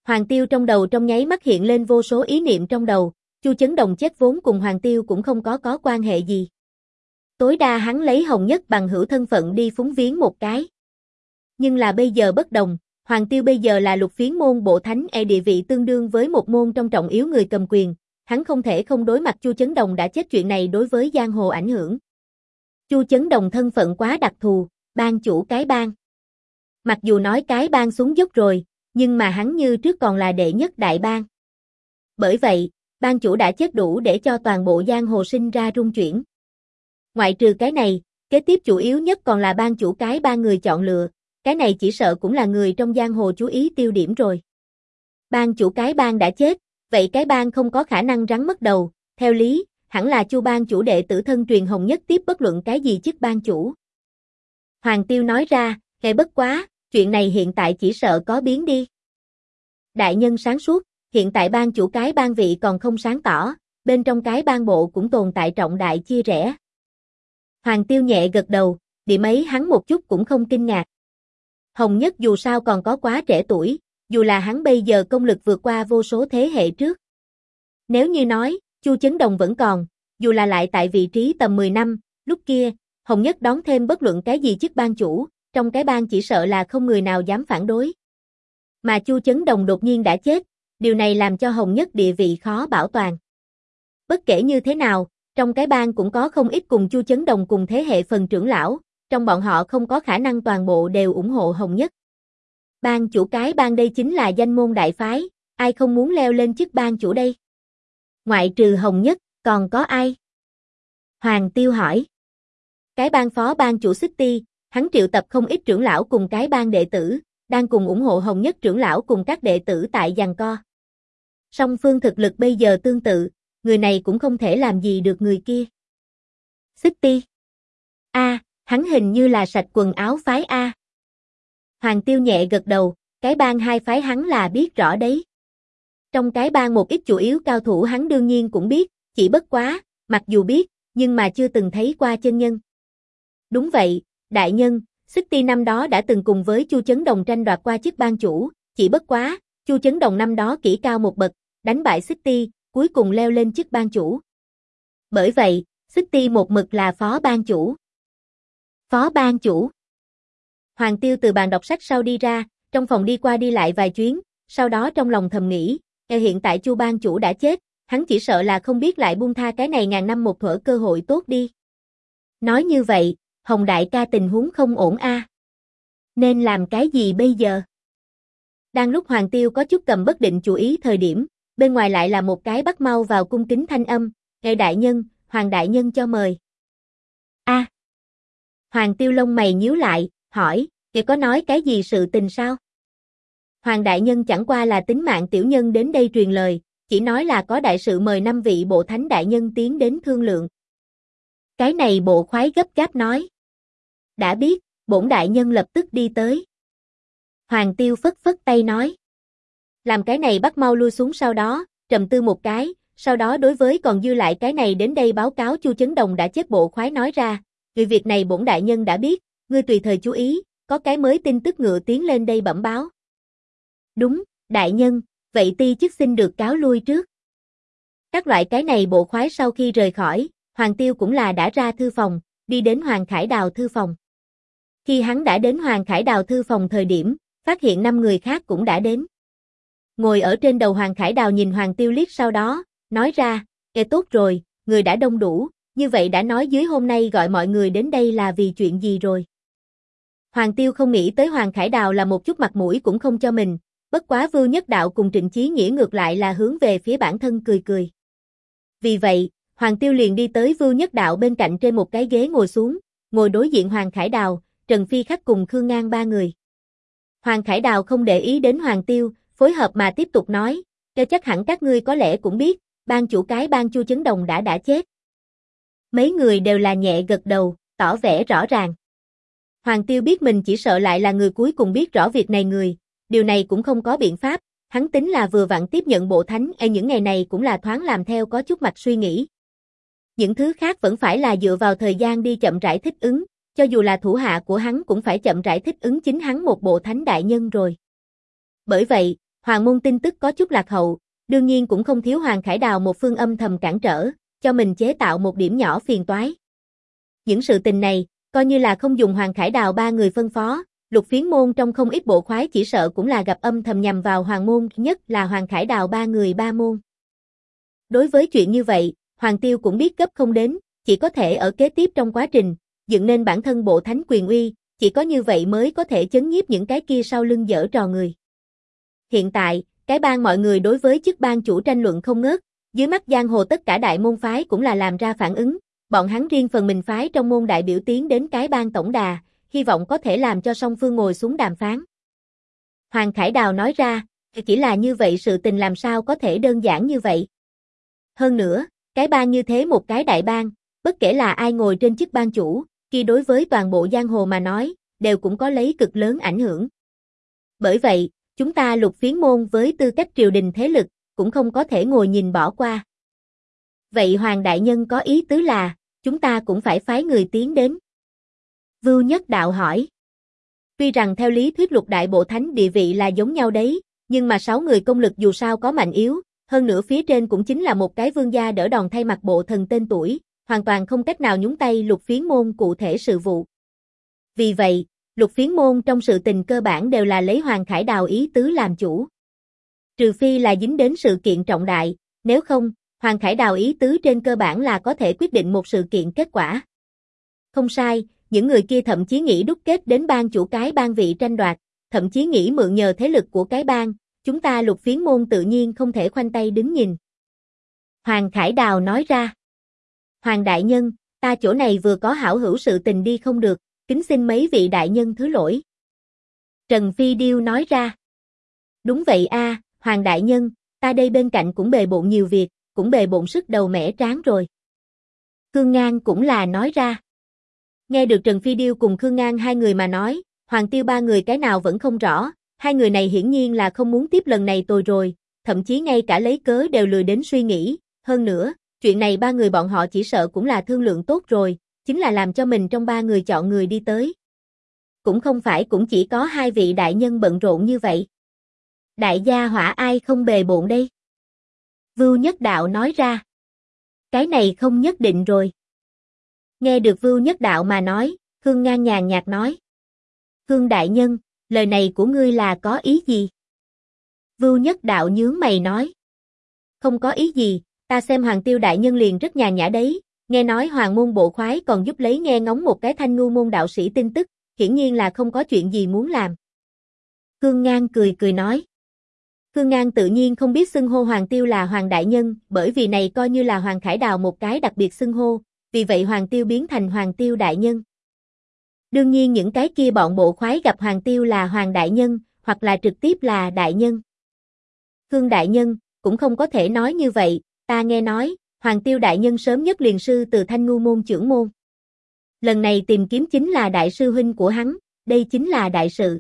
Hoàng Tiêu trong đầu trong nháy mắt hiện lên vô số ý niệm trong đầu, Chu Chấn Đồng chết vốn cùng Hoàng Tiêu cũng không có quan hệ gì. Tối đa hắn lấy Hồng Nhất bằng hữu thân phận đi phúng viếng một cái. Nhưng là bây giờ bất đồng, Hoàng Tiêu bây giờ là lục phiến môn bộ thánh địa vị tương đương với một môn trong trọng yếu người cầm quyền, hắn không thể không đối mặt Chu Chấn Đồng đã chết chuyện này đối với giang hồ ảnh hưởng. Chu Chấn Đồng thân phận quá đặc thù, bang chủ cái bang. Mặc dù nói cái bang xuống dốc rồi, nhưng mà hắn như trước còn là đệ nhất đại bang. Bởi vậy, bang chủ đã chết đủ để cho toàn bộ giang hồ sinh ra rung chuyển. Ngoại trừ cái này, kế tiếp chủ yếu nhất còn là bang chủ cái bang người chọn lựa, cái này chỉ sợ cũng là người trong giang hồ chú ý tiêu điểm rồi. Bang chủ cái bang đã chết, vậy cái bang không có khả năng rắn mất đầu, theo lý, hẳn là Chu bang chủ đệ tử thân truyền Hồng Nhất tiếp bất luận cái gì chức bang chủ. Hoàng Tiêu nói ra, nghe bất quá, chuyện này hiện tại chỉ sợ có biến đi. Đại nhân sáng suốt, hiện tại bang chủ cái bang vị còn không sáng tỏ, bên trong cái bang bộ cũng tồn tại trọng đại chia rẽ. Hoàng Tiêu nhẹ gật đầu, điểm ấy hắn một chút cũng không kinh ngạc. Hồng Nhất dù sao còn có quá trẻ tuổi, dù là hắn bây giờ công lực vượt qua vô số thế hệ trước. Nếu như nói, Chu Chấn Đồng vẫn còn, dù là lại tại vị trí tầm 10 năm, lúc kia, Hồng Nhất đón thêm bất luận cái gì chức bang chủ, trong cái bang chỉ sợ là không người nào dám phản đối. Mà Chu Chấn Đồng đột nhiên đã chết, điều này làm cho Hồng Nhất địa vị khó bảo toàn. Bất kể như thế nào, trong cái bang cũng có không ít cùng Chu Chấn Đồng cùng thế hệ phần trưởng lão, trong bọn họ không có khả năng toàn bộ đều ủng hộ Hồng Nhất. Bang chủ cái bang đây chính là danh môn đại phái, ai không muốn leo lên chức bang chủ đây? Ngoại trừ Hồng Nhất, còn có ai? Hoàng Tiêu hỏi. Cái bang phó bang chủ Xích Ti, hắn triệu tập không ít trưởng lão cùng cái bang đệ tử, đang cùng ủng hộ Hồng Nhất trưởng lão cùng các đệ tử tại giằng co. Song phương thực lực bây giờ tương tự, người này cũng không thể làm gì được người kia. Xích Ti. Hắn hình như là sạch quần áo phái A. Hoàng Tiêu nhẹ gật đầu, cái bang hai phái hắn là biết rõ đấy. Trong cái bang một ít chủ yếu cao thủ hắn đương nhiên cũng biết, chỉ bất quá, mặc dù biết, nhưng mà chưa từng thấy qua chân nhân. Đúng vậy, đại nhân, Xích Ti năm đó đã từng cùng với Chu Chấn Đồng tranh đoạt qua chức bang chủ, chỉ bất quá, Chu Chấn Đồng năm đó kỹ cao một bậc, đánh bại Xích Ti, cuối cùng leo lên chức bang chủ. Bởi vậy, Xích Ti một mực là phó bang chủ. Phó bang chủ. Hoàng Tiêu từ bàn đọc sách sau đi ra, trong phòng đi qua đi lại vài chuyến, sau đó trong lòng thầm nghĩ, hiện tại Chu bang chủ đã chết, hắn chỉ sợ là không biết lại buông tha cái này ngàn năm một thuở cơ hội tốt đi. Nói như vậy, Hồng đại ca tình huống không ổn a. Nên làm cái gì bây giờ? Đang lúc Hoàng Tiêu có chút cầm bất định chủ ý thời điểm, bên ngoài lại là một cái bắt mau vào cung kính thanh âm, "Ngài đại nhân, Hoàng đại nhân cho mời." A. Hoàng Tiêu lông mày nhíu lại, hỏi, "Ngài có nói cái gì sự tình sao?" Hoàng đại nhân chẳng qua là tính mạng tiểu nhân đến đây truyền lời, chỉ nói là có đại sự mời 5 vị bộ thánh đại nhân tiến đến thương lượng. Cái này bộ khoái gấp gáp nói. Đã biết, bổn đại nhân lập tức đi tới. Hoàng Tiêu phất phất tay nói. Làm cái này bắt mau lui xuống sau đó, trầm tư một cái, sau đó đối với còn dư lại cái này đến đây báo cáo Chu Chấn Đồng đã chết bộ khoái nói ra, "Vì việc này bổn đại nhân đã biết, ngươi tùy thời chú ý, có cái mới tin tức ngựa tiến lên đây bẩm báo." Đúng, đại nhân, vậy ti chức xin được cáo lui trước. Các loại cái này bộ khoái sau khi rời khỏi, Hoàng Tiêu cũng là đã ra thư phòng, đi đến Hoàng Khải Đào thư phòng. Khi hắn đã đến Hoàng Khải Đào thư phòng thời điểm, phát hiện 5 người khác cũng đã đến. Ngồi ở trên đầu Hoàng Khải Đào nhìn Hoàng Tiêu liếc sau đó, nói ra, tốt rồi, người đã đông đủ, như vậy đã nói dưới hôm nay gọi mọi người đến đây là vì chuyện gì rồi." Hoàng Tiêu không nghĩ tới Hoàng Khải Đào là một chút mặt mũi cũng không cho mình, bất quá Vưu Nhất Đạo cùng Trịnh Chí Nghĩa ngược lại là hướng về phía bản thân cười cười. Vì vậy, Hoàng Tiêu liền đi tới Vưu Nhất Đạo bên cạnh trên một cái ghế ngồi xuống, ngồi đối diện Hoàng Khải Đào, Trần Phi Khách cùng Khương Ngang 3 người. Hoàng Khải Đào không để ý đến Hoàng Tiêu, phối hợp mà tiếp tục nói, chắc hẳn các ngươi có lẽ cũng biết, ban chủ cái ban Chu Chấn Đồng đã chết. Mấy người đều là nhẹ gật đầu, tỏ vẻ rõ ràng. Hoàng Tiêu biết mình chỉ sợ lại là người cuối cùng biết rõ việc này người, điều này cũng không có biện pháp, hắn tính là vừa vặn tiếp nhận bộ thánh những ngày này cũng là thoáng làm theo có chút mạch suy nghĩ. Những thứ khác vẫn phải là dựa vào thời gian đi chậm rãi thích ứng, cho dù là thủ hạ của hắn cũng phải chậm rãi thích ứng chính hắn một bộ thánh đại nhân rồi. Bởi vậy, Hoàng môn tin tức có chút lạc hậu, đương nhiên cũng không thiếu Hoàng Khải Đào một phương âm thầm cản trở, cho mình chế tạo một điểm nhỏ phiền toái. Những sự tình này, coi như là không dùng Hoàng Khải Đào ba người phân phó, Lục Phiến môn trong không ít bộ khoái chỉ sợ cũng là gặp âm thầm nhằm vào Hoàng môn, nhất là Hoàng Khải Đào ba người ba môn. Đối với chuyện như vậy, Hoàng Tiêu cũng biết gấp không đến, chỉ có thể ở kế tiếp trong quá trình, dựng nên bản thân bộ thánh quyền uy, chỉ có như vậy mới có thể chấn nhiếp những cái kia sau lưng giở trò người. Hiện tại, cái bang mọi người đối với chức bang chủ tranh luận không ngớt, dưới mắt giang hồ tất cả đại môn phái cũng là làm ra phản ứng, bọn hắn riêng phần mình phái trong môn đại biểu tiến đến cái bang tổng đà, hy vọng có thể làm cho song phương ngồi xuống đàm phán. Hoàng Khải Đào nói ra, chỉ là như vậy sự tình làm sao có thể đơn giản như vậy. Hơn nữa, cái bang như thế một cái đại bang, bất kể là ai ngồi trên chức bang chủ, khi đối với toàn bộ giang hồ mà nói, đều cũng có lấy cực lớn ảnh hưởng. Bởi vậy, chúng ta Lục Phiến môn với tư cách triều đình thế lực, cũng không có thể ngồi nhìn bỏ qua. Vậy Hoàng đại nhân có ý tứ là, chúng ta cũng phải phái người tiến đến. Vưu Nhất Đạo hỏi. Tuy rằng theo lý thuyết Lục đại bộ thánh địa vị là giống nhau đấy, nhưng mà 6 người công lực dù sao có mạnh yếu, hơn nữa phía trên cũng chính là một cái vương gia đỡ đòn thay mặt bộ thần tên tuổi, hoàn toàn không cách nào nhúng tay Lục Phiến môn cụ thể sự vụ. Vì vậy, Lục Phiến môn trong sự tình cơ bản đều là lấy Hoàng Khải Đào ý tứ làm chủ. Trừ phi là dính đến sự kiện trọng đại, nếu không, Hoàng Khải Đào ý tứ trên cơ bản là có thể quyết định một sự kiện kết quả. Không sai, những người kia thậm chí nghĩ đúc kết đến bang chủ cái bang vị tranh đoạt, thậm chí nghĩ mượn nhờ thế lực của cái bang, chúng ta Lục Phiến môn tự nhiên không thể khoanh tay đứng nhìn. Hoàng Khải Đào nói ra. Hoàng đại nhân, ta chỗ này vừa có hảo hữu sự tình đi không được, kính xin mấy vị đại nhân thứ lỗi. Trần Phi Điêu nói ra. Đúng vậy a, Hoàng đại nhân, ta đây bên cạnh cũng bề bộn nhiều việc, cũng bề bộn sức đầu mẻ trán rồi. Khương Ngang cũng là nói ra. Nghe được Trần Phi Điêu cùng Khương Ngang hai người mà nói, Hoàng Tiêu ba người cái nào vẫn không rõ, hai người này hiển nhiên là không muốn tiếp lần này tồi rồi, thậm chí ngay cả lấy cớ đều lười đến suy nghĩ, hơn nữa, chuyện này ba người bọn họ chỉ sợ cũng là thương lượng tốt rồi, chính là làm cho mình trong ba người chọn người đi tới. Cũng không phải cũng chỉ có hai vị đại nhân bận rộn như vậy. Đại gia hỏa ai không bề bộn đây? Vưu Nhất Đạo nói ra. Cái này không nhất định rồi. Nghe được Vưu Nhất Đạo mà nói, Khương Ngang nhàn nhạt nói. Khương đại nhân, lời này của ngươi là có ý gì? Vưu Nhất Đạo nhướng mày nói. Không có ý gì, ta xem Hoàng Tiêu đại nhân liền rất nhàn nhã đấy, nghe nói Hoàng môn bộ khoái còn giúp lấy nghe ngóng một cái Thanh Ngưu môn đạo sĩ tin tức, hiển nhiên là không có chuyện gì muốn làm. Khương Ngang cười nói. Khương Ngang tự nhiên không biết xưng hô Hoàng Tiêu là Hoàng đại nhân, bởi vì này coi như là Hoàng Khải Đào một cái đặc biệt xưng hô, vì vậy Hoàng Tiêu biến thành Hoàng Tiêu đại nhân. Đương nhiên những cái kia bọn bộ khoái gặp Hoàng Tiêu là Hoàng đại nhân, hoặc là trực tiếp là đại nhân. Khương đại nhân, cũng không có thể nói như vậy, ta nghe nói, Hoàng Tiêu đại nhân sớm nhất liền sư từ Thanh Ngưu môn trưởng môn. Lần này tìm kiếm chính là đại sư huynh của hắn, đây chính là đại sự.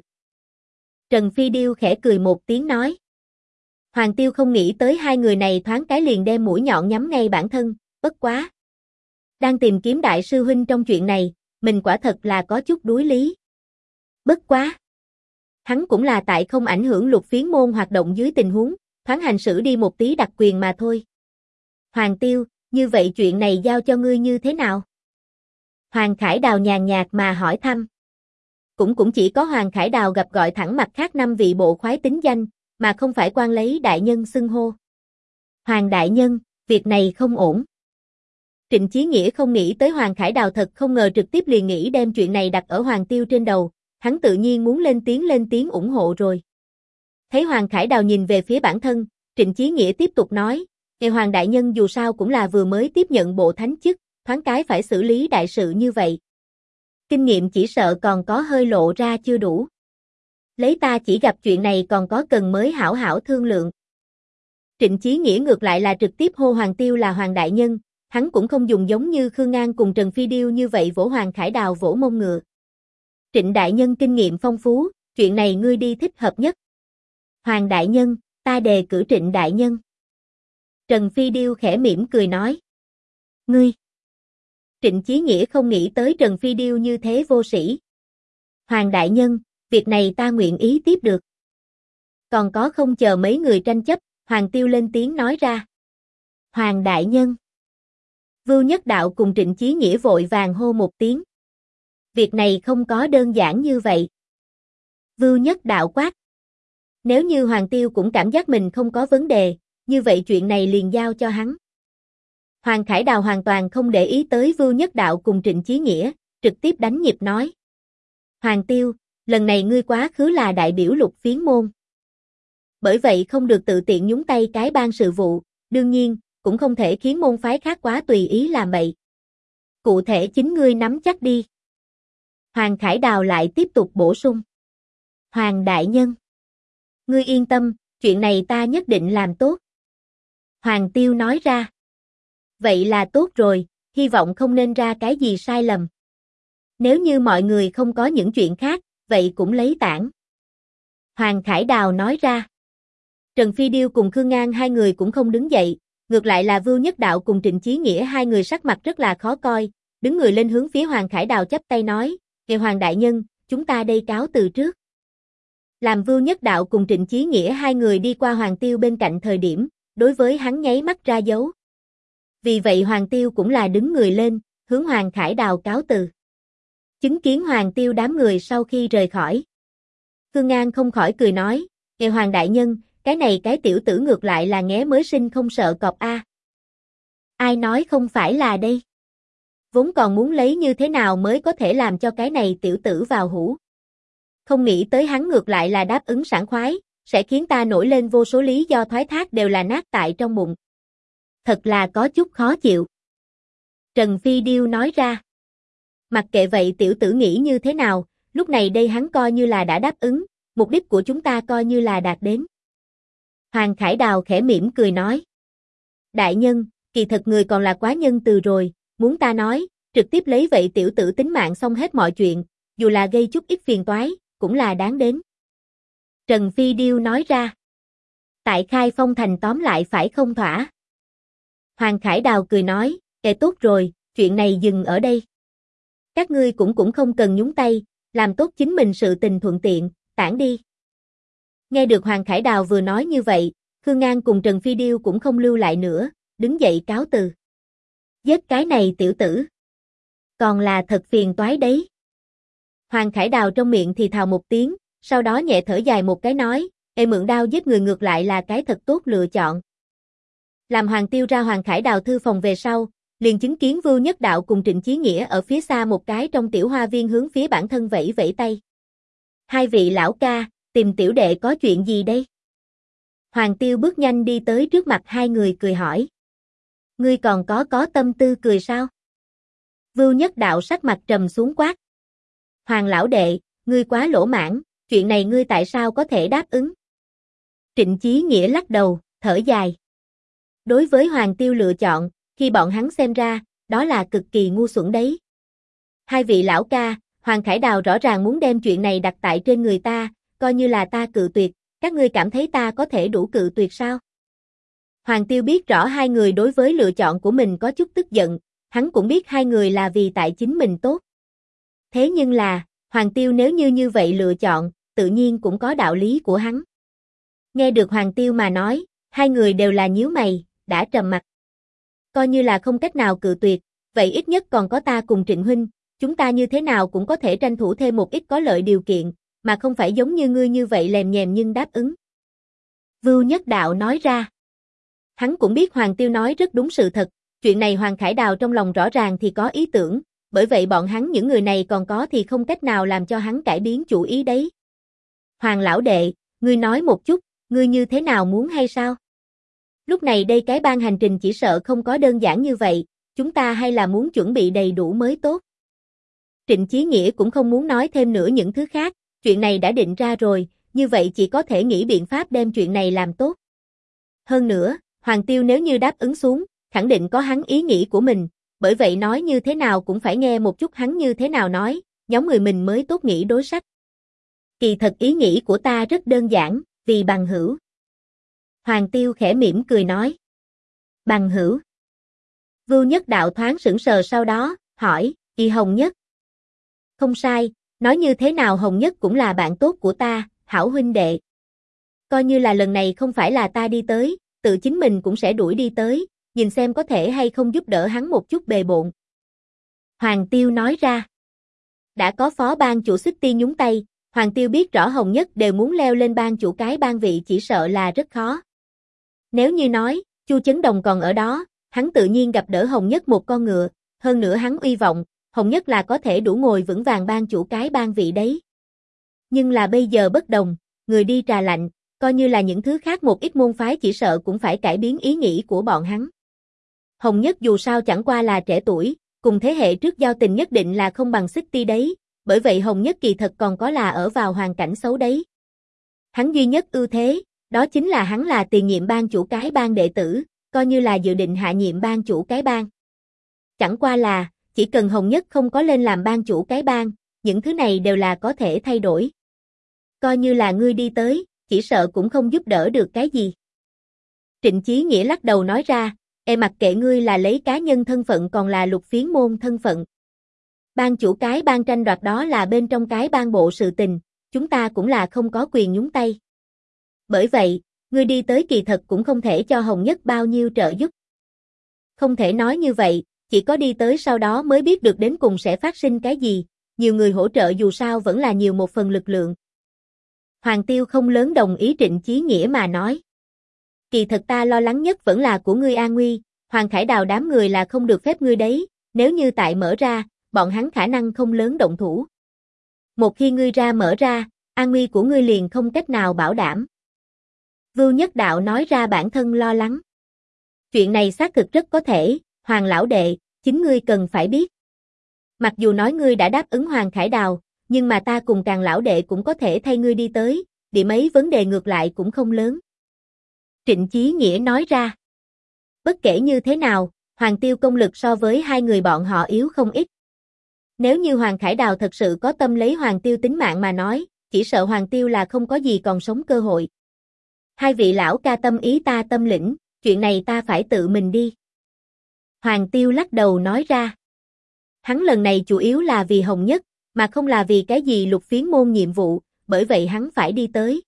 Trần Phi Điêu khẽ cười một tiếng nói. Hoàng Tiêu không nghĩ tới hai người này thoáng cái liền đem mũi nhọn nhắm ngay bản thân, bất quá. Đang tìm kiếm đại sư huynh trong chuyện này, mình quả thật là có chút đuối lý. Bất quá. Hắn cũng là tại không ảnh hưởng Lục Phiến môn hoạt động dưới tình huống, thoáng hành xử đi một tí đặc quyền mà thôi. Hoàng Tiêu, như vậy chuyện này giao cho ngươi như thế nào? Hoàng Khải Đào nhàn nhạt mà hỏi thăm. Cũng chỉ có Hoàng Khải Đào gặp gọi thẳng mặt khác 5 vị bộ khoái tính danh, mà không phải quan lấy đại nhân xưng hô. Hoàng đại nhân, việc này không ổn. Trịnh Chí Nghĩa không nghĩ tới Hoàng Khải Đào thật không ngờ trực tiếp liền nghĩ đem chuyện này đặt ở Hoàng Tiêu trên đầu, hắn tự nhiên muốn lên tiếng ủng hộ rồi. Thấy Hoàng Khải Đào nhìn về phía bản thân, Trịnh Chí Nghĩa tiếp tục nói, "Ngài Hoàng đại nhân dù sao cũng là vừa mới tiếp nhận bộ thánh chức, thoáng cái phải xử lý đại sự như vậy. Kinh nghiệm chỉ sợ còn có hơi lộ ra chưa đủ. Lấy ta chỉ gặp chuyện này còn có cần mới hảo hảo thương lượng." Trịnh Chí Nghĩa ngược lại là trực tiếp hô Hoàng Tiêu là Hoàng đại nhân, hắn cũng không dùng giống như Khương Ngang cùng Trần Phi Điêu như vậy vỗ Hoàng Khải Đào vỗ mông ngựa. Trịnh đại nhân kinh nghiệm phong phú, chuyện này ngươi đi thích hợp nhất. Hoàng đại nhân, ta đề cử Trịnh đại nhân. Trần Phi Điêu khẽ mỉm cười nói. Ngươi. Trịnh Chí Nghĩa không nghĩ tới Trần Phi Điêu như thế vô sĩ. Hoàng đại nhân, việc này ta nguyện ý tiếp được. Còn có không chờ mấy người tranh chấp, Hoàng Tiêu lên tiếng nói ra. Hoàng đại nhân. Vưu Nhất Đạo cùng Trịnh Chí Nghĩa vội vàng hô một tiếng. Việc này không có đơn giản như vậy. Vưu Nhất Đạo quát. Nếu như Hoàng Tiêu cũng cảm giác mình không có vấn đề, như vậy chuyện này liền giao cho hắn. Hoàng Khải Đào hoàn toàn không để ý tới Vưu Nhất Đạo cùng Trịnh Chí Nghĩa, trực tiếp đánh nhịp nói. Hoàng Tiêu, lần này ngươi quá khứ là đại biểu Lục Phiến môn. Bởi vậy không được tự tiện nhúng tay cái ban sự vụ, đương nhiên, cũng không thể khiến môn phái khác quá tùy ý làm bậy. Cụ thể chính ngươi nắm chắc đi. Hoàng Khải Đào lại tiếp tục bổ sung. Hoàng đại nhân. Ngươi yên tâm, chuyện này ta nhất định làm tốt. Hoàng Tiêu nói ra. Vậy là tốt rồi, hy vọng không nên ra cái gì sai lầm. Nếu như mọi người không có những chuyện khác, vậy cũng lấy tản. Hoàng Khải Đào nói ra. Trần Phi Điêu cùng Khương Ngang hai người cũng không đứng dậy, ngược lại là Vưu Nhất Đạo cùng Trịnh Chí Nghĩa hai người sắc mặt rất là khó coi, đứng người lên hướng phía Hoàng Khải Đào chắp tay nói, "Ngài Hoàng đại nhân, chúng ta đây cáo từ trước." Làm Vưu Nhất Đạo cùng Trịnh Chí Nghĩa hai người đi qua Hoàng Tiêu bên cạnh thời điểm, đối với hắn nháy mắt ra dấu. Vì vậy Hoàng Tiêu cũng là đứng người lên, hướng Hoàng Khải Đào cáo từ. Chứng kiến Hoàng Tiêu đám người sau khi rời khỏi. Khương Ngang không khỏi cười nói, "Ngài Hoàng đại nhân, cái này cái tiểu tử ngược lại là nghé mới sinh không sợ cọp a." Ai nói không phải là đây? Vốn còn muốn lấy như thế nào mới có thể làm cho cái này tiểu tử vào hũ. Không nghĩ tới hắn ngược lại là đáp ứng sảng khoái, sẽ khiến ta nổi lên vô số lý do thoái thác đều là nát tại trong bụng. Thật là có chút khó chịu. Trần Phi Điêu nói ra. Mặc kệ vậy tiểu tử nghĩ như thế nào, lúc này đây hắn coi như là đã đáp ứng, mục đích của chúng ta coi như là đạt đến. Hoàng Khải Đào khẽ mỉm cười nói. Đại nhân, kỳ thật người còn là quá nhân từ rồi, muốn ta nói, trực tiếp lấy vậy tiểu tử tính mạng xong hết mọi chuyện, dù là gây chút ít phiền toái, cũng là đáng đến. Trần Phi Điêu nói ra. Tại Khai Phong Thành tóm lại phải không thỏa. Hoàng Khải Đào cười nói, tốt rồi, chuyện này dừng ở đây. Các ngươi cũng không cần nhúng tay, làm tốt chính mình sự tình thuận tiện, tản đi. Nghe được Hoàng Khải Đào vừa nói như vậy, Khương Ngang cùng Trần Phi Điêu cũng không lưu lại nữa, đứng dậy cáo từ. Giết cái này tiểu tử. Còn là thật phiền toái đấy. Hoàng Khải Đào trong miệng thì thào một tiếng, sau đó nhẹ thở dài một cái nói, mượn đao giết người ngược lại là cái thật tốt lựa chọn. Làm Hoàng Tiêu ra Hoàng Khải Đào thư phòng về sau, liền chứng kiến Vưu Nhất Đạo cùng Trịnh Chí Nghĩa ở phía xa một cái trong tiểu hoa viên hướng phía bản thân vẫy vẫy tay. Hai vị lão ca, tìm tiểu đệ có chuyện gì đây? Hoàng Tiêu bước nhanh đi tới trước mặt hai người cười hỏi. Ngươi còn có tâm tư cười sao? Vưu Nhất Đạo sắc mặt trầm xuống quát. Hoàng lão đệ, ngươi quá lỗ mãn, chuyện này ngươi tại sao có thể đáp ứng? Trịnh Chí Nghĩa lắc đầu, thở dài. Đối với Hoàng Tiêu lựa chọn, khi bọn hắn xem ra, đó là cực kỳ ngu xuẩn đấy. Hai vị lão ca, Hoàng Khải Đào rõ ràng muốn đem chuyện này đặt tại trên người ta, coi như là ta cự tuyệt, các ngươi cảm thấy ta có thể đủ cự tuyệt sao? Hoàng Tiêu biết rõ hai người đối với lựa chọn của mình có chút tức giận, hắn cũng biết hai người là vì tại chính mình tốt. Thế nhưng là, Hoàng Tiêu nếu như vậy lựa chọn, tự nhiên cũng có đạo lý của hắn. Nghe được Hoàng Tiêu mà nói, hai người đều là nhíu mày, đã trầm mặt. Coi như là không cách nào cự tuyệt, vậy ít nhất còn có ta cùng Trịnh huynh, chúng ta như thế nào cũng có thể tranh thủ thêm một ít có lợi điều kiện, mà không phải giống như ngươi như vậy lèm nhèm nhưng đáp ứng. Vưu Nhất Đạo nói ra. Hắn cũng biết Hoàng Tiêu nói rất đúng sự thật, chuyện này Hoàng Khải Đào trong lòng rõ ràng thì có ý tưởng, bởi vậy bọn hắn những người này còn có thì không cách nào làm cho hắn cải biến chủ ý đấy. Hoàng lão đệ, ngươi nói một chút, ngươi như thế nào muốn hay sao? Lúc này đây cái ban hành trình chỉ sợ không có đơn giản như vậy, chúng ta hay là muốn chuẩn bị đầy đủ mới tốt. Trịnh Chí Nghĩa cũng không muốn nói thêm nữa những thứ khác, chuyện này đã định ra rồi, như vậy chỉ có thể nghĩ biện pháp đem chuyện này làm tốt. Hơn nữa, Hoàng Tiêu nếu như đáp ứng xuống, khẳng định có hắn ý nghĩ của mình, bởi vậy nói như thế nào cũng phải nghe một chút hắn như thế nào nói, nhóm người mình mới tốt nghĩ đối sách. Kỳ thật ý nghĩ của ta rất đơn giản, vì bằng hữu. Hoàng Tiêu khẽ mỉm cười nói. Bằng hữu. Vưu Nhất Đạo thoáng sững sờ sau đó, hỏi, Hồng Nhất. Không sai, nói như thế nào Hồng Nhất cũng là bạn tốt của ta, hảo huynh đệ. Coi như là lần này không phải là ta đi tới, tự chính mình cũng sẽ đuổi đi tới, nhìn xem có thể hay không giúp đỡ hắn một chút bề bộn. Hoàng Tiêu nói ra. Đã có phó ban chủ xích ti nhúng tay, Hoàng Tiêu biết rõ Hồng Nhất đều muốn leo lên ban chủ cái ban vị chỉ sợ là rất khó. Nếu như nói, Chu Chấn Đồng còn ở đó, hắn tự nhiên gặp đỡ Hồng Nhất một con ngựa, hơn nữa hắn uy vọng, Hồng Nhất là có thể đủ ngồi vững vàng ban chủ cái ban vị đấy. Nhưng là bây giờ bất đồng, người đi trà lạnh, coi như là những thứ khác một ít môn phái chỉ sợ cũng phải cải biến ý nghĩ của bọn hắn. Hồng Nhất dù sao chẳng qua là trẻ tuổi, cùng thế hệ trước giao tình nhất định là không bằng xích ti đấy, bởi vậy Hồng Nhất kỳ thật còn có là ở vào hoàn cảnh xấu đấy. Hắn duy nhất ưu thế, đó chính là hắn là tiền nhiệm ban chủ cái ban đệ tử, coi như là dự định hạ nhiệm ban chủ cái ban. Chẳng qua là, chỉ cần Hồng Nhất không có lên làm ban chủ cái ban, những thứ này đều là có thể thay đổi. Coi như là ngươi đi tới, chỉ sợ cũng không giúp đỡ được cái gì. Trịnh Chí Nghĩa lắc đầu nói ra, mặc kệ ngươi là lấy cá nhân thân phận còn là Lục Phiến môn thân phận. Ban chủ cái ban tranh đoạt đó là bên trong cái ban bộ sự tình, chúng ta cũng là không có quyền nhúng tay. Bởi vậy, ngươi đi tới kỳ thật cũng không thể cho Hồng Nhất bao nhiêu trợ giúp. Không thể nói như vậy, chỉ có đi tới sau đó mới biết được đến cùng sẽ phát sinh cái gì, nhiều người hỗ trợ dù sao vẫn là nhiều một phần lực lượng. Hoàng Tiêu không lớn đồng ý Trịnh Chí Nghĩa mà nói. Kỳ thật ta lo lắng nhất vẫn là của ngươi an nguy, Hoàng Khải Đào đám người là không được phép ngươi đấy, nếu như tại mở ra, bọn hắn khả năng không lớn động thủ. Một khi ngươi ra mở ra, an nguy của ngươi liền không cách nào bảo đảm. Vưu Nhất Đạo nói ra bản thân lo lắng. Chuyện này xác thực rất có thể, Hoàng lão đệ, chính ngươi cần phải biết. Mặc dù nói ngươi đã đáp ứng Hoàng Khải Đào, nhưng mà ta cùng Càng lão đệ cũng có thể thay ngươi đi tới, điểm ấy vấn đề ngược lại cũng không lớn. Trịnh Chí Nghĩa nói ra. Bất kể như thế nào, Hoàng Tiêu công lực so với hai người bọn họ yếu không ít. Nếu như Hoàng Khải Đào thật sự có tâm lấy Hoàng Tiêu tính mạng mà nói, chỉ sợ Hoàng Tiêu là không có gì còn sống cơ hội. Hai vị lão ca tâm ý ta tâm lĩnh, chuyện này ta phải tự mình đi. Hoàng Tiêu lắc đầu nói ra. Hắn lần này chủ yếu là vì Hồng Nhất, mà không là vì cái gì Lục Phiến môn nhiệm vụ, bởi vậy hắn phải đi tới.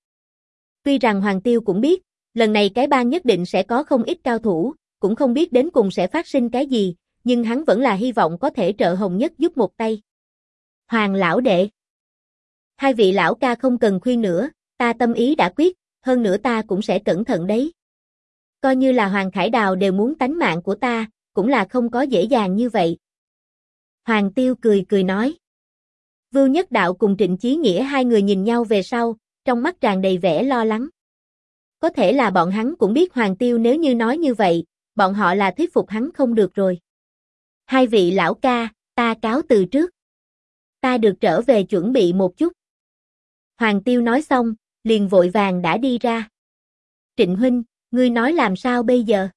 Tuy rằng Hoàng Tiêu cũng biết, lần này cái ban nhất định sẽ có không ít cao thủ, cũng không biết đến cùng sẽ phát sinh cái gì, nhưng hắn vẫn là hy vọng có thể trợ Hồng Nhất giúp một tay. Hoàng lão đệ. Hai vị lão ca không cần khuyên nữa, ta tâm ý đã quyết, hơn nữa ta cũng sẽ cẩn thận đấy. Coi như là Hoàng Khải Đào đều muốn tánh mạng của ta, cũng là không có dễ dàng như vậy. Hoàng Tiêu cười cười nói. Vưu Nhất Đạo cùng Trịnh Chí Nghĩa hai người nhìn nhau về sau, trong mắt tràn đầy vẻ lo lắng. Có thể là bọn hắn cũng biết Hoàng Tiêu nếu như nói như vậy, bọn họ là thuyết phục hắn không được rồi. Hai vị lão ca, ta cáo từ trước. Ta được trở về chuẩn bị một chút. Hoàng Tiêu nói xong, liền vội vàng đã đi ra. Trịnh huynh, ngươi nói làm sao bây giờ?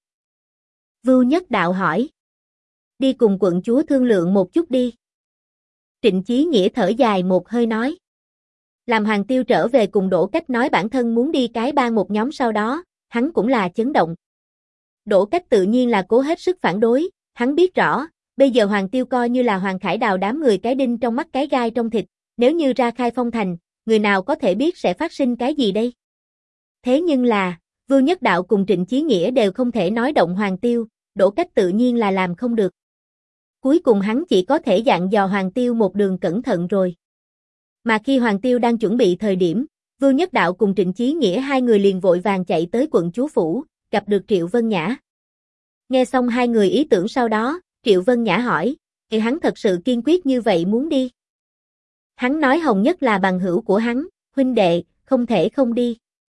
Vưu Nhất Đạo hỏi. Đi cùng quận chúa thương lượng một chút đi. Trịnh Chí Nghĩa thở dài một hơi nói. Làm Hoàng Tiêu trở về cùng Đỗ Cách nói bản thân muốn đi cái ban một nhóm sau đó, hắn cũng là chấn động. Đỗ Cách tự nhiên là cố hết sức phản đối, hắn biết rõ, bây giờ Hoàng Tiêu coi như là Hoàng Khải Đào đám người cái đinh trong mắt cái gai trong thịt, nếu như ra khai phong thành, người nào có thể biết sẽ phát sinh cái gì đây? Thế nhưng là, Vưu Nhất Đạo cùng Trịnh Chí Nghĩa đều không thể nói động Hoàng Tiêu, Đỗ Cách tự nhiên là làm không được. Cuối cùng hắn chỉ có thể dặn dò Hoàng Tiêu một đường cẩn thận rồi. Mà khi Hoàng Tiêu đang chuẩn bị thời điểm, Vưu Nhất Đạo cùng Trịnh Chí Nghĩa hai người liền vội vàng chạy tới quận chúa phủ, gặp được Triệu Vân Nhã. Nghe xong hai người ý tưởng sau đó, Triệu Vân Nhã hỏi, thì hắn thật sự kiên quyết như vậy muốn đi. Hắn nói Hồng Nhất là bằng hữu của hắn, huynh đệ, không thể không đi.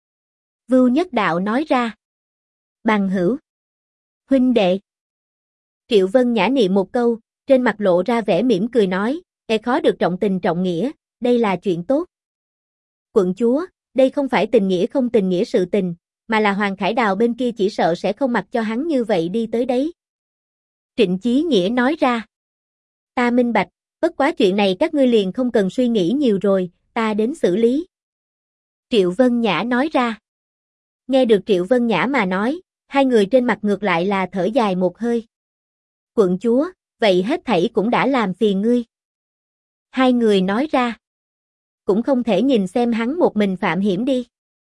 Vưu Nhất Đạo nói ra. Bằng hữu. Huynh đệ. Triệu Vân Nhã niệm một câu, trên mặt lộ ra vẻ mỉm cười nói, khó được trọng tình trọng nghĩa, đây là chuyện tốt. Quận chúa, đây không phải tình nghĩa không tình nghĩa sự tình, mà là Hoàng Khải Đào bên kia chỉ sợ sẽ không mặc cho hắn như vậy đi tới đấy. Trịnh Chí Nghĩa nói ra. Ta minh bạch, bất quá chuyện này các ngươi liền không cần suy nghĩ nhiều rồi, ta đến xử lý. Triệu Vân Nhã nói ra. Nghe được Triệu Vân Nhã mà nói, hai người trên mặt ngược lại là thở dài một hơi. Quận chúa, vậy hết thảy cũng đã làm phiền ngươi. Hai người nói ra. Cũng không thể nhìn xem hắn một mình phạm hiểm đi.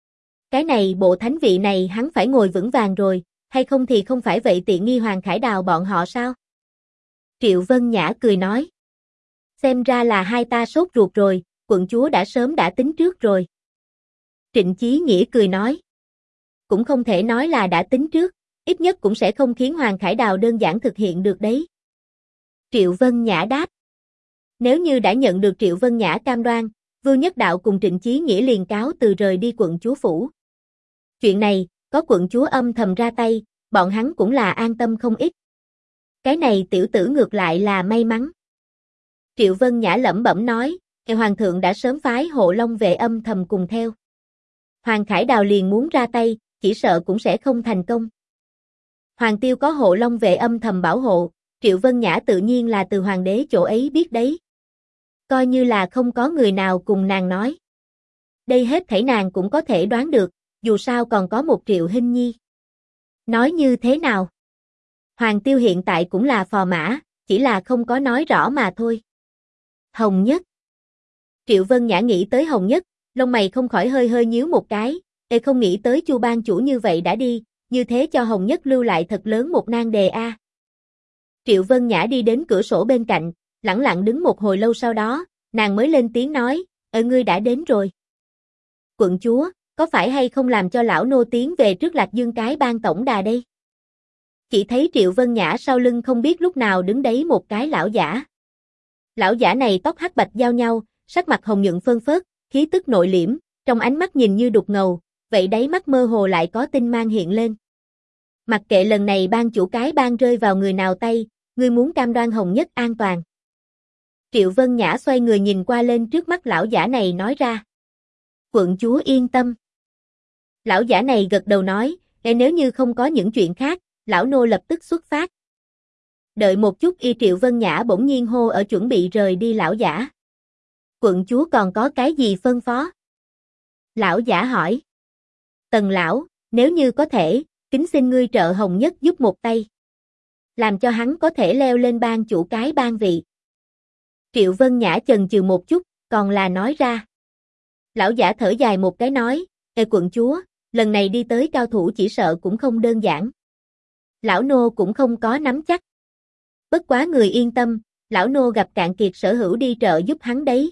Cái này bộ thánh vị này hắn phải ngồi vững vàng rồi, hay không thì không phải vậy tiện nghi Hoàng Khải Đào bọn họ sao? Triệu Vân Nhã cười nói. Xem ra là hai ta sốt ruột rồi, quận chúa đã sớm đã tính trước rồi. Trịnh Chí Nghĩa cười nói. Cũng không thể nói là đã tính trước, ít nhất cũng sẽ không khiến Hoàng Khải Đào đơn giản thực hiện được đấy. Triệu Vân Nhã đáp. Nếu như đã nhận được Triệu Vân Nhã cam đoan, Vương Nhất Đạo cùng Trịnh Chí Nghĩa liền cáo từ rời đi quận chúa phủ. Chuyện này, có quận chúa âm thầm ra tay, bọn hắn cũng là an tâm không ít. Cái này tiểu tử ngược lại là may mắn. Triệu Vân Nhã lẩm bẩm nói, Hoàng thượng đã sớm phái Hộ Long vệ âm thầm cùng theo. Hoàng Khải Đào liền muốn ra tay, chỉ sợ cũng sẽ không thành công. Hoàng Tiêu có Hộ Long vệ âm thầm bảo hộ, Triệu Vân Nhã tự nhiên là từ hoàng đế chỗ ấy biết đấy. Coi như là không có người nào cùng nàng nói. Đây hết thảy nàng cũng có thể đoán được, dù sao còn có một Triệu Hinh Nhi. Nói như thế nào? Hoàng Tiêu hiện tại cũng là phò mã, chỉ là không có nói rõ mà thôi. Hồng Nhất. Triệu Vân Nhã nghĩ tới Hồng Nhất, lông mày không khỏi hơi hơi nhíu một cái, không nghĩ tới Chu ban chủ như vậy đã đi, như thế cho Hồng Nhất lưu lại thật lớn một nan đề a. Triệu Vân Nhã đi đến cửa sổ bên cạnh, lẳng lặng đứng một hồi lâu sau đó, nàng mới lên tiếng nói, ngươi đã đến rồi. Quận chúa, có phải hay không làm cho lão nô tiến về trước Lạc Dương cái ban tổng đà đây? Chỉ thấy Triệu Vân Nhã sau lưng không biết lúc nào đứng đấy một cái lão giả. Lão giả này tóc hắc bạch giao nhau, sắc mặt hồng nhuận phơn phớt, khí tức nội liễm, trong ánh mắt nhìn như đục ngầu, vậy đáy mắt mơ hồ lại có tinh mang hiện lên. Mặc kệ lần này ban chủ cái ban rơi vào người nào tay, ngươi muốn cam đoan Hồng Nhất an toàn. Triệu Vân Nhã xoay người nhìn qua lên trước mắt lão giả này nói ra. Quận chúa yên tâm. Lão giả này gật đầu nói, nếu như không có những chuyện khác, lão nô lập tức xuất phát. Đợi một chút Triệu Vân Nhã bỗng nhiên hô ở chuẩn bị rời đi lão giả. Quận chúa còn có cái gì phân phó? Lão giả hỏi. Tần lão, nếu như có thể, kính xin ngươi trợ Hồng Nhất giúp một tay. Làm cho hắn có thể leo lên ban chủ cái ban vị. Triệu Vân Nhã chần chừ một chút, còn là nói ra. Lão giả thở dài một cái nói, quận chúa, lần này đi tới cao thủ chỉ sợ cũng không đơn giản. Lão nô cũng không có nắm chắc. Bất quá người yên tâm, lão nô gặp cạn kiệt sở hữu đi trợ giúp hắn đấy.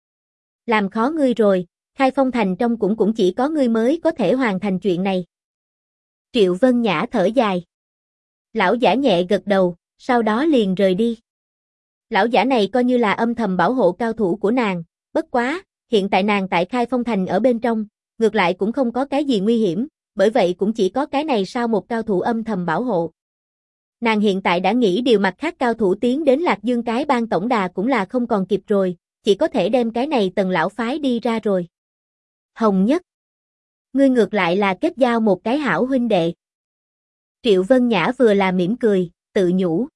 Làm khó ngươi rồi, Khai Phong thành trong cũng chỉ có ngươi mới có thể hoàn thành chuyện này. Triệu Vân Nhã thở dài. Lão giả nhẹ gật đầu, sau đó liền rời đi. Lão giả này coi như là âm thầm bảo hộ cao thủ của nàng, bất quá, hiện tại nàng tại Khai Phong thành ở bên trong, ngược lại cũng không có cái gì nguy hiểm, bởi vậy cũng chỉ có cái này sao một cao thủ âm thầm bảo hộ. Nàng hiện tại đã nghĩ điều mặt khác cao thủ tiến đến Lạc Dương cái ban tổng đà cũng là không còn kịp rồi, chỉ có thể đem cái này Tần lão phái đi ra rồi. Hồng Nhất. Ngươi ngược lại là kết giao một cái hảo huynh đệ. Triệu Vân Nhã vừa là mỉm cười, tự nhủ.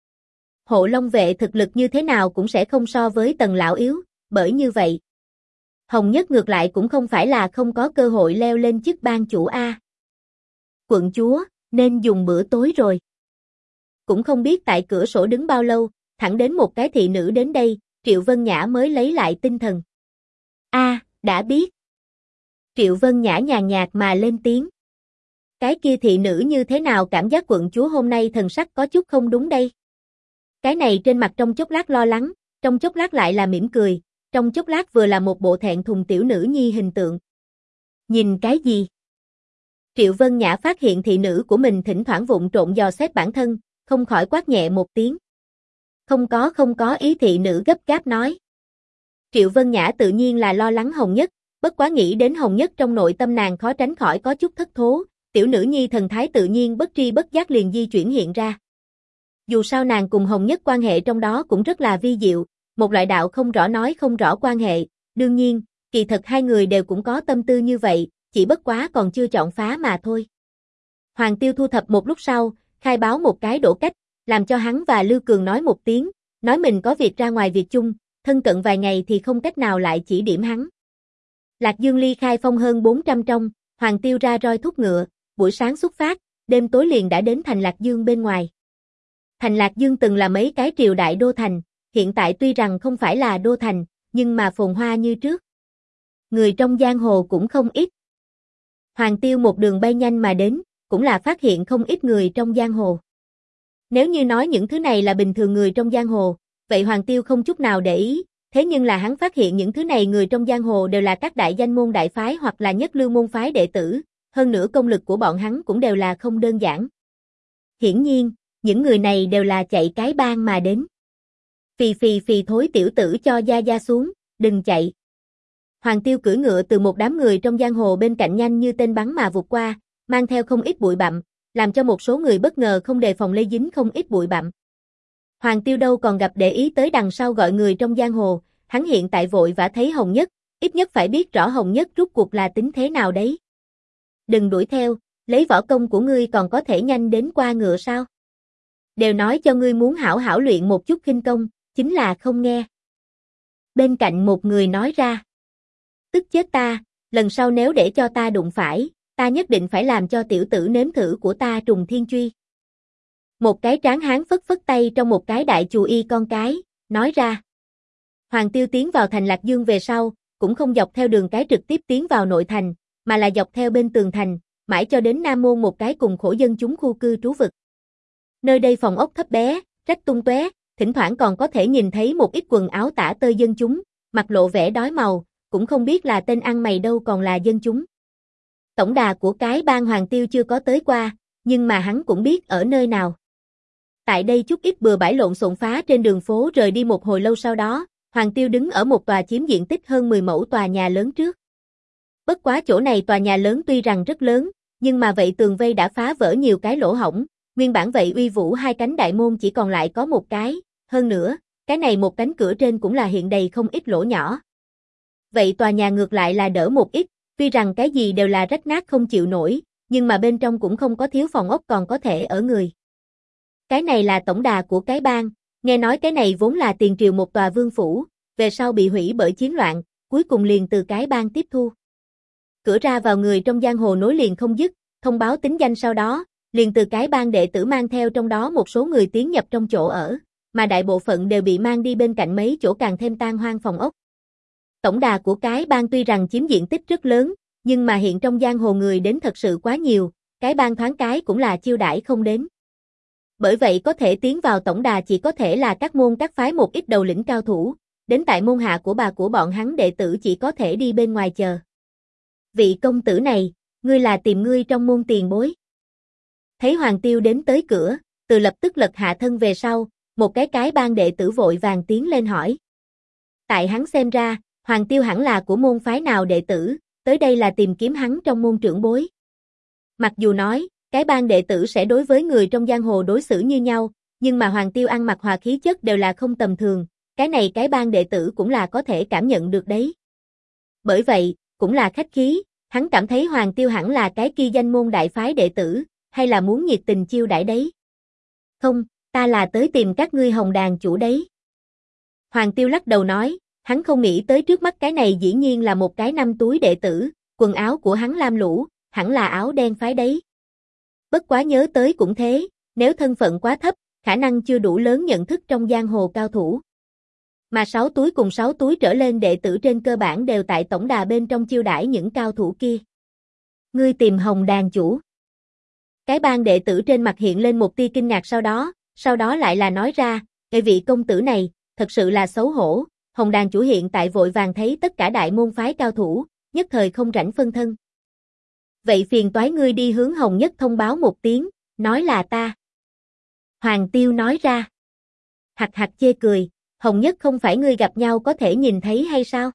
Hộ Long vệ thực lực như thế nào cũng sẽ không so với Tần lão yếu, bởi như vậy. Hồng Nhất ngược lại cũng không phải là không có cơ hội leo lên chức ban chủ A. Quận chúa, nên dùng bữa tối rồi. Cũng không biết tại cửa sổ đứng bao lâu, thẳng đến một cái thị nữ đến đây, Triệu Vân Nhã mới lấy lại tinh thần. Đã biết. Triệu Vân Nhã nhàn nhạt mà lên tiếng. Cái kia thị nữ như thế nào cảm giác quận chúa hôm nay thần sắc có chút không đúng đây? Cái này trên mặt trong chốc lát lo lắng, trong chốc lát lại là mỉm cười, trong chốc lát vừa là một bộ thẹn thùng tiểu nữ nhi hình tượng. Nhìn cái gì? Triệu Vân Nhã phát hiện thị nữ của mình thỉnh thoảng vụng trộn dò xét bản thân, không khỏi quát nhẹ một tiếng. Không có ý thị nữ gấp gáp nói. Triệu Vân Nhã tự nhiên là lo lắng Hồng Nhất, bất quá nghĩ đến Hồng Nhất trong nội tâm nàng khó tránh khỏi có chút thất thố, tiểu nữ nhi thần thái tự nhiên bất tri bất giác liền di chuyển hiện ra. Dù sao nàng cùng Hồng Nhất quan hệ trong đó cũng rất là vi diệu, một loại đạo không rõ nói không rõ quan hệ, đương nhiên, kỳ thật hai người đều cũng có tâm tư như vậy, chỉ bất quá còn chưa chọn phá mà thôi. Hoàng Tiêu thu thập một lúc sau, khai báo một cái đổ cách, làm cho hắn và Lưu Cường nói một tiếng, nói mình có việc ra ngoài việc chung, thân cận vài ngày thì không cách nào lại chỉ điểm hắn. Lạc Dương ly Khai Phong hơn 400 trong, Hoàng Tiêu ra roi thúc ngựa, buổi sáng xuất phát, đêm tối liền đã đến thành Lạc Dương bên ngoài. Thành Lạc Dương từng là mấy cái triều đại đô thành, hiện tại tuy rằng không phải là đô thành, nhưng mà phồn hoa như trước. Người trong giang hồ cũng không ít. Hoàng Tiêu một đường bay nhanh mà đến, cũng là phát hiện không ít người trong giang hồ. Nếu như nói những thứ này là bình thường người trong giang hồ, vậy Hoàng Tiêu không chút nào để ý, thế nhưng là hắn phát hiện những thứ này người trong giang hồ đều là các đại danh môn đại phái hoặc là nhất lưu môn phái đệ tử, hơn nữa công lực của bọn hắn cũng đều là không đơn giản. Hiển nhiên, những người này đều là chạy cái bang mà đến. Phì phì phì thối tiểu tử cho gia xuống, đừng chạy. Hoàng Tiêu cưỡi ngựa từ một đám người trong giang hồ bên cạnh nhanh như tên bắn mà vụt qua, mang theo không ít bụi bặm, làm cho một số người bất ngờ không đề phòng lây dính không ít bụi bặm. Hoàng Tiêu đâu còn gặp để ý tới đằng sau gọi người trong giang hồ, hắn hiện tại vội vã thấy Hồng Nhất, ít nhất phải biết rõ Hồng Nhất rút cuộc là tính thế nào đấy. Đừng đuổi theo, lấy võ công của ngươi còn có thể nhanh đến qua ngựa sao? Đều nói cho ngươi muốn hảo hảo luyện một chút khinh công, chính là không nghe. Bên cạnh một người nói ra. Tức chết ta, lần sau nếu để cho ta đụng phải, ta nhất định phải làm cho tiểu tử nếm thử của ta Trùng Thiên Truy. Một cái tráng hán phất phất tay trong một cái đại chù y con cái, nói ra. Hoàng Tiêu tiến vào thành Lạc Dương về sau, cũng không dọc theo đường cái trực tiếp tiến vào nội thành, mà là dọc theo bên tường thành, mãi cho đến Nam Môn một cái cùng khổ dân chúng khu cư trú vực. Nơi đây phòng ốc thấp bé, rách tung tóe, thỉnh thoảng còn có thể nhìn thấy một ít quần áo tả tơi dân chúng, mặt lộ vẻ đói màu, cũng không biết là tên ăn mày đâu còn là dân chúng. Tổng đà của cái bang Hoàng Tiêu chưa có tới qua, nhưng mà hắn cũng biết ở nơi nào. Tại đây chút ít bừa bãi lộn xộn phá trên đường phố rời đi một hồi lâu sau đó, Hoàng Tiêu đứng ở một tòa chiếm diện tích hơn 10 mẫu tòa nhà lớn trước. Bất quá chỗ này tòa nhà lớn tuy rằng rất lớn, nhưng mà vậy tường vây đã phá vỡ nhiều cái lỗ hổng, nguyên bản vậy uy vũ hai cánh đại môn chỉ còn lại có một cái, hơn nữa, cái này một cánh cửa trên cũng là hiện đầy không ít lỗ nhỏ. Vậy tòa nhà ngược lại là đỡ một ít, tuy rằng cái gì đều là rách nát không chịu nổi, nhưng mà bên trong cũng không có thiếu phòng ốc còn có thể ở người. Cái này là tổng đà của cái bang, nghe nói cái này vốn là tiền triều một tòa vương phủ, về sau bị hủy bởi chiến loạn, cuối cùng liền từ cái bang tiếp thu. Cửa ra vào người trong giang hồ nối liền không dứt, thông báo tính danh sau đó, liền từ cái bang đệ tử mang theo trong đó một số người tiến nhập trong chỗ ở, mà đại bộ phận đều bị mang đi bên cạnh mấy chỗ càng thêm tan hoang phòng ốc. Tổng đà của cái bang tuy rằng chiếm diện tích rất lớn, nhưng mà hiện trong giang hồ người đến thật sự quá nhiều, cái bang thoáng cái cũng là chiêu đãi không đến. Bởi vậy có thể tiến vào tổng đà chỉ có thể là các môn các phái một ít đầu lĩnh cao thủ, đến tại môn hạ của bà của bọn hắn đệ tử chỉ có thể đi bên ngoài chờ. Vị công tử này, ngươi là tìm ngươi trong môn tiền bối. Thấy Hoàng Tiêu đến tới cửa, từ lập tức lật hạ thân về sau, một cái bang đệ tử vội vàng tiến lên hỏi. Tại hắn xem ra, Hoàng Tiêu hẳn là của môn phái nào đệ tử, tới đây là tìm kiếm hắn trong môn trưởng bối. Mặc dù nói, cái bang đệ tử sẽ đối với người trong giang hồ đối xử như nhau, nhưng mà Hoàng Tiêu ăn mặc hòa khí chất đều là không tầm thường, cái này cái bang đệ tử cũng là có thể cảm nhận được đấy. Bởi vậy, cũng là khách khí, hắn cảm thấy Hoàng Tiêu hẳn là cái kia danh môn đại phái đệ tử, hay là muốn nhiệt tình chiêu đãi đấy. Không, ta là tới tìm các ngươi Hồng Đàn chủ đấy. Hoàng Tiêu lắc đầu nói, hắn không nghĩ tới trước mắt cái này dĩ nhiên là một cái năm túi đệ tử, quần áo của hắn lam lũ, hẳn là áo đen phái đấy. Bất quá nhớ tới cũng thế, nếu thân phận quá thấp, khả năng chưa đủ lớn nhận thức trong giang hồ cao thủ. Mà 6 túi cùng 6 túi trở lên đệ tử trên cơ bản đều tại tổng đà bên trong chiêu đãi những cao thủ kia. Ngươi tìm Hồng Đàn chủ. Cái bang đệ tử trên mặt hiện lên một tia kinh ngạc sau đó lại là nói ra, vị công tử này, thật sự là xấu hổ, Hồng Đàn chủ hiện tại vội vàng thấy tất cả đại môn phái cao thủ, nhất thời không rảnh phân thân. Vậy phiền toái ngươi đi hướng Hồng Nhất thông báo một tiếng, nói là ta. Hoàng Tiêu nói ra. Hạc hạc chê cười, Hồng Nhất không phải ngươi gặp nhau có thể nhìn thấy hay sao?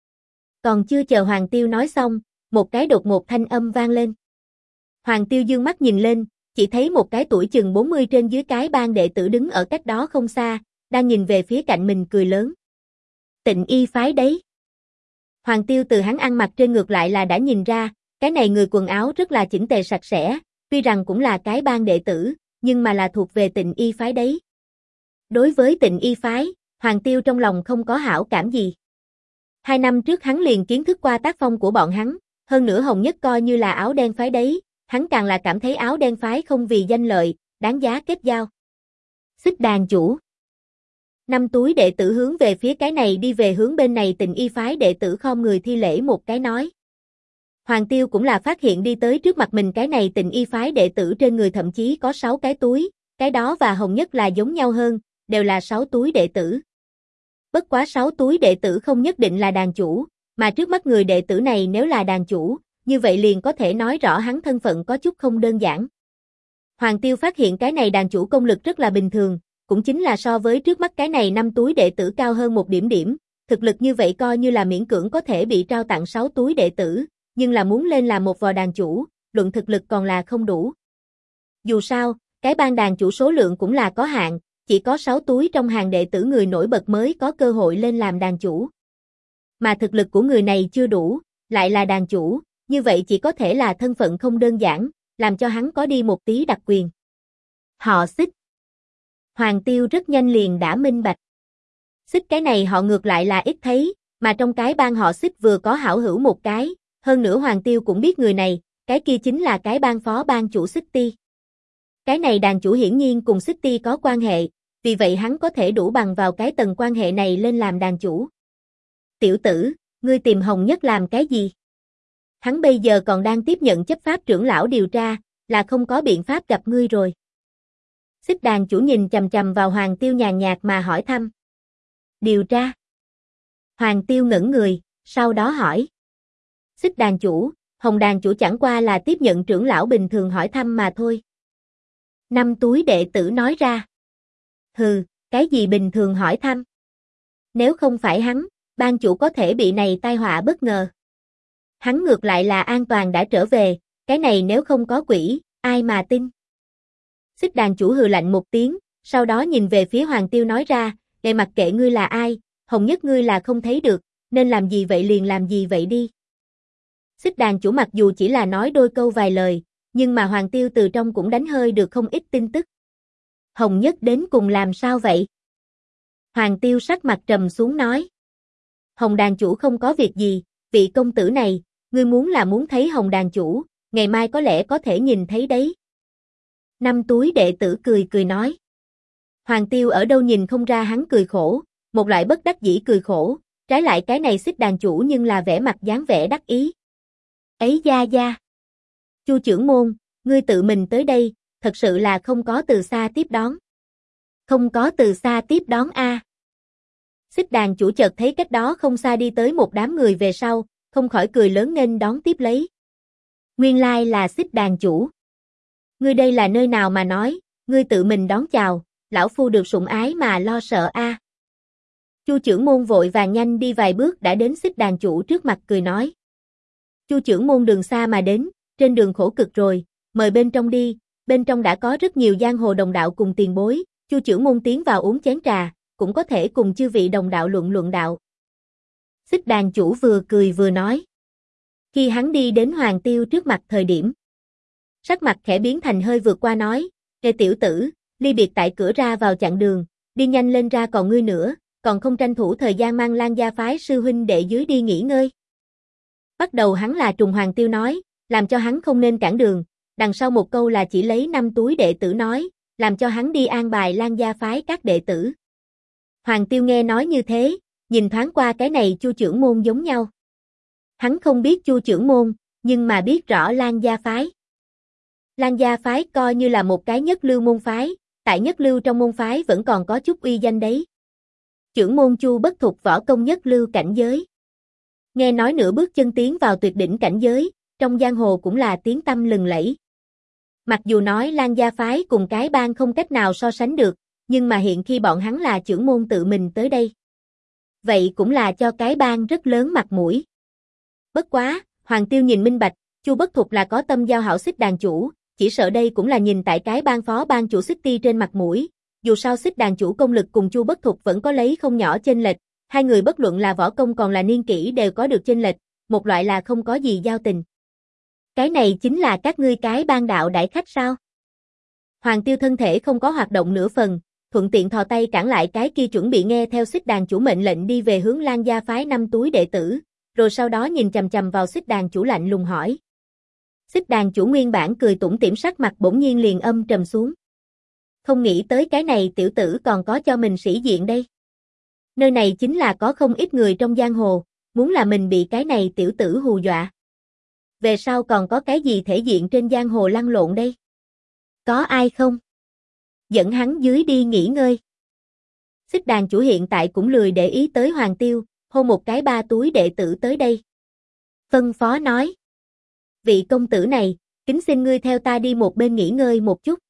Còn chưa chờ Hoàng Tiêu nói xong, một cái đột ngột thanh âm vang lên. Hoàng Tiêu dương mắt nhìn lên, chỉ thấy một cái tuổi chừng 40 trên dưới cái bang đệ tử đứng ở cách đó không xa, đang nhìn về phía cạnh mình cười lớn. Tịnh y phái đấy. Hoàng Tiêu từ hắn ăn mặc trên ngược lại là đã nhìn ra, cái này người quần áo rất là chỉnh tề sạch sẽ, tuy rằng cũng là cái bang đệ tử, nhưng mà là thuộc về Tịnh y phái đấy. Đối với Tịnh y phái, Hoàng Tiêu trong lòng không có hảo cảm gì. 2 năm trước hắn liền kiến thức qua tác phong của bọn hắn, hơn nữa Hồng Nhất coi như là áo đen phái đấy, hắn càng là cảm thấy áo đen phái không vì danh lợi, đáng giá kết giao. Xích Đàn chủ. 5 túi đệ tử hướng về phía cái này đi về hướng bên này Tịnh y phái đệ tử khom người thi lễ một cái nói. Hoàng Tiêu cũng là phát hiện đi tới trước mặt mình cái này Tịnh Y phái đệ tử trên người thậm chí có 6 cái túi, cái đó và Hồng Nhất là giống nhau hơn, đều là 6 túi đệ tử. Bất quá 6 túi đệ tử không nhất định là đàn chủ, mà trước mắt người đệ tử này nếu là đàn chủ, như vậy liền có thể nói rõ hắn thân phận có chút không đơn giản. Hoàng Tiêu phát hiện cái này đàn chủ công lực rất là bình thường, cũng chính là so với trước mắt cái này 5 túi đệ tử cao hơn một điểm điểm, thực lực như vậy coi như là miễn cưỡng có thể bị trao tặng 6 túi đệ tử, nhưng là muốn lên làm một vò đàn chủ, luận thực lực còn là không đủ. Dù sao, cái bang đàn chủ số lượng cũng là có hạn, chỉ có 6 túi trong hàng đệ tử người nổi bật mới có cơ hội lên làm đàn chủ. Mà thực lực của người này chưa đủ, lại là đàn chủ, như vậy chỉ có thể là thân phận không đơn giản, làm cho hắn có đi một tí đặc quyền. Họ Xích. Hoàng Tiêu rất nhanh liền đã minh bạch. Xích cái này họ ngược lại là ít thấy, mà trong cái bang họ Xích vừa có hảo hữu một cái, hơn nữa Hoàng Tiêu cũng biết người này, cái kia chính là cái bang phó bang chủ Xích Ti. Cái này đàn chủ hiển nhiên cùng Xích Ti có quan hệ, vì vậy hắn có thể đủ bằng vào cái tầng quan hệ này lên làm đàn chủ. Tiểu tử, ngươi tìm Hồng Nhất làm cái gì? Hắn bây giờ còn đang tiếp nhận chấp pháp trưởng lão điều tra, là không có biện pháp gặp ngươi rồi. Xích đàn chủ nhìn chằm chằm vào Hoàng Tiêu nhàn nhạt mà hỏi thăm. Điều tra. Hoàng Tiêu ngẩn người, sau đó hỏi. Xích đàn chủ, Hồng đàn chủ chẳng qua là tiếp nhận trưởng lão bình thường hỏi thăm mà thôi. 5 túi đệ tử nói ra. Hừ, cái gì bình thường hỏi thăm? Nếu không phải hắn, ban chủ có thể bị này tai họa bất ngờ. Hắn ngược lại là an toàn đã trở về, cái này nếu không có quỷ, ai mà tin? Xích đàn chủ hừ lạnh một tiếng, sau đó nhìn về phía Hoàng Tiêu nói ra, để mặc kệ ngươi là ai, Hồng Nhất ngươi là không thấy được, nên làm gì vậy liền làm gì vậy đi. Xích đàn chủ mặc dù chỉ là nói đôi câu vài lời, nhưng mà Hoàng Tiêu từ trong cũng đánh hơi được không ít tin tức. Hồng Nhất đến cùng làm sao vậy? Hoàng Tiêu sắc mặt trầm xuống nói. Hồng đàn chủ không có việc gì, vị công tử này, ngươi muốn là muốn thấy Hồng đàn chủ, ngày mai có lẽ có thể nhìn thấy đấy. 5 túi đệ tử cười cười nói. Hoàng Tiêu ở đâu nhìn không ra hắn cười khổ, một loại bất đắc dĩ cười khổ, trái lại cái này Xích đàn chủ nhưng là vẻ mặt dáng vẻ đắc ý. Ấy da da. Chu trưởng môn, ngươi tự mình tới đây, thật sự là không có từ xa tiếp đón. Không có từ xa tiếp đón a. Xích đàn chủ chợt thấy cách đó không xa đi tới một đám người về sau, không khỏi cười lớn nghênh đón tiếp lấy. Nguyên lai là Xích đàn chủ. Ngươi đây là nơi nào mà nói, ngươi tự mình đón chào, lão phu được sủng ái mà lo sợ a. Chu trưởng môn vội vàng nhanh đi vài bước đã đến Xích đàn chủ trước mặt cười nói. Chu trưởng môn đường xa mà đến, trên đường khổ cực rồi, mời bên trong đi, bên trong đã có rất nhiều giang hồ đồng đạo cùng tiền bối, Chu trưởng môn tiến vào uống chén trà, cũng có thể cùng chư vị đồng đạo luận đạo. Xích đàn chủ vừa cười vừa nói. Khi hắn đi đến Hoàng Tiêu trước mặt thời điểm, sắc mặt khẽ biến thành hơi vượt qua nói, Ê tiểu tử, ly biệt tại cửa ra vào chặn đường, đi nhanh lên ra còn ngươi nữa, còn không tranh thủ thời gian mang Lan gia phái sư huynh đệ dưới đi nghỉ ngơi. Bắt đầu hắn là trùng Hoàng Tiêu nói, làm cho hắn không nên cản đường, đằng sau một câu là chỉ lấy 5 túi đệ tử nói, làm cho hắn đi an bài Lan gia phái các đệ tử. Hoàng Tiêu nghe nói như thế, nhìn thoáng qua cái này Chu trưởng môn giống nhau. Hắn không biết Chu trưởng môn, nhưng mà biết rõ Lan gia phái. Lan gia phái coi như là một cái nhất lưu môn phái, tại nhất lưu trong môn phái vẫn còn có chút uy danh đấy. Trưởng môn Chu bất thục võ công nhất lưu cảnh giới. Nghe nói nửa bước chân tiến vào tuyệt đỉnh cảnh giới, trong giang hồ cũng là tiếng tăm lừng lẫy. Mặc dù nói Lan gia phái cùng cái bang không cách nào so sánh được, nhưng mà hiện khi bọn hắn là trưởng môn tự mình tới đây. Vậy cũng là cho cái bang rất lớn mặt mũi. Bất quá, Hoàng Tiêu nhìn minh bạch, Chu bất thục là có tâm giao hảo Xích đàn chủ, chỉ sợ đây cũng là nhìn tại cái bang phó bang chủ Xích Ti trên mặt mũi, dù sao Xích đàn chủ công lực cùng Chu bất thục vẫn có lấy không nhỏ chênh lệch, hai người bất luận là võ công còn là niên kỷ đều có được chênh lệch, một loại là không có gì giao tình. Cái này chính là các ngươi cái bang đạo đại khách sao? Hoàng Tiêu thân thể không có hoạt động nửa phần, thuận tiện thò tay cản lại cái kia chuẩn bị nghe theo Xích đàn chủ mệnh lệnh đi về hướng Lan gia phái 5 túi đệ tử, rồi sau đó nhìn chằm chằm vào Xích đàn chủ lạnh lùng hỏi. Xích đàn chủ nguyên bản cười tủm tỉm sắc mặt bỗng nhiên liền âm trầm xuống. Không nghĩ tới cái này tiểu tử còn có cho mình sĩ diện đây. Nơi này chính là có không ít người trong giang hồ, muốn là mình bị cái này tiểu tử hù dọa. Về sau còn có cái gì thể diện trên giang hồ lăn lộn đây? Có ai không? Dẫn hắn dưới đi nghỉ ngơi. Xích đàn chủ hiện tại cũng lười để ý tới Hoàng Tiêu, hô một cái 3 túi đệ tử tới đây. Phân phó nói. Vị công tử này, kính xin ngươi theo ta đi một bên nghỉ ngơi một chút.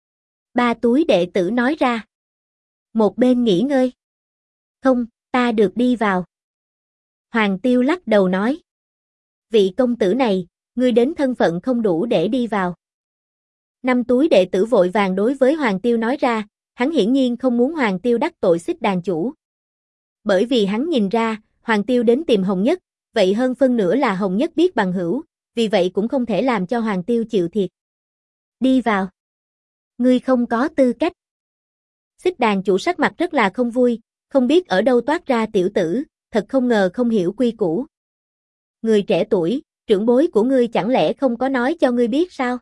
3 túi đệ tử nói ra. Một bên nghỉ ngơi. Không, ta được đi vào. Hoàng Tiêu lắc đầu nói. Vị công tử này, ngươi đến thân phận không đủ để đi vào. 5 túi đệ tử vội vàng đối với Hoàng Tiêu nói ra, hắn hiển nhiên không muốn Hoàng Tiêu đắc tội Xích đàn chủ. Bởi vì hắn nhìn ra, Hoàng Tiêu đến tìm Hồng Nhất, vậy hơn phân nửa là Hồng Nhất biết bằng hữu, vì vậy cũng không thể làm cho Hoàng Tiêu chịu thiệt. Đi vào. Ngươi không có tư cách. Xích đàn chủ sắc mặt rất là không vui, không biết ở đâu toát ra tiểu tử, thật không ngờ không hiểu quy củ. Người trẻ tuổi, trưởng bối của ngươi chẳng lẽ không có nói cho ngươi biết sao?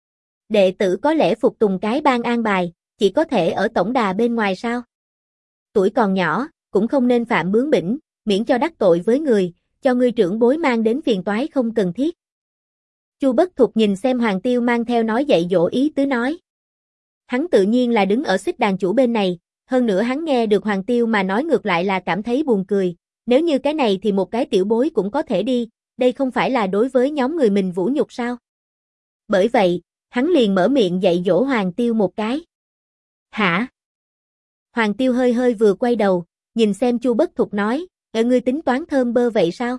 Đệ tử có lẽ phục tùng cái ban an bài, chỉ có thể ở tổng đà bên ngoài sao? Tuổi còn nhỏ, cũng không nên phạm bướng bỉnh, miễn cho đắc tội với người, cho ngươi trưởng bối mang đến phiền toái không cần thiết. Chu Bất Thục nhìn xem Hoàng Tiêu mang theo nói dạy dỗ ý tứ nói. Hắn tự nhiên là đứng ở Xích đàn chủ bên này, hơn nữa hắn nghe được Hoàng Tiêu mà nói ngược lại là cảm thấy buồn cười, nếu như cái này thì một cái tiểu bối cũng có thể đi, đây không phải là đối với nhóm người mình vũ nhục sao? Bởi vậy, hắn liền mở miệng dạy dỗ Hoàng Tiêu một cái. Hả? Hoàng Tiêu hơi hơi vừa quay đầu, nhìn xem Chu Bất Thục nói, ngươi tính toán thơm bơ vậy sao?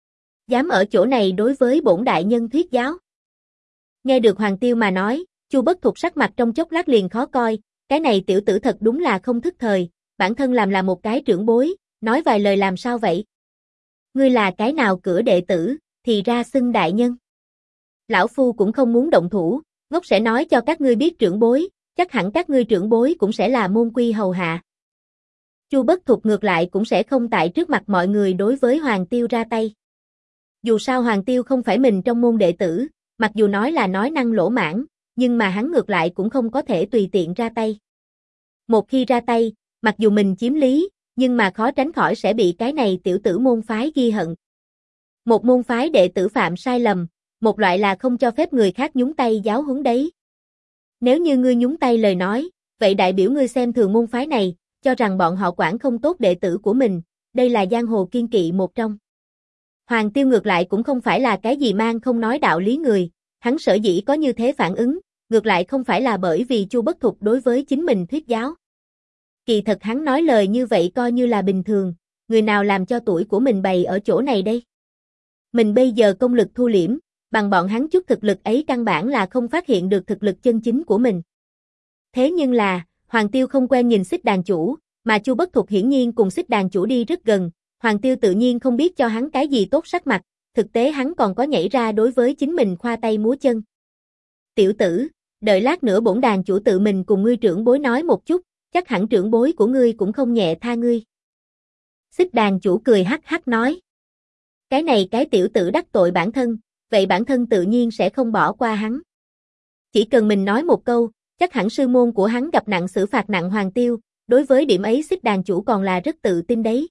Dám ở chỗ này đối với bổn đại nhân thuyết giáo? Nghe được Hoàng Tiêu mà nói, Chu Bất Thục sắc mặt trong chốc lát liền khó coi, cái này tiểu tử thật đúng là không thức thời, bản thân làm là một cái trưởng bối, nói vài lời làm sao vậy? Ngươi là cái nào cửa đệ tử, thì ra xưng đại nhân. Lão Phu cũng không muốn động thủ, ngốc sẽ nói cho các ngươi biết trưởng bối, chắc hẳn các ngươi trưởng bối cũng sẽ là môn quy hầu hạ. Chu Bất Thục ngược lại cũng sẽ không tại trước mặt mọi người đối với Hoàng Tiêu ra tay. Dù sao Hoàng Tiêu không phải mình trong môn đệ tử, mặc dù nói là nói năng lỗ mãng, nhưng mà hắn ngược lại cũng không có thể tùy tiện ra tay. Một khi ra tay, mặc dù mình chiếm lý, nhưng mà khó tránh khỏi sẽ bị cái này tiểu tử môn phái ghi hận. Một môn phái đệ tử phạm sai lầm, một loại là không cho phép người khác nhúng tay giáo huấn đấy. Nếu như ngươi nhúng tay lời nói, vậy đại biểu ngươi xem thường môn phái này, cho rằng bọn họ quản không tốt đệ tử của mình, đây là giang hồ kiên kỵ một trong. Hoàng Tiêu ngược lại cũng không phải là cái gì mang không nói đạo lý người, hắn sở dĩ có như thế phản ứng, ngược lại không phải là bởi vì Chu Bất Thục đối với chính mình thuyết giáo. Kỳ thật hắn nói lời như vậy coi như là bình thường, người nào làm cho tuổi của mình bày ở chỗ này đây? Mình bây giờ công lực thu liễm, bằng bọn hắn chút thực lực ấy căn bản là không phát hiện được thực lực chân chính của mình. Thế nhưng là, Hoàng Tiêu không quen nhìn Xích đàn chủ, mà Chu Bất Thục hiển nhiên cùng Xích đàn chủ đi rất gần, Hoàng Tiêu tự nhiên không biết cho hắn cái gì tốt sắc mặt, thực tế hắn còn có nhảy ra đối với chính mình khoa tay múa chân. Tiểu tử, đợi lát nữa bổn đàn chủ tự mình cùng ngươi trưởng bối nói một chút, chắc hẳn trưởng bối của ngươi cũng không nhẹ tha ngươi. Xích đàn chủ cười hắc hắc nói. Cái này cái tiểu tử đắc tội bản thân, vậy bản thân tự nhiên sẽ không bỏ qua hắn. Chỉ cần mình nói một câu, chắc hẳn sư môn của hắn gặp nặng xử phạt nặng Hoàng Tiêu, đối với điểm ấy Xích đàn chủ còn là rất tự tin đấy.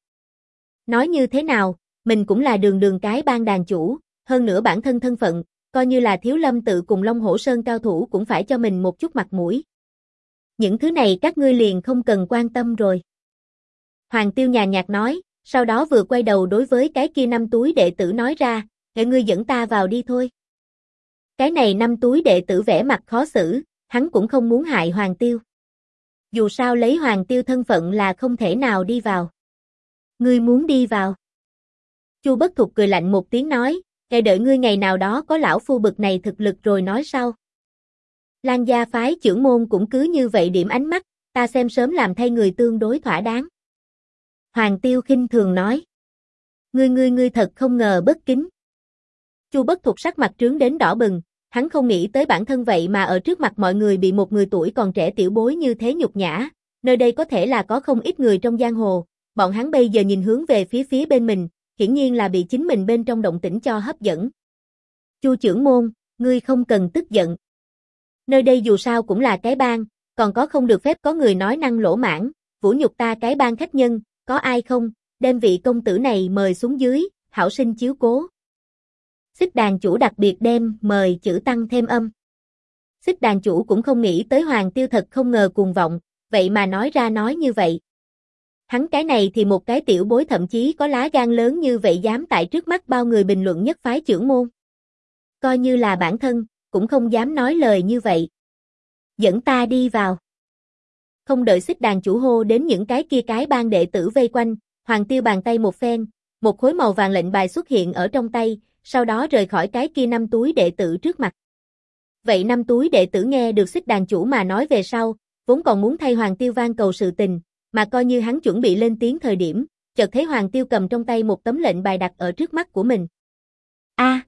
Nói như thế nào, mình cũng là đường cái ban đàn chủ, hơn nữa bản thân thân phận, coi như là Thiếu Lâm tự cùng Long Hổ Sơn cao thủ cũng phải cho mình một chút mặt mũi. Những thứ này các ngươi liền không cần quan tâm rồi. Hoàng Tiêu nhàn nhạt nói, sau đó vừa quay đầu đối với cái kia 5 túi đệ tử nói ra, ngươi dẫn ta vào đi thôi. Cái này 5 túi đệ tử vẻ mặt khó xử, hắn cũng không muốn hại Hoàng Tiêu. Dù sao lấy Hoàng Tiêu thân phận là không thể nào đi vào. Ngươi muốn đi vào? Chu Bất Thục cười lạnh một tiếng nói, đợi ngươi ngày nào đó có lão phu bực này thực lực rồi nói sau. Lan gia phái trưởng môn cũng cứ như vậy điểm ánh mắt, ta xem sớm làm thay người tương đối thỏa đáng. Hoàng Tiêu khinh thường nói. Ngươi thật không ngờ bất kính. Chu Bất Thục sắc mặt trướng đến đỏ bừng, hắn không nghĩ tới bản thân vậy mà ở trước mặt mọi người bị một người tuổi còn trẻ tiểu bối như thế nhục nhã, nơi đây có thể là có không ít người trong giang hồ, bọn hắn bây giờ nhìn hướng về phía bên mình, hiển nhiên là bị chính mình bên trong động tĩnh cho hấp dẫn. Chu trưởng môn, ngươi không cần tức giận. Nơi đây dù sao cũng là cái bang, còn có không được phép có người nói năng lỗ mãng, vũ nhục ta cái bang khách nhân, có ai không, đem vị công tử này mời xuống dưới, hảo sinh chiếu cố. Xích đàn chủ đặc biệt đem mời chữ tăng thêm âm. Xích đàn chủ cũng không nghĩ tới Hoàng Tiêu thật không ngờ cuồng vọng, vậy mà nói ra nói như vậy. Hắn cái này thì một cái tiểu bối thậm chí có lá gan lớn như vậy dám tại trước mắt bao người bình luận nhất phái trưởng môn. Coi như là bản thân, cũng không dám nói lời như vậy. Dẫn ta đi vào. Không đợi xích đàn chủ hô đến những cái kia cái bang đệ tử vây quanh, Hoàng Tiêu bàn tay một phen, một khối màu vàng lệnh bài xuất hiện ở trong tay, sau đó rời khỏi cái kia 5 túi đệ tử trước mặt. Vậy 5 túi đệ tử nghe được xích đàn chủ mà nói về sau, vốn còn muốn thay Hoàng Tiêu van cầu sự tình, mà coi như hắn chuẩn bị lên tiếng thời điểm, chợt thấy Hoàng Tiêu cầm trong tay một tấm lệnh bài đặt ở trước mắt của mình. A!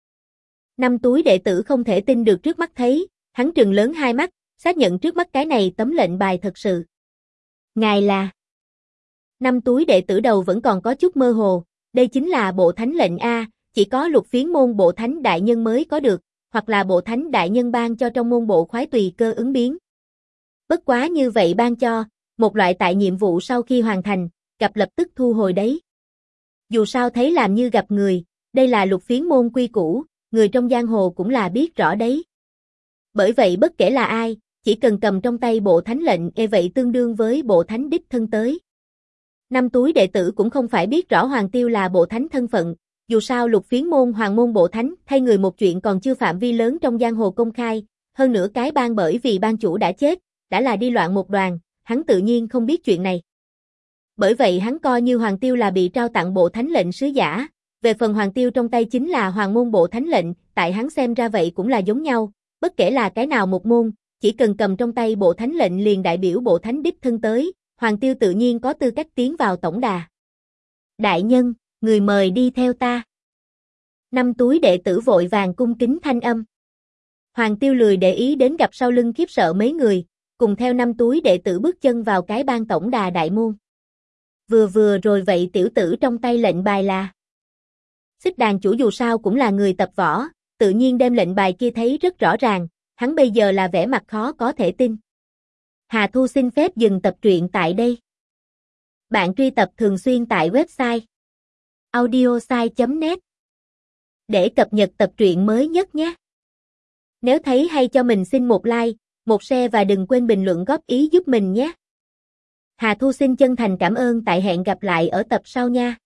5 túi đệ tử không thể tin được trước mắt thấy, hắn trừng lớn hai mắt, xác nhận trước mắt cái này tấm lệnh bài thật sự. Ngài là... 5 túi đệ tử đầu vẫn còn có chút mơ hồ, đây chính là bộ thánh lệnh A, chỉ có Lục Phiến môn bộ thánh đại nhân mới có được, hoặc là bộ thánh đại nhân ban cho trong môn bộ khoái tùy cơ ứng biến. Bất quá như vậy ban cho, một loại tại nhiệm vụ sau khi hoàn thành, gặp lập tức thu hồi đấy. Dù sao thấy làm như gặp người, đây là Lục Phiến môn quy củ, người trong giang hồ cũng là biết rõ đấy. Bởi vậy bất kể là ai, chỉ cần cầm trong tay bộ thánh lệnh vậy tương đương với bộ thánh đích thân tới. 5 túi đệ tử cũng không phải biết rõ Hoàng Tiêu là bộ thánh thân phận, dù sao Lục Phiến môn hoàng môn bộ thánh thay người một chuyện còn chưa phạm vi lớn trong giang hồ công khai, hơn nữa cái bang bởi vì bang chủ đã chết, đã là đi loạn một đoàn, hắn tự nhiên không biết chuyện này. Bởi vậy hắn coi như Hoàng Tiêu là bị trao tặng bộ thánh lệnh sứ giả, về phần Hoàng Tiêu trong tay chính là hoàng môn bộ thánh lệnh, tại hắn xem ra vậy cũng là giống nhau, bất kể là cái nào một môn, chỉ cần cầm trong tay bộ thánh lệnh liền đại biểu bộ thánh đích thân tới, Hoàng Tiêu tự nhiên có tư cách tiến vào tổng đà. Đại nhân, người mời đi theo ta. 5 túi đệ tử vội vàng cung kính thanh âm. Hoàng Tiêu lười để ý đến gặp sau lưng khiếp sợ mấy người, cùng theo 5 túi đệ tử bước chân vào cái bang tổng đà đại môn. Vừa rồi vậy tiểu tử trong tay lệnh bài là. Xích đàn chủ dù sao cũng là người tập võ, tự nhiên đem lệnh bài kia thấy rất rõ ràng, hắn bây giờ là vẻ mặt khó có thể tin. Hà Thu xin phép dừng tập truyện tại đây. Bạn truy tập thường xuyên tại website audiosai.net để cập nhật tập truyện mới nhất nhé. Nếu thấy hay cho mình xin một like, một share và đừng quên bình luận góp ý giúp mình nhé. Hà Thu xin chân thành cảm ơn, tại hẹn gặp lại ở tập sau nha.